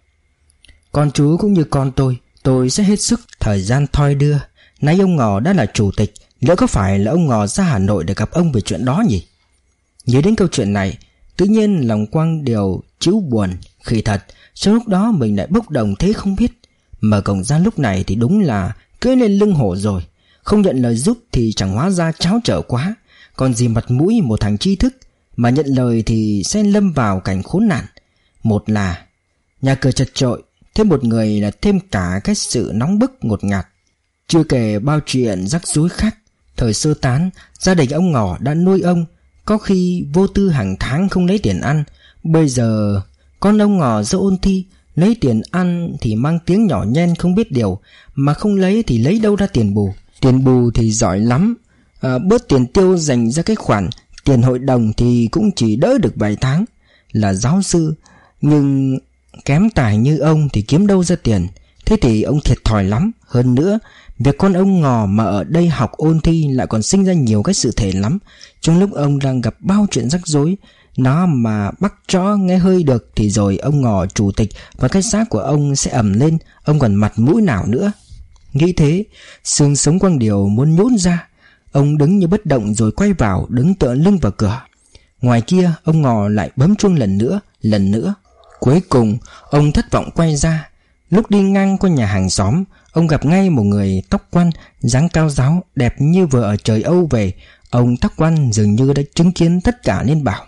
Con chú cũng như con tôi sẽ hết sức thời gian thoi đưa. Nay ông Ngọ đã là chủ tịch, lỡ có phải là ông Ngọ ra Hà Nội để gặp ông về chuyện đó nhỉ?" Nhớ đến câu chuyện này, tự nhiên lòng Quang Điều chịu buồn. Khi thật, sau lúc đó mình lại bốc đồng thế không biết. Mở cổng ra lúc này thì đúng là cưỡi lên lưng hổ rồi. Không nhận lời giúp thì chẳng hóa ra tráo trở quá. Còn gì mặt mũi một thằng tri thức, mà nhận lời thì sẽ lâm vào cảnh khốn nạn. Một là nhà cửa chật chội, thêm một người là thêm cả cái sự nóng bức ngột ngạt. Chưa kể bao chuyện rắc rối khác. Thời sơ tán, gia đình ông Ngọ đã nuôi ông, có khi vô tư hàng tháng không lấy tiền ăn. Bây giờ con ông Ngọ dỗ ôn thi, lấy tiền ăn thì mang tiếng nhỏ nhen không biết điều, mà không lấy thì lấy đâu ra tiền bù. Tiền bù thì giỏi lắm, bớt tiền tiêu dành ra cái khoản tiền hội đồng thì cũng chỉ đỡ được vài tháng. Là giáo sư, nhưng kém tài như ông thì kiếm đâu ra tiền. Thế thì ông thiệt thòi lắm. Hơn nữa, việc con ông Ngọ mà ở đây học ôn thi lại còn sinh ra nhiều cái sự thể lắm. Trong lúc ông đang gặp bao chuyện rắc rối, nó mà bắt chó nghe hơi được thì rồi ông Ngọ chủ tịch và cái xác của ông sẽ ầm lên, ông còn mặt mũi nào nữa. Nghĩ thế, xương sống Quang Điều muốn nhũn ra. Ông đứng như bất động rồi quay vào, đứng tựa lưng vào cửa. Ngoài kia ông Ngọ lại bấm chuông lần nữa. Cuối cùng ông thất vọng quay ra. Lúc đi ngang qua nhà hàng xóm, ông gặp ngay một người tóc quăn, dáng cao ráo, đẹp như vừa ở trời Âu về. Ông tóc quăn dường như đã chứng kiến tất cả nên bảo: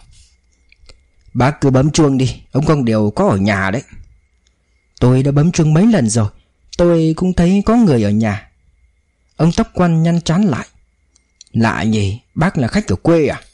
"Bác cứ bấm chuông đi, ông Quang Điều có ở nhà đấy." "Tôi đã bấm chuông mấy lần rồi, tôi cũng thấy có người ở nhà." Ông tóc quăn nhăn trán lại: "Lạ nhỉ, bác là khách ở quê à?"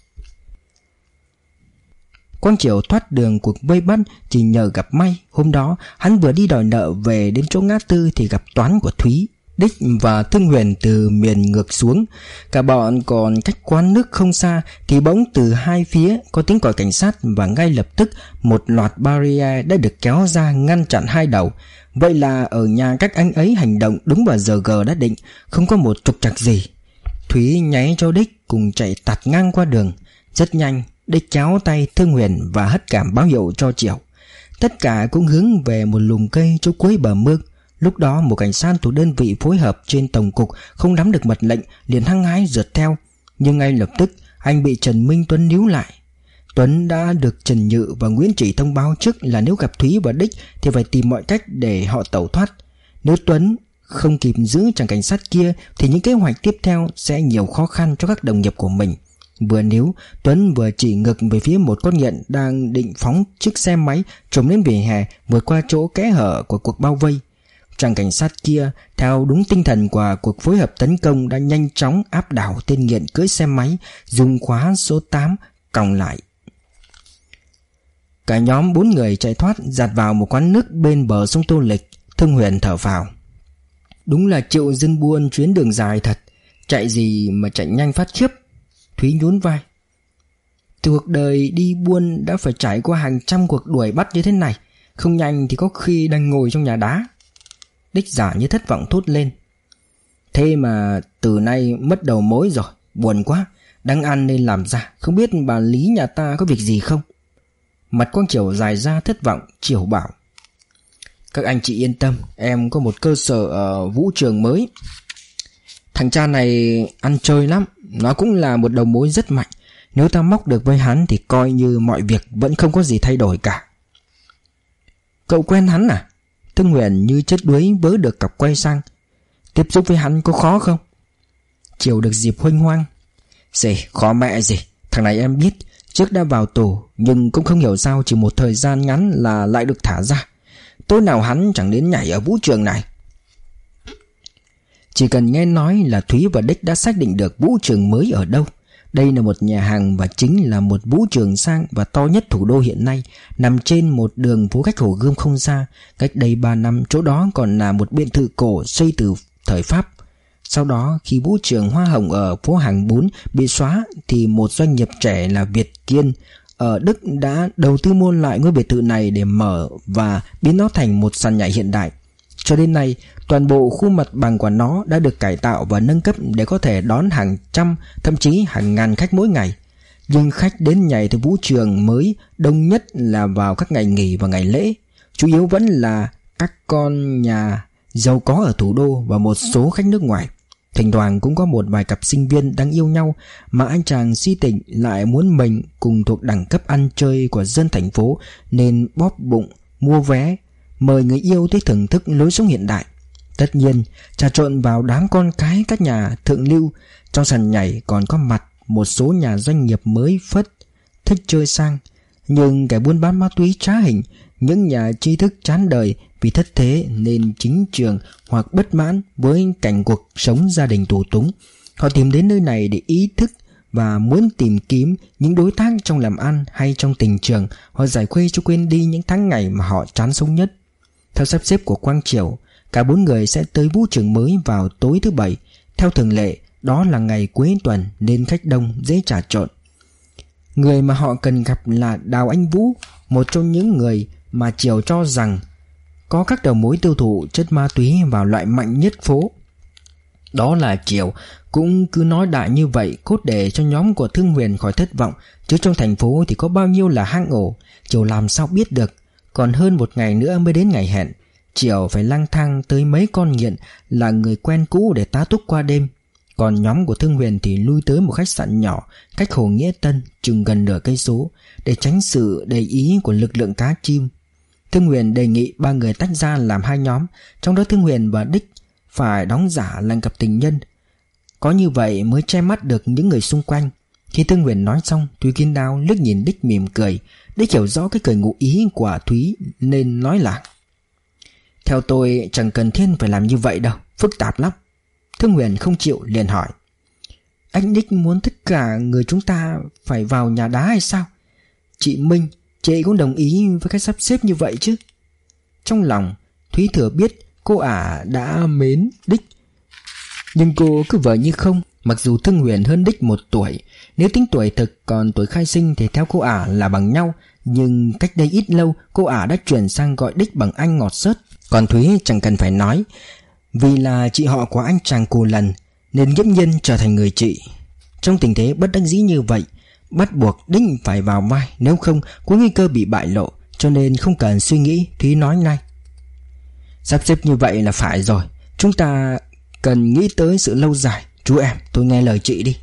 Quang Triều thoát đường cuộc vây bắt chỉ nhờ gặp may. Hôm đó hắn vừa đi đòi nợ về đến chỗ ngã tư thì gặp toán của Thúy, Đích và Thương Huyền từ miền ngược xuống. Cả bọn còn cách quán nước không xa thì bỗng từ hai phía có tiếng còi cảnh sát, và ngay lập tức một loạt barrier đã được kéo ra ngăn chặn hai đầu. Vậy là ở nhà các anh ấy hành động đúng vào giờ G đã định, không có một trục trặc gì. Thúy nháy cho Đích cùng chạy tạt ngang qua đường. Rất nhanh, Đích kéo tay Thương Huyền và hất cảm báo hiệu cho Triều. Tất cả cũng hướng về một lùm cây chỗ cuối bờ mương. Lúc đó một cảnh sát thuộc đơn vị phối hợp trên tổng cục không nắm được mật lệnh liền hăng hái rượt theo, nhưng ngay lập tức anh bị Trần Minh Tuấn níu lại. Tuấn đã được Trần Nhự và Nguyễn Chỉ thông báo trước là nếu gặp Thúy và Đích thì phải tìm mọi cách để họ tẩu thoát. Nếu Tuấn không kịp giữ chàng cảnh sát kia thì những kế hoạch tiếp theo sẽ nhiều khó khăn cho các đồng nghiệp của mình. Vừa níu, Tuấn vừa chỉ ngực về phía một con nghiện đang định phóng chiếc xe máy trồm lên vỉa hè vượt qua chỗ kẽ hở của cuộc bao vây. Chàng cảnh sát kia theo đúng tinh thần của cuộc phối hợp tấn công đã nhanh chóng áp đảo tên nghiện cưỡi xe máy, dùng khóa số 8 còng lại. Cả nhóm 4 người chạy thoát, dạt vào một quán nước bên bờ sông Tô Lịch. Thương Huyền thở phào: Đúng là Triệu dân buôn chuyến đường dài thật. Chạy gì mà chạy nhanh phát khiếp. Thúy nhún vai. Cuộc đời đi buôn đã phải trải qua hàng trăm cuộc đuổi bắt như thế này. Không nhanh thì có khi đang ngồi trong nhà đá. Đích giả như thất vọng thốt lên. Thế mà từ nay mất đầu mối rồi. Buồn quá. Đang ăn nên làm ra. Không biết bà Lý nhà ta có việc gì không? Mặt Quang Triều dài ra thất vọng. Triều bảo. Các anh chị yên tâm. Em có một cơ sở ở vũ trường mới. Thằng cha này ăn chơi lắm. Nó cũng là một đầu mối rất mạnh. Nếu ta móc được với hắn thì coi như mọi việc vẫn không có gì thay đổi cả. Cậu quen hắn à? Thương Huyền như chết đuối vớ được cặp quay sang. Tiếp xúc với hắn có khó không? Triều được dịp huênh hoang. Gì, khó mẹ gì. Thằng này em biết. Trước đã vào tù. Nhưng cũng không hiểu sao chỉ một thời gian ngắn là lại được thả ra. Tối nào hắn chẳng đến nhảy ở vũ trường này. Chỉ cần nghe nói là Thúy và Đích đã xác định được vũ trường mới ở đâu. Đây là một nhà hàng và chính là một vũ trường sang và to nhất thủ đô hiện nay, nằm trên một đường phố cách Hồ Gươm không xa. Cách đây 3 năm chỗ đó còn là một biệt thự cổ xây từ thời Pháp. Sau đó khi vũ trường Hoa Hồng ở phố Hàng Bún bị xóa thì một doanh nghiệp trẻ là Việt Kiên ở Đức đã đầu tư mua lại ngôi biệt thự này để mở và biến nó thành một sàn nhảy hiện đại. Cho đến nay, toàn bộ khu mặt bằng của nó đã được cải tạo và nâng cấp để có thể đón hàng trăm, thậm chí hàng ngàn khách mỗi ngày. Nhưng khách đến nhảy từ vũ trường mới đông nhất là vào các ngày nghỉ và ngày lễ. Chủ yếu vẫn là các con nhà giàu có ở thủ đô và một số khách nước ngoài. Thỉnh thoảng cũng có một vài cặp sinh viên đang yêu nhau mà anh chàng si tình lại muốn mình cùng thuộc đẳng cấp ăn chơi của dân thành phố nên bóp bụng, mua vé, mời người yêu tới thưởng thức lối sống hiện đại. Tất nhiên, trà trộn vào đám con cái các nhà thượng lưu. Trong sàn nhảy còn có mặt một số nhà doanh nghiệp mới phất, thích chơi sang. Nhưng kẻ buôn bán ma túy trá hình, những nhà tri thức chán đời vì thất thế nên chính trường hoặc bất mãn với cảnh cuộc sống gia đình tù túng, họ tìm đến nơi này để ý thức và muốn tìm kiếm những đối tác trong làm ăn hay trong tình trường, họ giải khuây cho quên đi những tháng ngày mà họ chán sống nhất. Theo sắp xếp của Quang Triều, cả 4 người sẽ tới vũ trường mới vào tối thứ Bảy. Theo thường lệ, đó là ngày cuối tuần nên khách đông dễ trà trộn. Người mà họ cần gặp là Đào Anh Vũ, một trong những người mà Triều cho rằng có các đầu mối tiêu thụ chất ma túy vào loại mạnh nhất phố. Đó là Triều cũng cứ nói đại như vậy cốt để cho nhóm của Thương Huyền khỏi thất vọng, chứ trong thành phố thì có bao nhiêu là hang ổ, Triều làm sao biết được. Còn hơn 1 ngày nữa mới đến ngày hẹn, Triều phải lang thang tới mấy con nghiện là người quen cũ để tá túc qua đêm. Còn nhóm của Thương Huyền thì lui tới một khách sạn nhỏ cách Hồ Nghĩa Tân chừng gần nửa cây số để tránh sự để ý của lực lượng cá chim. Thương Huyền đề nghị 3 người tách ra làm 2 nhóm, trong đó Thương Huyền và Đích phải đóng giả làm cặp tình nhân. Có như vậy mới che mắt được những người xung quanh. Khi Thương Huyền nói xong, Thúy Kiến Đao liếc nhìn Đích mỉm cười. Đích hiểu rõ cái cười ngụ ý của Thúy nên nói là: theo tôi chẳng cần thiết phải làm như vậy đâu, phức tạp lắm. Thương Huyền không chịu liền hỏi: anh Đích muốn tất cả người chúng ta phải vào nhà đá hay sao? Chị Minh, chị cũng đồng ý với cách sắp xếp như vậy chứ? Trong lòng Thúy thừa biết cô ả đã mến Đích, nhưng cô cứ vờ như không. Mặc dù Thương Huyền hơn Đích 1 tuổi, nếu tính tuổi thực còn tuổi khai sinh thì theo cô ả là bằng nhau, nhưng cách đây ít lâu cô ả đã chuyển sang gọi Đích bằng anh ngọt xớt. Còn Thúy chẳng cần phải nói, vì là chị họ của anh chàng Cù Lần nên nghiễm nhiên trở thành người chị. Trong tình thế bất đắc dĩ như vậy, bắt buộc Đích phải vào vai, nếu không có nguy cơ bị bại lộ. Cho nên không cần suy nghĩ, Thúy nói ngay: sắp xếp như vậy là phải rồi, chúng ta cần nghĩ tới sự lâu dài. Chú em, tôi nghe lời chị đi.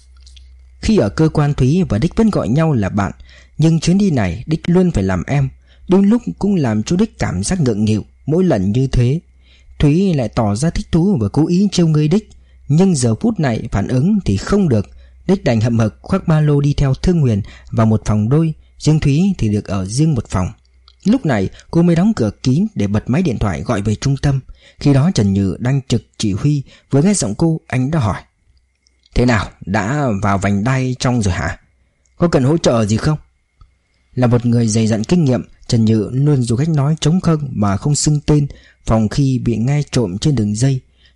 Khi ở cơ quan, Thúy và Đích vẫn gọi nhau là bạn, nhưng chuyến đi này Đích luôn phải làm em. Đôi lúc cũng làm cho Đích cảm giác ngượng nghịu. Mỗi lần như thế, Thúy lại tỏ ra thích thú và cố ý trêu ngươi Đích, nhưng giờ phút này phản ứng thì không được. Đích đành hậm hực khoác ba lô đi theo Thương Huyền vào một phòng đôi, riêng Thúy thì được ở riêng một phòng. Lúc này cô mới đóng cửa kín để bật máy điện thoại gọi về trung tâm. Khi đó Trần Nhự đang trực chỉ huy, vừa nghe giọng cô, anh đã hỏi: thế nào, đã vào vành đai trong rồi hả? Có cần hỗ trợ gì không? Là một người dày dặn kinh nghiệm, Trần Nhự luôn dùng cách nói trống không mà không xưng tên, phòng khi bị nghe trộm trên đường dây.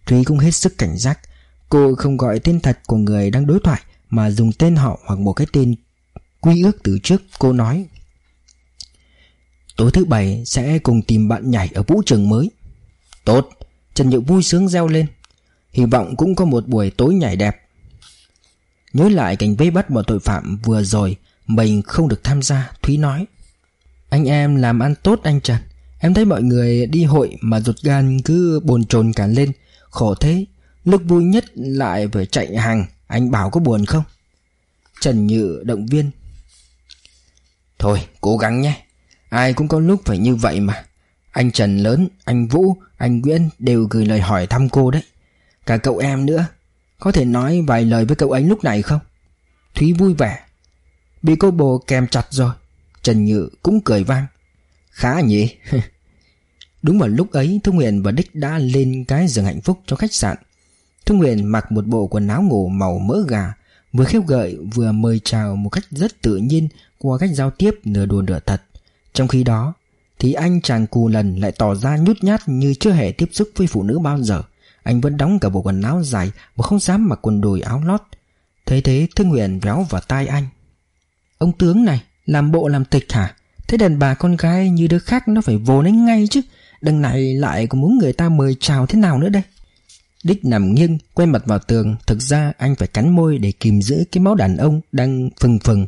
Thúy cũng hết sức cảnh giác. Cô không gọi tên thật của người đang đối thoại mà dùng tên họ hoặc một cái tên quy ước từ trước. Cô nói: tối thứ Bảy sẽ cùng tìm bạn nhảy ở vũ trường mới. Tốt, Trần Nhự vui sướng reo lên. Hy vọng cũng có một buổi tối nhảy đẹp. Nhớ lại cảnh vây bắt bọn tội phạm vừa rồi, mình không được tham gia. Thúy nói: anh em làm ăn tốt anh Trần. Em thấy mọi người đi hội mà ruột gan cứ bồn chồn cả lên. Khổ thế, lúc vui nhất lại phải chạy hàng. Anh bảo có buồn không? Trần Nhự động viên: thôi cố gắng nhé, ai cũng có lúc phải như vậy mà. Anh Trần lớn, anh Vũ, anh Nguyễn đều gửi lời hỏi thăm cô đấy. Cả cậu em nữa. Có thể nói vài lời với cậu ấy lúc này không? Thúy vui vẻ: bị cô bồ kèm chặt rồi. Trần Nhự cũng cười vang: khá nhỉ. Đúng vào lúc ấy, Thương Huyền và Đích đã lên cái giường hạnh phúc trong khách sạn. Thương Huyền mặc một bộ quần áo ngủ màu mỡ gà, vừa khêu gợi vừa mời chào một cách rất tự nhiên qua cách giao tiếp nửa đùa nửa thật. Trong khi đó thì anh chàng Cù Lần lại tỏ ra nhút nhát như chưa hề tiếp xúc với phụ nữ bao giờ. Anh vẫn đóng cả bộ quần áo dài mà không dám mặc quần đùi áo lót. Thế thế Thương Huyền véo vào tai anh: ông tướng này làm bộ làm tịch hả? Thế đàn bà con gái như đứa khác nó phải vồ lấy ngay chứ. Đằng này lại còn muốn người ta mời chào thế nào nữa đây? Đích nằm nghiêng quay mặt vào tường. Thực ra anh phải cắn môi để kìm giữ cái máu đàn ông đang phừng phừng.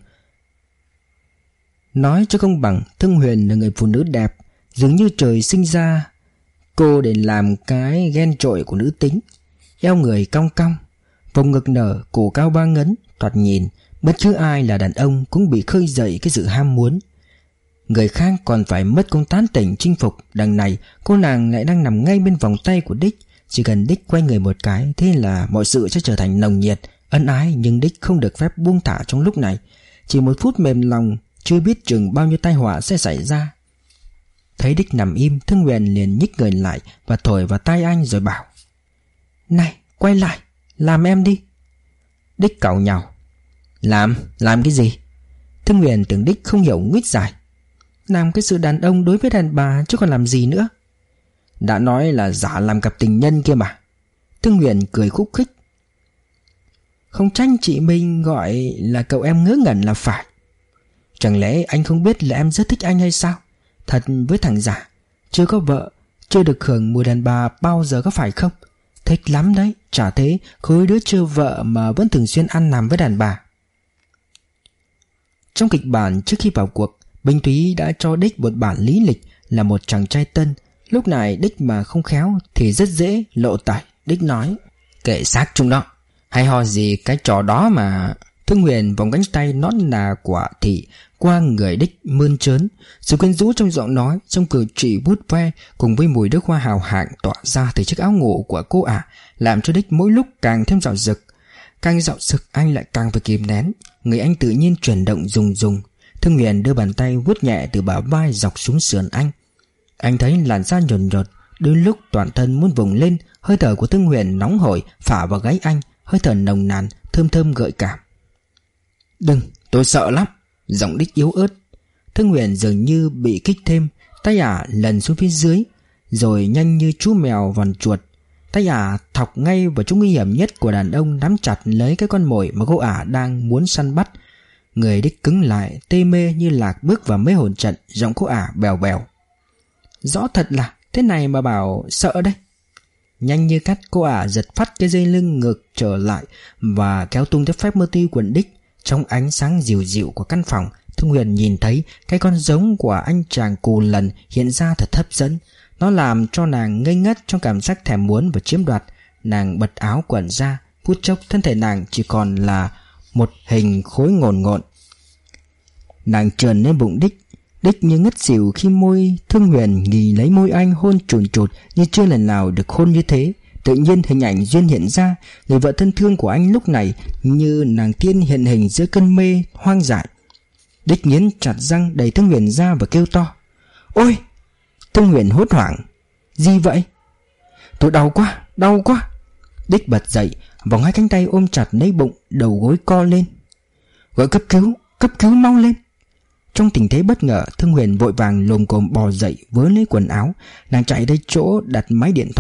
Nói cho công bằng, Thương Huyền là người phụ nữ đẹp, dường như trời sinh ra cô để làm cái ghen trội của nữ tính. Eo người cong cong, vòng ngực nở, cổ cao 3 ngấn, thoạt nhìn bất cứ ai là đàn ông cũng bị khơi dậy cái sự ham muốn. Người khác còn phải mất công tán tỉnh chinh phục, đằng này cô nàng lại đang nằm ngay bên vòng tay của Đích. Chỉ cần Đích quay người một cái, thế là mọi sự sẽ trở thành nồng nhiệt, ân ái. Nhưng Đích không được phép buông thả trong lúc này. Chỉ một phút mềm lòng, chưa biết chừng bao nhiêu tai họa sẽ xảy ra. Thấy Đích nằm im, Thương Huyền liền nhích người lại và thổi vào tai anh rồi bảo: này, quay lại, làm em đi. Đích càu nhàu: làm cái gì? Thương Huyền tưởng Đích không hiểu, nguýt dài: làm cái sự đàn ông đối với đàn bà chứ còn làm gì nữa. Đã nói là giả làm cặp tình nhân kia mà. Thương Huyền cười khúc khích: không trách chị mình gọi là cậu em ngớ ngẩn là phải. Chẳng lẽ anh không biết là em rất thích anh hay sao? Thật với thằng giả, chưa có vợ, chưa được hưởng mùi đàn bà bao giờ có phải không? Thích lắm đấy, chả thế khối đứa chưa vợ mà vẫn thường xuyên ăn nằm với đàn bà. Trong kịch bản trước khi vào cuộc, Bình Thúy đã cho Đích một bản lý lịch là một chàng trai tân. Lúc này Đích mà không khéo thì rất dễ lộ tẩy. Đích nói: kệ xác chúng đó, hay ho gì cái trò đó mà. Thương Huyền vòng cánh tay nõn nà của Thị qua người Đích mơn trớn. Sự quyến rũ trong giọng nói, trong cử chỉ bút ve cùng với mùi nước hoa hào hạng tỏa ra từ chiếc áo ngủ của cô ả làm cho Đích mỗi lúc càng thêm dạo dực. Càng dạo dực anh lại càng phải kìm nén. Người anh tự nhiên chuyển động rùng rùng. Thương Huyền đưa bàn tay vuốt nhẹ từ bả vai dọc xuống sườn anh. Anh thấy làn da nhồn nhột, đôi lúc toàn thân muốn vùng lên. Hơi thở của Thương Huyền nóng hổi phả vào gáy anh, hơi thở nồng nàn, thơm thơm gợi cảm. Đừng, tôi sợ lắm. Giọng Đích yếu ớt. Thương Huyền dường như bị kích thêm. Tay ả lần xuống phía dưới, rồi nhanh như chú mèo vằn chuột. Tay ả thọc ngay vào chỗ nguy hiểm nhất của đàn ông, nắm chặt lấy cái con mồi mà cô ả đang muốn săn bắt. Người Đích cứng lại, tê mê như lạc bước vào mê hồn trận. Giọng cô ả bèo bèo: rõ thật là thế này mà bảo sợ đây. Nhanh như cắt, cô ả giật phát cái dây lưng ngược trở lại và kéo tung cái phép mơ ti quần Đích. Trong ánh sáng dịu dịu của căn phòng, Thương Huyền nhìn thấy cái con giống của anh chàng Cù Lần hiện ra thật hấp dẫn. Nó làm cho nàng ngây ngất trong cảm giác thèm muốn và chiếm đoạt. Nàng bật áo quần ra, phút chốc thân thể nàng chỉ còn là một hình khối ngồn ngộn. Nàng trườn lên bụng Đích. Đích như ngất xỉu khi môi Thương Huyền nghì lấy môi anh, hôn chùn chụt như chưa lần nào được hôn như thế. Tự nhiên hình ảnh duyên hiện ra, người vợ thân thương của anh lúc này như nàng tiên hiện hình giữa cơn mê hoang dại. Đích nghiến chặt răng đẩy Thương Huyền ra và kêu to: ôi! Thương Huyền hốt hoảng: gì vậy? Tôi đau quá, đau quá. Đích bật dậy, vòng hai cánh tay ôm chặt lấy bụng, đầu gối co lên: gọi cấp cứu mau lên. Trong tình thế bất ngờ, Thương Huyền vội vàng lồm cồm bò dậy, vớ lấy quần áo. Nàng chạy tới chỗ đặt máy điện thoại,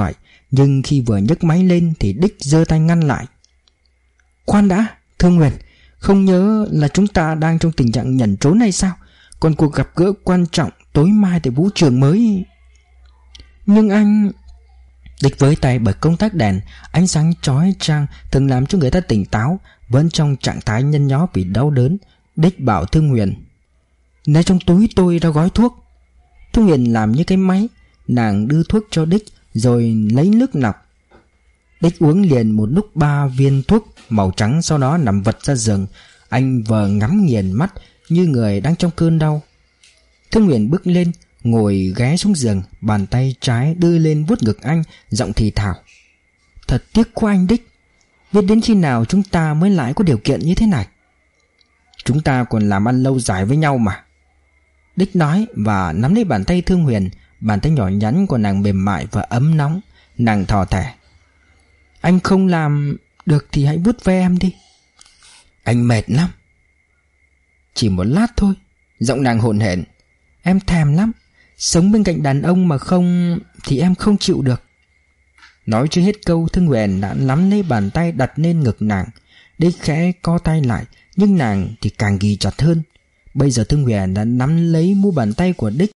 Nhưng khi vừa nhấc máy lên thì Đích giơ tay ngăn lại. Khoan đã, Thương Huyền, không nhớ là chúng ta đang trong tình trạng nhẫn trốn hay sao? Còn cuộc gặp gỡ quan trọng tối mai tại vũ trường mới. Nhưng anh... Đích với tay bật công tắc đèn. Ánh sáng chói chang thường làm cho người ta tỉnh táo. Vẫn trong trạng thái nhăn nhó vì đau đớn, Đích bảo Thương Huyền: "Nơi trong túi tôi đã gói thuốc." Thương Huyền làm như cái máy. Nàng đưa thuốc cho Đích rồi lấy nước lọc. Đích uống liền một lúc 3 viên thuốc màu trắng, sau đó nằm vật ra giường. Anh vờ ngắm nghiền mắt như người đang trong cơn đau. Thương Huyền bước lên, ngồi ghé xuống giường, bàn tay trái đưa lên vuốt ngực anh, giọng thì thào: "Thật tiếc của anh Đích. Biết đến khi nào chúng ta mới lại có điều kiện như thế này. Chúng ta còn làm ăn lâu dài với nhau mà." Đích nói và nắm lấy bàn tay Thương Huyền. Bàn tay nhỏ nhắn của nàng mềm mại và ấm nóng. Nàng thò thẻ: "Anh không làm được thì hãy vuốt ve em đi." "Anh mệt lắm." "Chỉ một lát thôi." Giọng nàng hổn hển: "Em thèm lắm. Sống bên cạnh đàn ông mà không thì em không chịu được." Nói chưa hết câu, Thương Huyền đã nắm lấy bàn tay đặt lên ngực nàng. Đích khẽ co tay lại, nhưng nàng thì càng ghi chặt hơn. Bây giờ Thương Huyền đã nắm lấy mu bàn tay của Đích